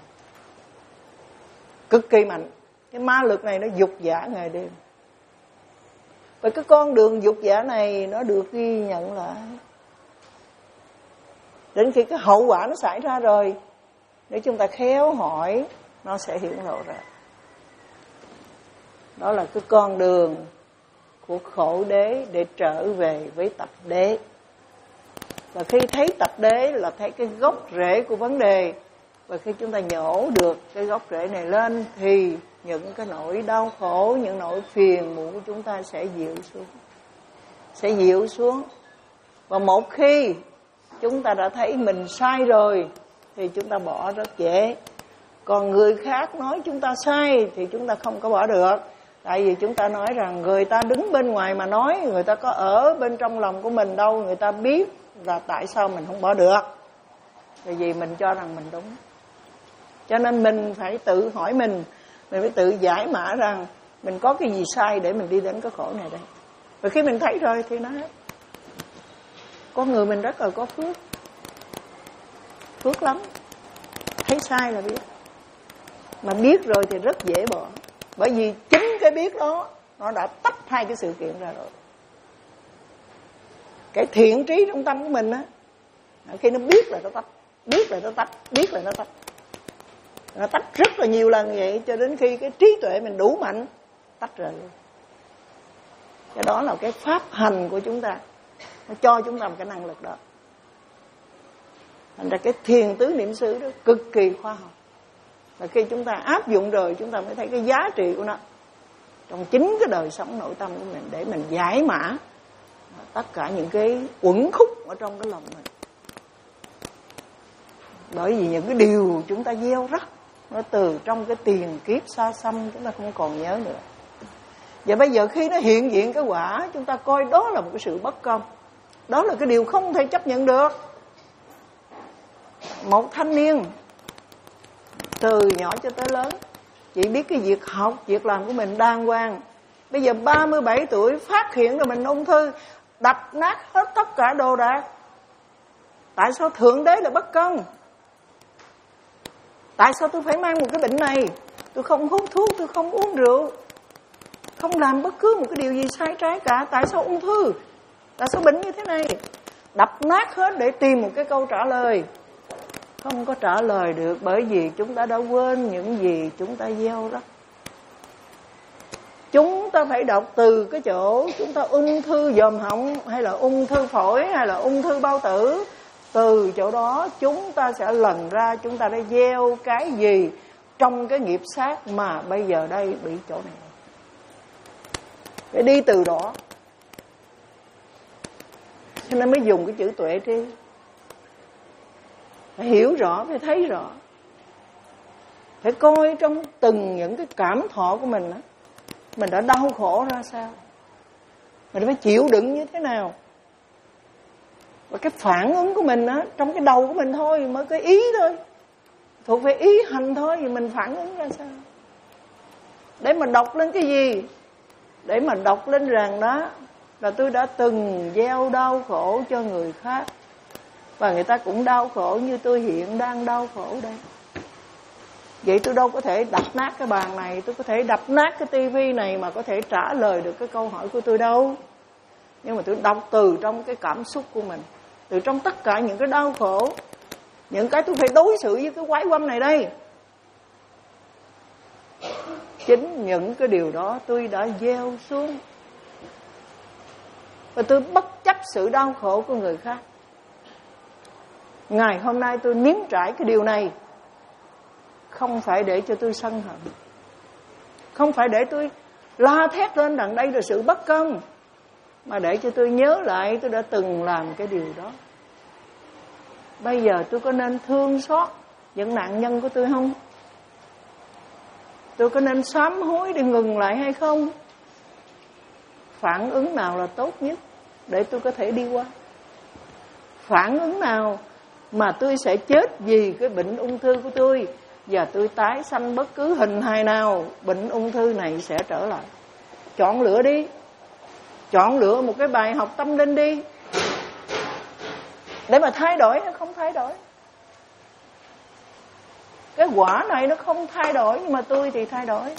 Speaker 1: Cực kỳ mạnh. Cái ma lực này nó dục giả ngày đêm. Và cái con đường dục giả này nó được ghi nhận lại. Đến khi cái hậu quả nó xảy ra rồi, nếu chúng ta khéo hỏi, nó sẽ hiển lộ ra. Đó là cái con đường của khổ đế để trở về với tập đế. Và khi thấy tập đế là thấy cái gốc rễ của vấn đề. Và khi chúng ta nhổ được cái gốc rễ này lên, thì những cái nỗi đau khổ, những nỗi phiền muộn của chúng ta sẽ dịu xuống. Sẽ dịu xuống. Và một khi chúng ta đã thấy mình sai rồi, thì chúng ta bỏ rất dễ. Còn người khác nói chúng ta sai thì chúng ta không có bỏ được. Tại vì chúng ta nói rằng người ta đứng bên ngoài mà nói, người ta có ở bên trong lòng của mình đâu, người ta biết là tại sao mình không bỏ được. Tại vì mình cho rằng mình đúng. Cho nên mình phải tự hỏi mình, mình phải tự giải mã rằng mình có cái gì sai để mình đi đến cái khổ này đây. Và khi mình thấy rồi thì nó hết. Con người mình rất là có phước. Phước lắm. Thấy sai là biết. Mà biết rồi thì rất dễ bỏ. Bởi vì chính cái biết đó, nó đã tách hai cái sự kiện ra rồi. Cái thiện trí trong tâm của mình á, khi nó biết là nó tách, biết là nó tách, biết là nó tách. Nó tách rất là nhiều lần vậy, cho đến khi cái trí tuệ mình đủ mạnh, tách rồi luôn. Cái đó là cái pháp hành của chúng ta. Nó cho chúng ta một cái năng lực đó. Thành ra cái thiền tứ niệm xứ đó cực kỳ khoa học. Và khi chúng ta áp dụng rồi, chúng ta mới thấy cái giá trị của nó trong chính cái đời sống nội tâm của mình, để mình giải mã tất cả những cái uẩn khúc ở trong cái lòng mình. Bởi vì những cái điều chúng ta gieo rắc, nó từ trong cái tiền kiếp xa xăm, chúng ta không còn nhớ nữa. Và bây giờ khi nó hiện diện cái quả, chúng ta coi đó là một cái sự bất công. Đó là cái điều không thể chấp nhận được. Một thanh niên từ nhỏ cho tới lớn chỉ biết cái việc học, việc làm của mình đàng hoàng. Bây giờ ba mươi bảy tuổi phát hiện ra mình ung thư, đập nát hết tất cả đồ đạc. Tại sao Thượng Đế là bất công? Tại sao tôi phải mang một cái bệnh này? Tôi không hút thuốc, tôi không uống rượu, không làm bất cứ một cái điều gì sai trái cả. Tại sao ung thư? Tại sao bệnh như thế này? Đập nát hết để tìm một cái câu trả lời. Không có trả lời được, bởi vì chúng ta đã quên những gì chúng ta gieo rắc. Chúng ta phải đọc từ cái chỗ chúng ta ung thư dòm họng, hay là ung thư phổi, hay là ung thư bao tử. Từ chỗ đó chúng ta sẽ lần ra chúng ta đã gieo cái gì trong cái nghiệp sát mà bây giờ đây bị chỗ này. Phải đi từ đó. Cho nên mới dùng cái chữ tuệ tri. Phải hiểu rõ, phải thấy rõ. Phải coi trong từng những cái cảm thọ của mình đó, mình đã đau khổ ra sao, mình phải chịu đựng như thế nào. Và cái phản ứng của mình á, trong cái đầu của mình thôi, mới cái ý thôi, thuộc về ý hành thôi, thì mình phản ứng ra sao. Để mà đọc lên cái gì? Để mà đọc lên rằng đó là tôi đã từng gieo đau khổ cho người khác, và người ta cũng đau khổ như tôi hiện đang đau khổ đây. Vậy tôi đâu có thể đập nát cái bàn này, tôi có thể đập nát cái tivi này mà có thể trả lời được cái câu hỏi của tôi đâu. Nhưng mà tôi đọc từ trong cái cảm xúc của mình, từ trong tất cả những cái đau khổ, những cái tôi phải đối xử với cái quái quăm này đây. Chính những cái điều đó tôi đã gieo xuống, và tôi bất chấp sự đau khổ của người khác. Ngày hôm nay tôi nếm trải cái điều này, không phải để cho tôi sân hận, không phải để tôi la thét lên rằng đây là sự bất công, mà để cho tôi nhớ lại tôi đã từng làm cái điều đó. Bây giờ tôi có nên thương xót những nạn nhân của tôi không? Tôi có nên sám hối để ngừng lại hay không? Phản ứng nào là tốt nhất để tôi có thể đi qua? Phản ứng nào mà tôi sẽ chết vì cái bệnh ung thư của tôi, và tôi tái sanh bất cứ hình hài nào, bệnh ung thư này sẽ trở lại? Chọn lựa đi. Chọn lựa một cái bài học tâm linh đi, để mà thay đổi hay không thay đổi. Cái quả này nó không thay đổi, nhưng mà tôi thì thay đổi.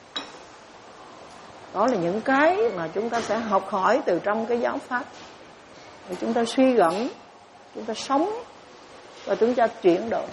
Speaker 1: Đó là những cái mà chúng ta sẽ học hỏi từ trong cái giáo pháp, để chúng ta suy gẫm, chúng ta sống, và chúng ta chuyển đổi.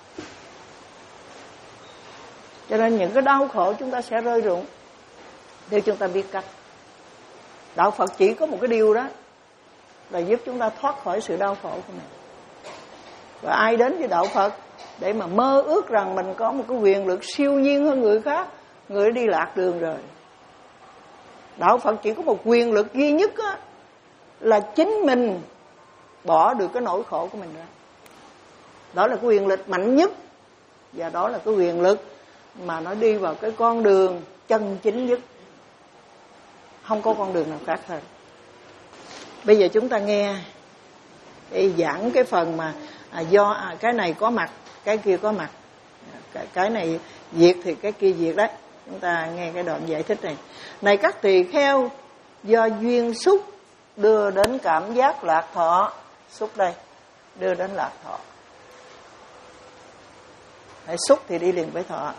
Speaker 1: Cho nên những cái đau khổ chúng ta sẽ rơi rụng nếu chúng ta biết cách. Đạo Phật chỉ có một cái điều đó là giúp chúng ta thoát khỏi sự đau khổ của mình. Và ai đến với Đạo Phật để mà mơ ước rằng mình có một cái quyền lực siêu nhiên hơn người khác, người đi lạc đường rồi. Đạo Phật chỉ có một quyền lực duy nhất á, là chính mình bỏ được cái nỗi khổ của mình ra. Đó là cái quyền lực mạnh nhất, và đó là cái quyền lực mà nó đi vào cái con đường chân chính nhất. Không có con đường nào khác hơn. Bây giờ chúng ta nghe cái giảng cái phần mà à, do à, cái này có mặt, cái kia có mặt, cái, cái này diệt thì cái kia diệt đấy. Chúng ta nghe cái đoạn giải thích này. Này các tỳ kheo, do duyên xúc đưa đến cảm giác lạc thọ. Xúc đây, đưa đến lạc thọ. Hãy xúc thì đi liền với thọ.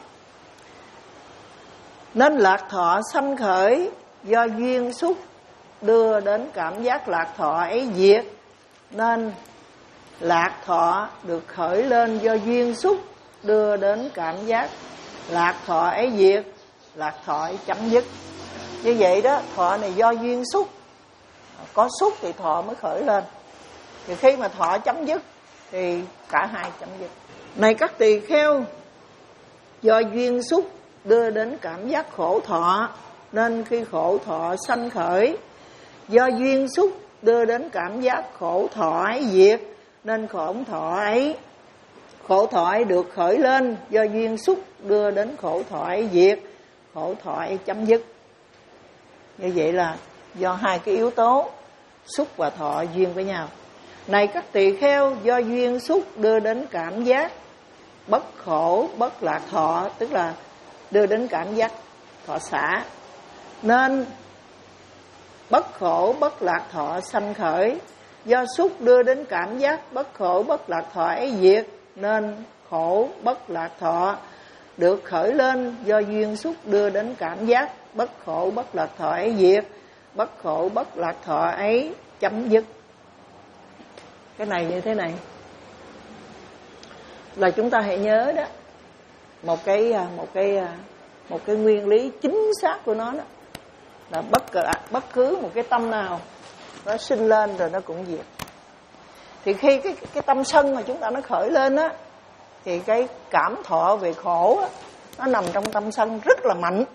Speaker 1: Nên lạc thọ sanh khởi, do duyên xúc đưa đến cảm giác lạc thọ ấy diệt, nên lạc thọ được khởi lên do duyên xúc đưa đến cảm giác lạc thọ ấy diệt, lạc thọ ấy chấm dứt. Như vậy đó, thọ này do duyên xúc, có xúc thì thọ mới khởi lên. Thì khi mà thọ chấm dứt thì cả hai chấm dứt. Này các tỳ kheo, do duyên xúc đưa đến cảm giác khổ thọ, nên khi khổ thọ sanh khởi, do duyên xúc đưa đến cảm giác khổ thọ ấy diệt, nên khổ thọ ấy khổ thọ ấy được khởi lên, do duyên xúc đưa đến khổ thọ ấy diệt, khổ thọ ấy chấm dứt. Như vậy là do hai cái yếu tố xúc và thọ duyên với nhau. Này các tỳ kheo, do duyên xúc đưa đến cảm giác bất khổ bất lạc thọ, tức là đưa đến cảm giác thọ xả, nên bất khổ bất lạc thọ sanh khởi. Do xúc đưa đến cảm giác bất khổ bất lạc thọ ấy diệt, nên khổ bất lạc thọ được khởi lên, do duyên xúc đưa đến cảm giác bất khổ bất lạc thọ ấy diệt, bất khổ bất lạc thọ ấy chấm dứt. Cái này như thế này là chúng ta hãy nhớ đó, một cái một cái một cái nguyên lý chính xác của nó đó là bất cứ bất cứ một cái tâm nào nó sinh lên rồi nó cũng diệt. Thì khi cái cái tâm sân mà chúng ta nó khởi lên á, thì cái cảm thọ về khổ á, nó nằm trong tâm sân rất là mạnh,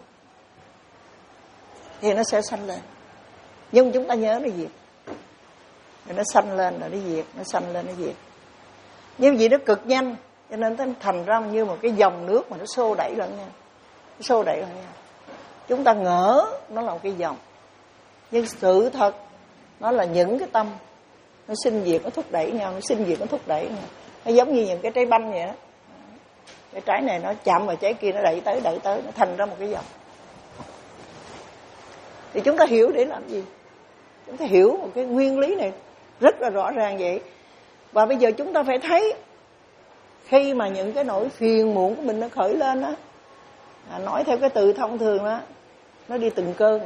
Speaker 1: thì nó sẽ sanh lên. Nhưng chúng ta nhớ nó diệt, rồi nó sanh lên rồi nó diệt, nó sanh lên nó diệt. Như vậy nó cực nhanh, cho nên nó thành ra như một cái dòng nước mà nó xô đẩy lẫn nhau, nó xô đẩy lẫn nhau. Chúng ta ngỡ nó là một cái dòng, nhưng sự thật nó là những cái tâm nó sinh diệt, nó thúc đẩy nhau, nó sinh diệt, nó thúc đẩy nhau. Nó giống như những cái trái banh vậy đó. Cái trái này nó chạm vào trái kia, nó đẩy tới đẩy tới, nó thành ra một cái dòng. Thì chúng ta hiểu để làm gì? Chúng ta hiểu một cái nguyên lý này rất là rõ ràng vậy. Và bây giờ chúng ta phải thấy, khi mà những cái nỗi phiền muộn của mình nó khởi lên á, à, nói theo cái từ thông thường đó, nó đi từng cơn.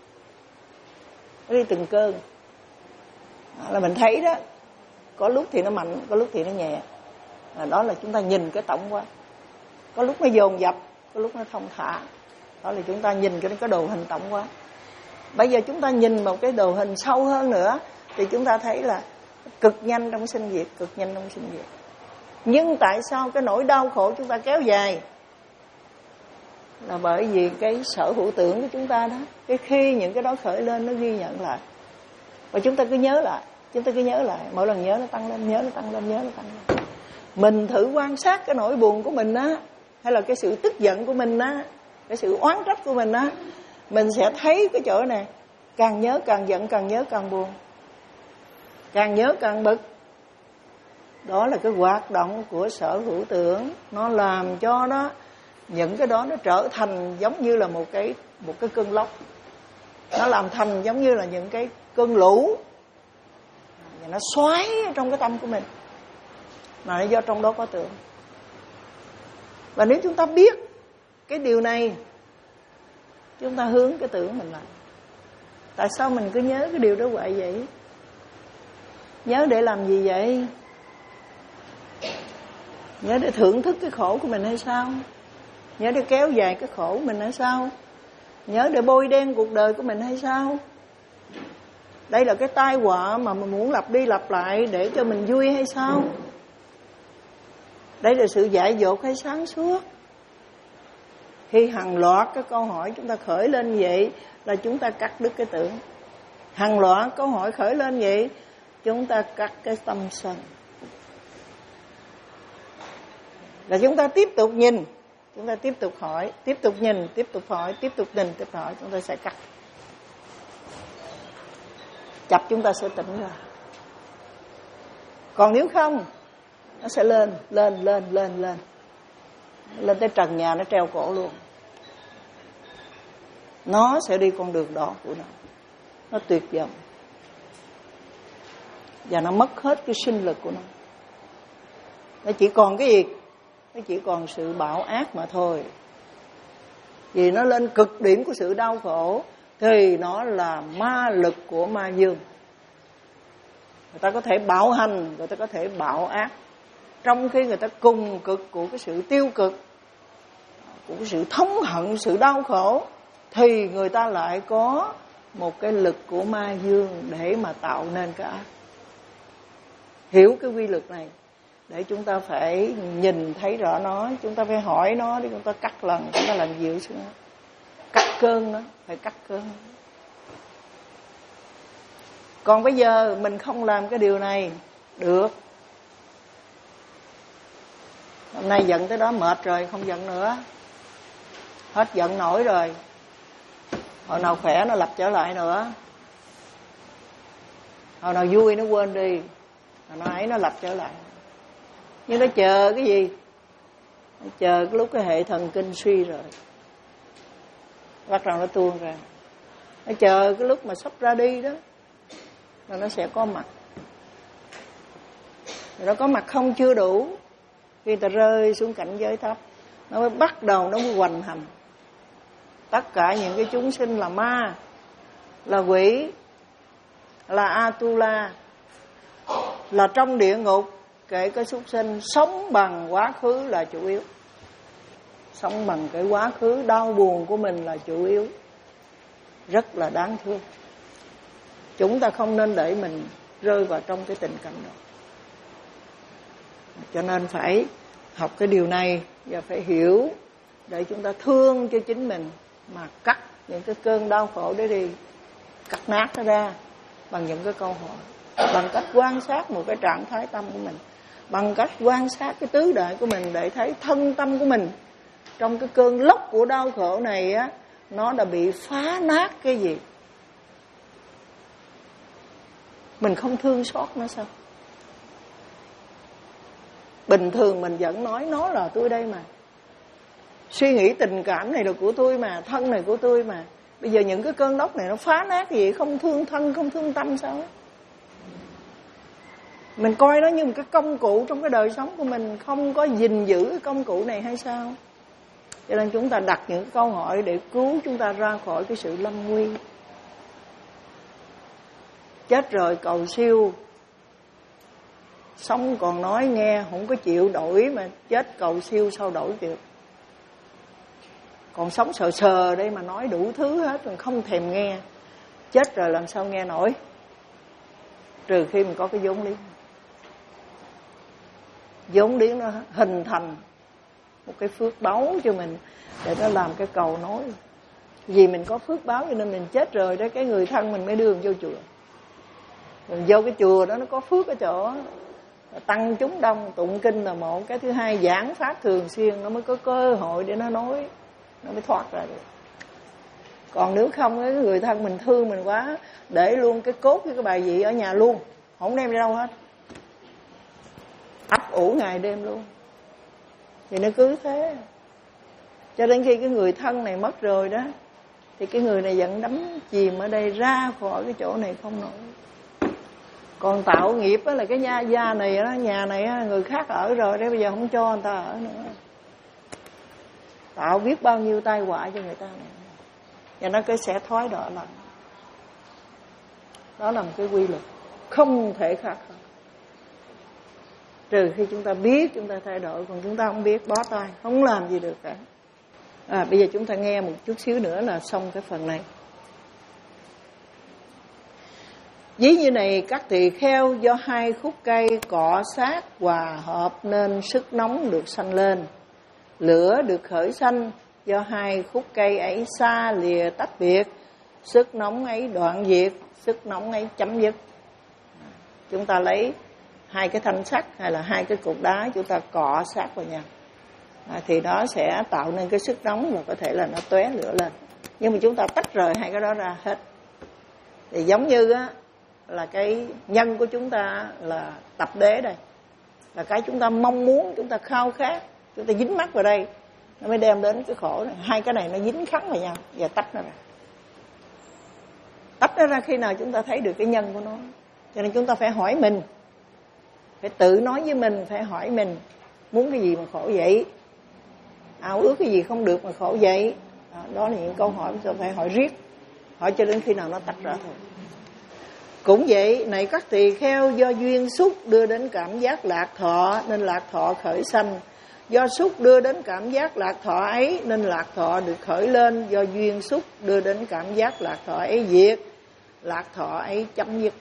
Speaker 1: Nó đi từng cơn. À, là mình thấy đó, có lúc thì nó mạnh, có lúc thì nó nhẹ. À, đó là chúng ta nhìn cái tổng quát. Có lúc nó dồn dập, có lúc nó thong thả. Đó là chúng ta nhìn cái, cái đồ hình tổng quát. Bây giờ chúng ta nhìn một cái đồ hình sâu hơn nữa, thì chúng ta thấy là cực nhanh trong sinh diệt, cực nhanh trong sinh diệt. Nhưng tại sao cái nỗi đau khổ chúng ta kéo dài? Là bởi vì cái sở hữu tưởng của chúng ta đó. Cái khi những cái đó khởi lên, nó ghi nhận lại. Và chúng ta cứ nhớ lại, chúng ta cứ nhớ lại, mỗi lần nhớ nó tăng lên, nhớ nó tăng lên, nhớ nó tăng lên. Mình thử quan sát cái nỗi buồn của mình á, hay là cái sự tức giận của mình á, cái sự oán trách của mình á, mình sẽ thấy cái chỗ này, càng nhớ càng giận, càng nhớ càng buồn, càng nhớ càng bực. Đó là cái hoạt động của sở hữu tưởng. Nó làm cho nó, những cái đó nó trở thành giống như là một cái, một cái cơn lốc. Nó làm thành giống như là những cái cơn lũ, và nó xoáy trong cái tâm của mình. Mà nó do trong đó có tưởng. Và nếu chúng ta biết cái điều này, chúng ta hướng cái tưởng mình lại. Tại sao mình cứ nhớ cái điều đó hoài vậy? Nhớ để làm gì vậy? Nhớ để thưởng thức cái khổ của mình hay sao? Nhớ để kéo dài cái khổ của mình hay sao? Nhớ để bôi đen cuộc đời của mình hay sao? Đây là cái tai họa mà mình muốn lặp đi lặp lại để cho mình vui hay sao? Đây là sự dại dột hay sáng suốt? Khi hàng loạt cái câu hỏi chúng ta khởi lên vậy là chúng ta cắt đứt cái tưởng. Hàng loạt câu hỏi khởi lên vậy, chúng ta cắt cái tâm sân. Là chúng ta tiếp tục nhìn, chúng ta tiếp tục hỏi, tiếp tục nhìn, tiếp tục hỏi, tiếp tục nhìn, tiếp tục hỏi, chúng ta sẽ cắt. Chập chúng ta sẽ tỉnh ra. Còn nếu không, nó sẽ lên, lên, lên, lên, lên. Lên tới trần nhà nó treo cổ luôn. Nó sẽ đi con đường đó của nó. Nó tuyệt vọng. Và nó mất hết cái sinh lực của nó. Nó chỉ còn cái gì? Nó chỉ còn sự bạo ác mà thôi. Vì nó lên cực điểm của sự đau khổ thì nó là ma lực của ma dương. Người ta có thể bạo hành, người ta có thể bạo ác. Trong khi người ta cùng cực của cái sự tiêu cực, của cái sự thống hận, sự đau khổ, thì người ta lại có một cái lực của ma dương để mà tạo nên cái ác. Hiểu cái quy luật này để chúng ta phải nhìn thấy rõ nó. Chúng ta phải hỏi nó để chúng ta cắt lần, chúng ta làm dịu xuống nó. Cắt cơn nó, phải cắt cơn nó. Còn bây giờ mình không làm cái điều này được. Hôm nay giận tới đó mệt rồi, không giận nữa. Hết giận nổi rồi. Hồi nào khỏe nó lập trở lại nữa. Hồi nào vui nó quên đi. Hồi nào ấy nó lập trở lại. Nhưng nó chờ cái gì? Nó chờ cái lúc cái hệ thần kinh suy rồi. Bắt đầu nó tuôn ra. Nó chờ cái lúc mà sắp ra đi đó. Rồi nó sẽ có mặt. Rồi nó có mặt không chưa đủ. Khi ta rơi xuống cảnh giới thấp, nó mới bắt đầu nó mới hoành hành. Tất cả những cái chúng sinh là ma, là quỷ, là Atula, là trong địa ngục, kể cả súc sinh, sống bằng quá khứ là chủ yếu. Sống bằng cái quá khứ đau buồn của mình là chủ yếu. Rất là đáng thương. Chúng ta không nên để mình rơi vào trong cái tình cảnh đó. Cho nên phải học cái điều này và phải hiểu để chúng ta thương cho chính mình mà cắt những cái cơn đau khổ đấy đi, cắt nát nó ra bằng những cái câu hỏi, bằng cách quan sát một cái trạng thái tâm của mình, bằng cách quan sát cái tứ đại của mình để thấy thân tâm của mình trong cái cơn lốc của đau khổ này á, nó đã bị phá nát cái gì. Mình không thương xót nó sao? Bình thường mình vẫn nói nó là tôi đây mà. Suy nghĩ tình cảm này là của tôi mà, thân này của tôi mà. Bây giờ những cái cơn lốc này nó phá nát gì, không thương thân, không thương tâm sao? Mình coi nó như một cái công cụ trong cái đời sống của mình, không có gìn giữ cái công cụ này hay sao? Cho nên chúng ta đặt những câu hỏi để cứu chúng ta ra khỏi cái sự lâm nguy. Chết rồi cầu siêu, sống còn nói nghe không có chịu đổi, mà chết cầu siêu sao đổi được? Còn sống sờ sờ đây mà nói đủ thứ hết rồi không thèm nghe. Chết rồi làm sao nghe nổi? Trừ khi mình có cái vốn liếng. Vốn liếng nó hình thành một cái phước báu cho mình để nó làm cái cầu nối. Vì mình có phước báo cho nên mình chết rồi đó, cái người thân mình mới đưa vô chùa. Rồi vô cái chùa đó nó có phước ở chỗ tăng chúng đông, tụng kinh là một. Cái thứ hai giảng pháp thường xuyên, nó mới có cơ hội để nó nói, nó mới thoát ra được. Còn nếu không, cái người thân mình thương mình quá, để luôn cái cốt với cái bài vị ở nhà luôn, không đem đi đâu hết, ấp ủ ngày đêm luôn. Thì nó cứ thế. Cho đến khi cái người thân này mất rồi đó, thì cái người này vẫn đắm chìm ở đây, ra khỏi cái chỗ này không nổi. Còn tạo nghiệp đó là cái nhà gia này đó, nhà này đó, người khác ở rồi đấy, bây giờ không cho người ta ở nữa. Tạo biết bao nhiêu tai họa cho người ta này. Và nó cứ sẽ thoái đọa lần. Đó là một cái quy luật không thể khác hơn. Trừ khi chúng ta biết, chúng ta thay đổi. Còn chúng ta không biết, bó tay, không làm gì được cả. À, bây giờ chúng ta nghe một chút xíu nữa là xong cái phần này. Ví như này, các tỳ kheo do hai khúc cây cọ sát hòa hợp nên sức nóng được sanh lên. Lửa được khởi sanh do hai khúc cây ấy xa lìa tách biệt. Sức nóng ấy đoạn diệt, sức nóng ấy chấm dứt. Chúng ta lấy hai cái thanh sắt hay là hai cái cục đá, chúng ta cọ sát vào nhau. À, thì nó sẽ tạo nên cái sức nóng và có thể là nó tóe lửa lên. Nhưng mà chúng ta tách rời hai cái đó ra hết. Thì giống như á, là cái nhân của chúng ta là tập đế đây, là cái chúng ta mong muốn, chúng ta khao khát, chúng ta dính mắc vào đây, nó mới đem đến cái khổ này. Hai cái này nó dính khắn vào nhau và tách nó ra. Tách nó ra khi nào chúng ta thấy được cái nhân của nó. Cho nên chúng ta phải hỏi mình, phải tự nói với mình, phải hỏi mình muốn cái gì mà khổ vậy, ao ước cái gì không được mà khổ vậy. Đó, đó là những câu hỏi chúng ta phải hỏi riết, hỏi cho đến khi nào nó tách ra thôi. Cũng vậy, này các tỳ kheo, do duyên xúc đưa đến cảm giác lạc thọ nên lạc thọ khởi sanh. Do xúc đưa đến cảm giác lạc thọ ấy nên lạc thọ được khởi lên. Do duyên xúc đưa đến cảm giác lạc thọ ấy diệt, lạc thọ ấy chấm dứt.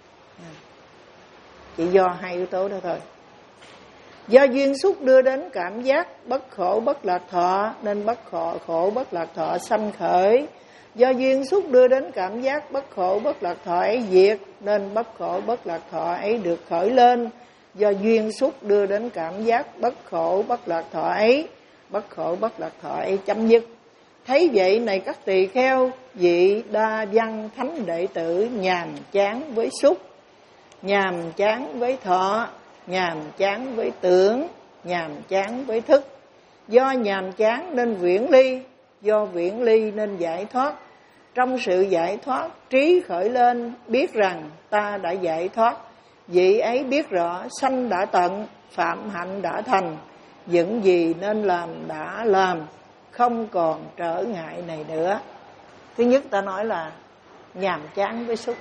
Speaker 1: Chỉ do hai yếu tố đó thôi. Do duyên xúc đưa đến cảm giác bất khổ bất lạc thọ nên bất khổ, khổ bất lạc thọ sanh khởi. Do duyên xúc đưa đến cảm giác bất khổ bất lạc thọ ấy diệt nên bất khổ bất lạc thọ ấy được khởi lên. Do duyên xúc đưa đến cảm giác bất khổ bất lạc thọ ấy, bất khổ bất lạc thọ ấy chấm dứt. Thấy vậy này các tỳ kheo, vị đa văn thánh đệ tử nhàm chán với xúc, nhàm chán với thọ, nhàm chán với tưởng, nhàm chán với thức. Do nhàm chán nên viễn ly, do viễn ly nên giải thoát. Trong sự giải thoát, trí khởi lên, biết rằng ta đã giải thoát. Vị ấy biết rõ sanh đã tận, phạm hạnh đã thành, những gì nên làm đã làm, không còn trở ngại này nữa. Thứ nhất ta nói là nhàm chán với xúc.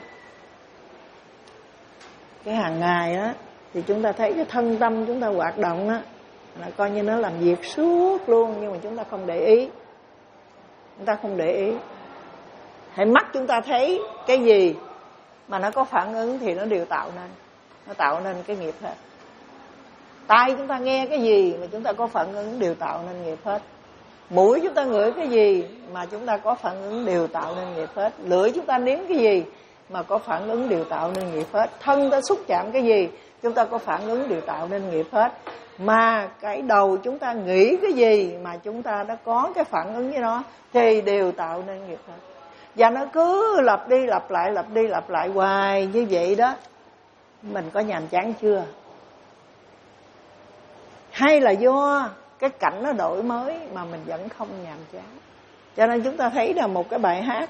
Speaker 1: Cái hàng ngày đó thì chúng ta thấy cái thân tâm chúng ta hoạt động đó, là coi như nó làm việc suốt luôn, nhưng mà chúng ta không để ý. Chúng ta không để ý. Hãy mắt chúng ta thấy cái gì mà nó có phản ứng thì nó đều tạo nên, nó tạo nên cái nghiệp hết. Tai chúng ta nghe cái gì mà chúng ta có phản ứng đều tạo nên nghiệp hết. Mũi chúng ta ngửi cái gì mà chúng ta có phản ứng đều tạo nên nghiệp hết. Lưỡi chúng ta nếm cái gì mà có phản ứng đều tạo nên nghiệp hết. Thân ta xúc chạm cái gì chúng ta có phản ứng đều tạo nên nghiệp hết. Mà cái đầu chúng ta nghĩ cái gì mà chúng ta đã có cái phản ứng với nó thì đều tạo nên nghiệp hết. Và nó cứ lặp đi lặp lại, lặp đi lặp lại hoài như vậy đó. Mình có nhàm chán chưa? Hay là do cái cảnh nó đổi mới mà mình vẫn không nhàm chán? Cho nên chúng ta thấy là một cái bài hát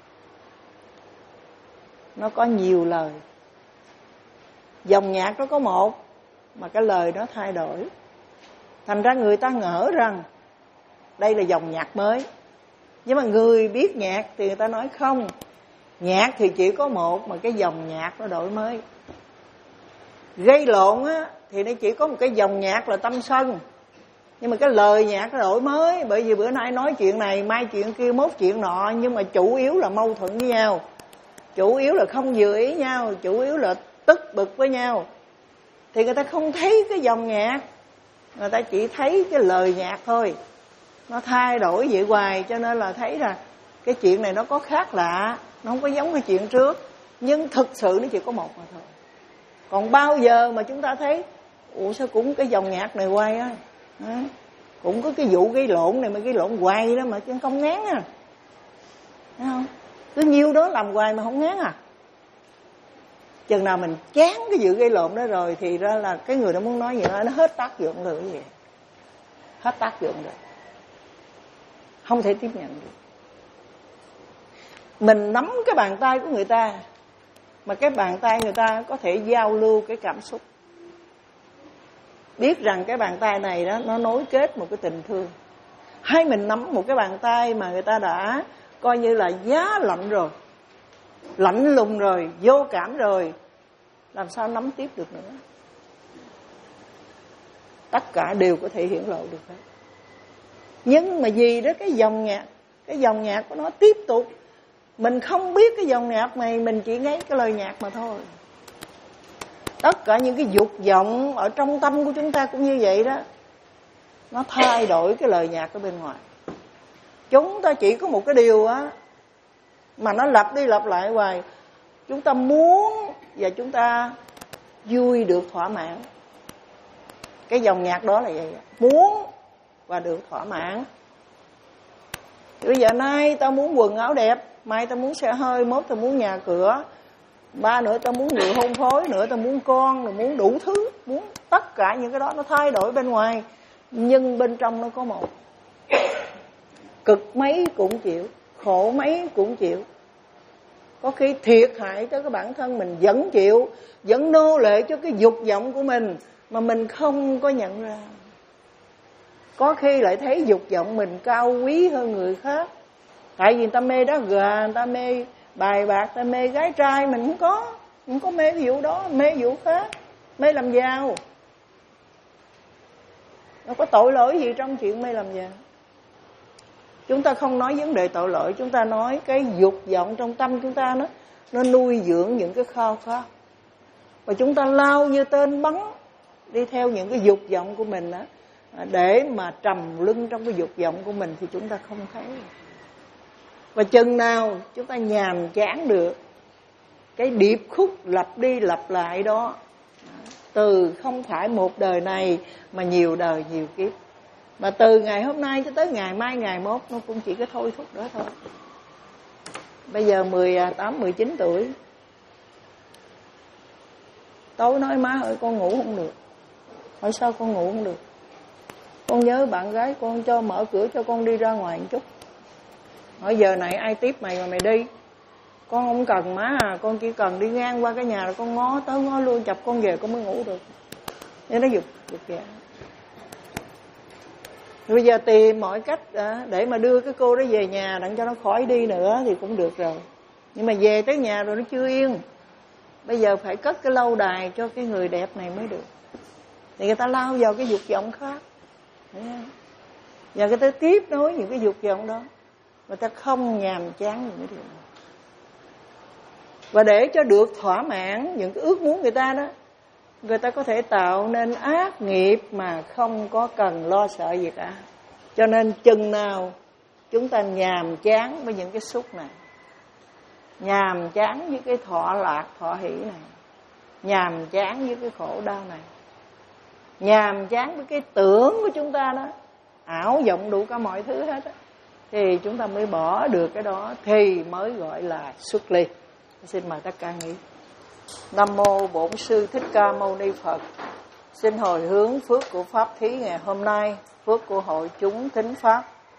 Speaker 1: nó có nhiều lời, dòng nhạc nó có một mà cái lời nó thay đổi, thành ra người ta ngỡ rằng đây là dòng nhạc mới. Nhưng mà người biết nhạc thì người ta nói không, nhạc thì chỉ có một mà cái dòng nhạc nó đổi mới. Gây lộn á thì nó chỉ có một cái dòng nhạc là tâm sân, nhưng mà cái lời nhạc nó đổi mới. Bởi vì bữa nay nói chuyện này, mai chuyện kia, mốt chuyện nọ, nhưng mà chủ yếu là mâu thuẫn với nhau, chủ yếu là không vừa ý nhau, chủ yếu là tức bực với nhau. Thì người ta không thấy cái dòng nhạc, người ta chỉ thấy cái lời nhạc thôi. Nó thay đổi vậy hoài, cho nên là thấy là cái chuyện này nó có khác lạ, nó không có giống cái chuyện trước. Nhưng thực sự nó chỉ có một mà thôi. Còn bao giờ mà chúng ta thấy ủa sao cũng cái dòng nhạc này hoài á, cũng có cái vụ gây lộn này mà gây lộn hoài đó mà chứ không ngán à, thấy không? Cứ nhiêu đó làm hoài mà không ngán à. Chừng nào mình chán cái vụ gây lộn đó rồi thì ra là cái người đó muốn nói gì đó nó hết tác dụng rồi, cái gì hết tác dụng rồi, không thể tiếp nhận được. Mình nắm cái bàn tay của người ta, mà cái bàn tay người ta có thể giao lưu cái cảm xúc, biết rằng cái bàn tay này đó nó nối kết một cái tình thương. Hay mình nắm một cái bàn tay mà người ta đã coi như là giá lạnh rồi, lạnh lùng rồi, vô cảm rồi, làm sao nắm tiếp được nữa. Tất cả đều có thể hiển lộ được hết. Nhưng mà vì đó cái dòng nhạc, cái dòng nhạc của nó tiếp tục, mình không biết cái dòng nhạc này, mình chỉ nghe cái lời nhạc mà thôi. Tất cả những cái dục vọng ở trong tâm của chúng ta cũng như vậy đó, nó thay đổi cái lời nhạc ở bên ngoài. Chúng ta chỉ có một cái điều á mà nó lặp đi lặp lại hoài, chúng ta muốn và chúng ta vui được thỏa mãn. Cái dòng nhạc đó là vậy, muốn và được thỏa mãn. Thì bây giờ nay tao muốn quần áo đẹp, mai tao muốn xe hơi, mốt tao muốn nhà cửa, ba nữa tao muốn người hôn phối, nữa tao muốn con, rồi muốn đủ thứ, muốn tất cả những cái đó nó thay đổi bên ngoài, nhưng bên trong nó có một. Cực mấy cũng chịu, khổ mấy cũng chịu. Có khi thiệt hại cho cái bản thân mình vẫn chịu, vẫn nô lệ cho cái dục vọng của mình mà mình không có nhận ra. Có khi lại thấy dục vọng mình cao quý hơn người khác. Tại vì người ta mê đá gà, người ta mê bài bạc, người ta mê gái trai, mình không có, không có mê vụ đó, mê vụ khác, mê làm giàu. Nó có tội lỗi gì trong chuyện mê làm giàu? Chúng ta không nói vấn đề tội lỗi, chúng ta nói cái dục vọng trong tâm chúng ta nó nó nuôi dưỡng những cái khao khát. Và chúng ta lao như tên bắn đi theo những cái dục vọng của mình đó, để mà trầm lưng trong cái dục vọng của mình thì chúng ta không thấy. Và chừng nào chúng ta nhàm chán được cái điệp khúc lặp đi lặp lại đó, từ không phải một đời này mà nhiều đời nhiều kiếp, mà từ ngày hôm nay cho tới ngày mai ngày mốt nó cũng chỉ cái thôi thúc đó thôi. Bây giờ mười tám, mười chín tuổi, tối nói má ơi con ngủ không được. Hỏi sao con ngủ không được? Con nhớ bạn gái con, cho mở cửa cho con đi ra ngoài một chút. Hỏi giờ này ai tiếp mày mà mày đi? Con không cần má à, con chỉ cần đi ngang qua cái nhà rồi con ngó tới ngó luôn, chập con về con mới ngủ được. Nên nó giục giục vậy. Bây giờ tìm mọi cách để mà đưa cái cô đó về nhà đặng cho nó khỏi đi nữa thì cũng được rồi. Nhưng mà về tới nhà rồi nó chưa yên. Bây giờ phải cất cái lâu đài cho cái người đẹp này mới được. Thì người ta lao vào cái dục vọng khác. Và người ta tiếp nối những cái dục vọng đó. Người ta không nhàm chán những cái điều đó. Và để cho được thỏa mãn những cái ước muốn người ta đó, người ta có thể tạo nên ác nghiệp mà không có cần lo sợ gì cả. Cho nên chừng nào chúng ta nhàm chán với những cái xúc này, nhàm chán với cái thọ lạc thọ hỷ này, nhàm chán với cái khổ đau này, nhàm chán với cái tưởng của chúng ta đó, ảo vọng đủ cả mọi thứ hết đó, thì chúng ta mới bỏ được cái đó thì mới gọi là xuất ly. Xin mời tất cả nghĩ. Nam mô Bổn Sư Thích Ca Mâu Ni Phật. Xin hồi hướng phước của pháp thí ngày hôm nay, phước của hội chúng thính pháp,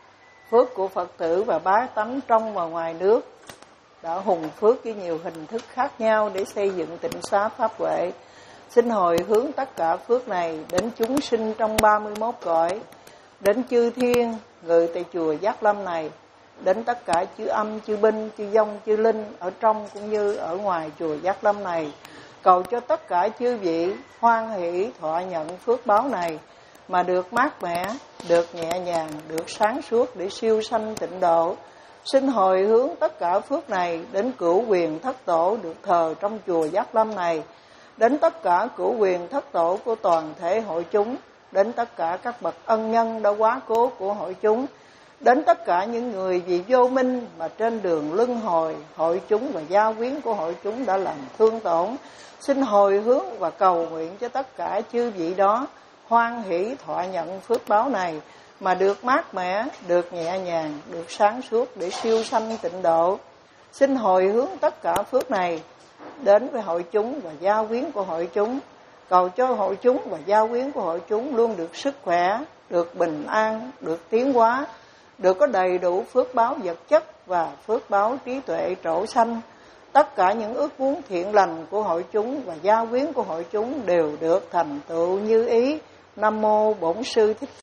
Speaker 1: phước của Phật tử và bá tánh trong và ngoài nước đã hùng phước với nhiều hình thức khác nhau để xây dựng tịnh xá pháp huệ. Xin hồi hướng tất cả phước này đến chúng sinh trong ba mươi mốt cõi, đến chư thiên người tại chùa Giác Lâm này, đến tất cả chư âm, chư binh, chư vong, chư linh ở trong cũng như ở ngoài chùa Giác Lâm này. Cầu cho tất cả chư vị hoan hỷ thọ nhận phước báo này mà được mát mẻ, được nhẹ nhàng, được sáng suốt để siêu sanh tịnh độ. Xin hồi hướng tất cả phước này đến cửu quyền thất tổ được thờ trong chùa Giác Lâm này, đến tất cả cửu quyền thất tổ của toàn thể hội chúng, đến tất cả các bậc ân nhân đã quá cố của hội chúng, đến tất cả những người vì vô minh mà trên đường luân hồi hội chúng và gia quyến của hội chúng đã làm thương tổn. Xin hồi hướng và cầu nguyện cho tất cả chư vị đó hoan hỷ thọ nhận phước báo này mà được mát mẻ, được nhẹ nhàng, được sáng suốt để siêu sanh tịnh độ. Xin hồi hướng tất cả phước này đến với hội chúng và gia quyến của hội chúng, cầu cho hội chúng và gia quyến của hội chúng luôn được sức khỏe, được bình an, được tiến hóa, được có đầy đủ phước báo vật chất và phước báo trí tuệ trổ sanh. Tất cả những ước muốn thiện lành của hội chúng và gia quyến của hội chúng đều được thành tựu như ý. Nam mô Bổn Sư Thích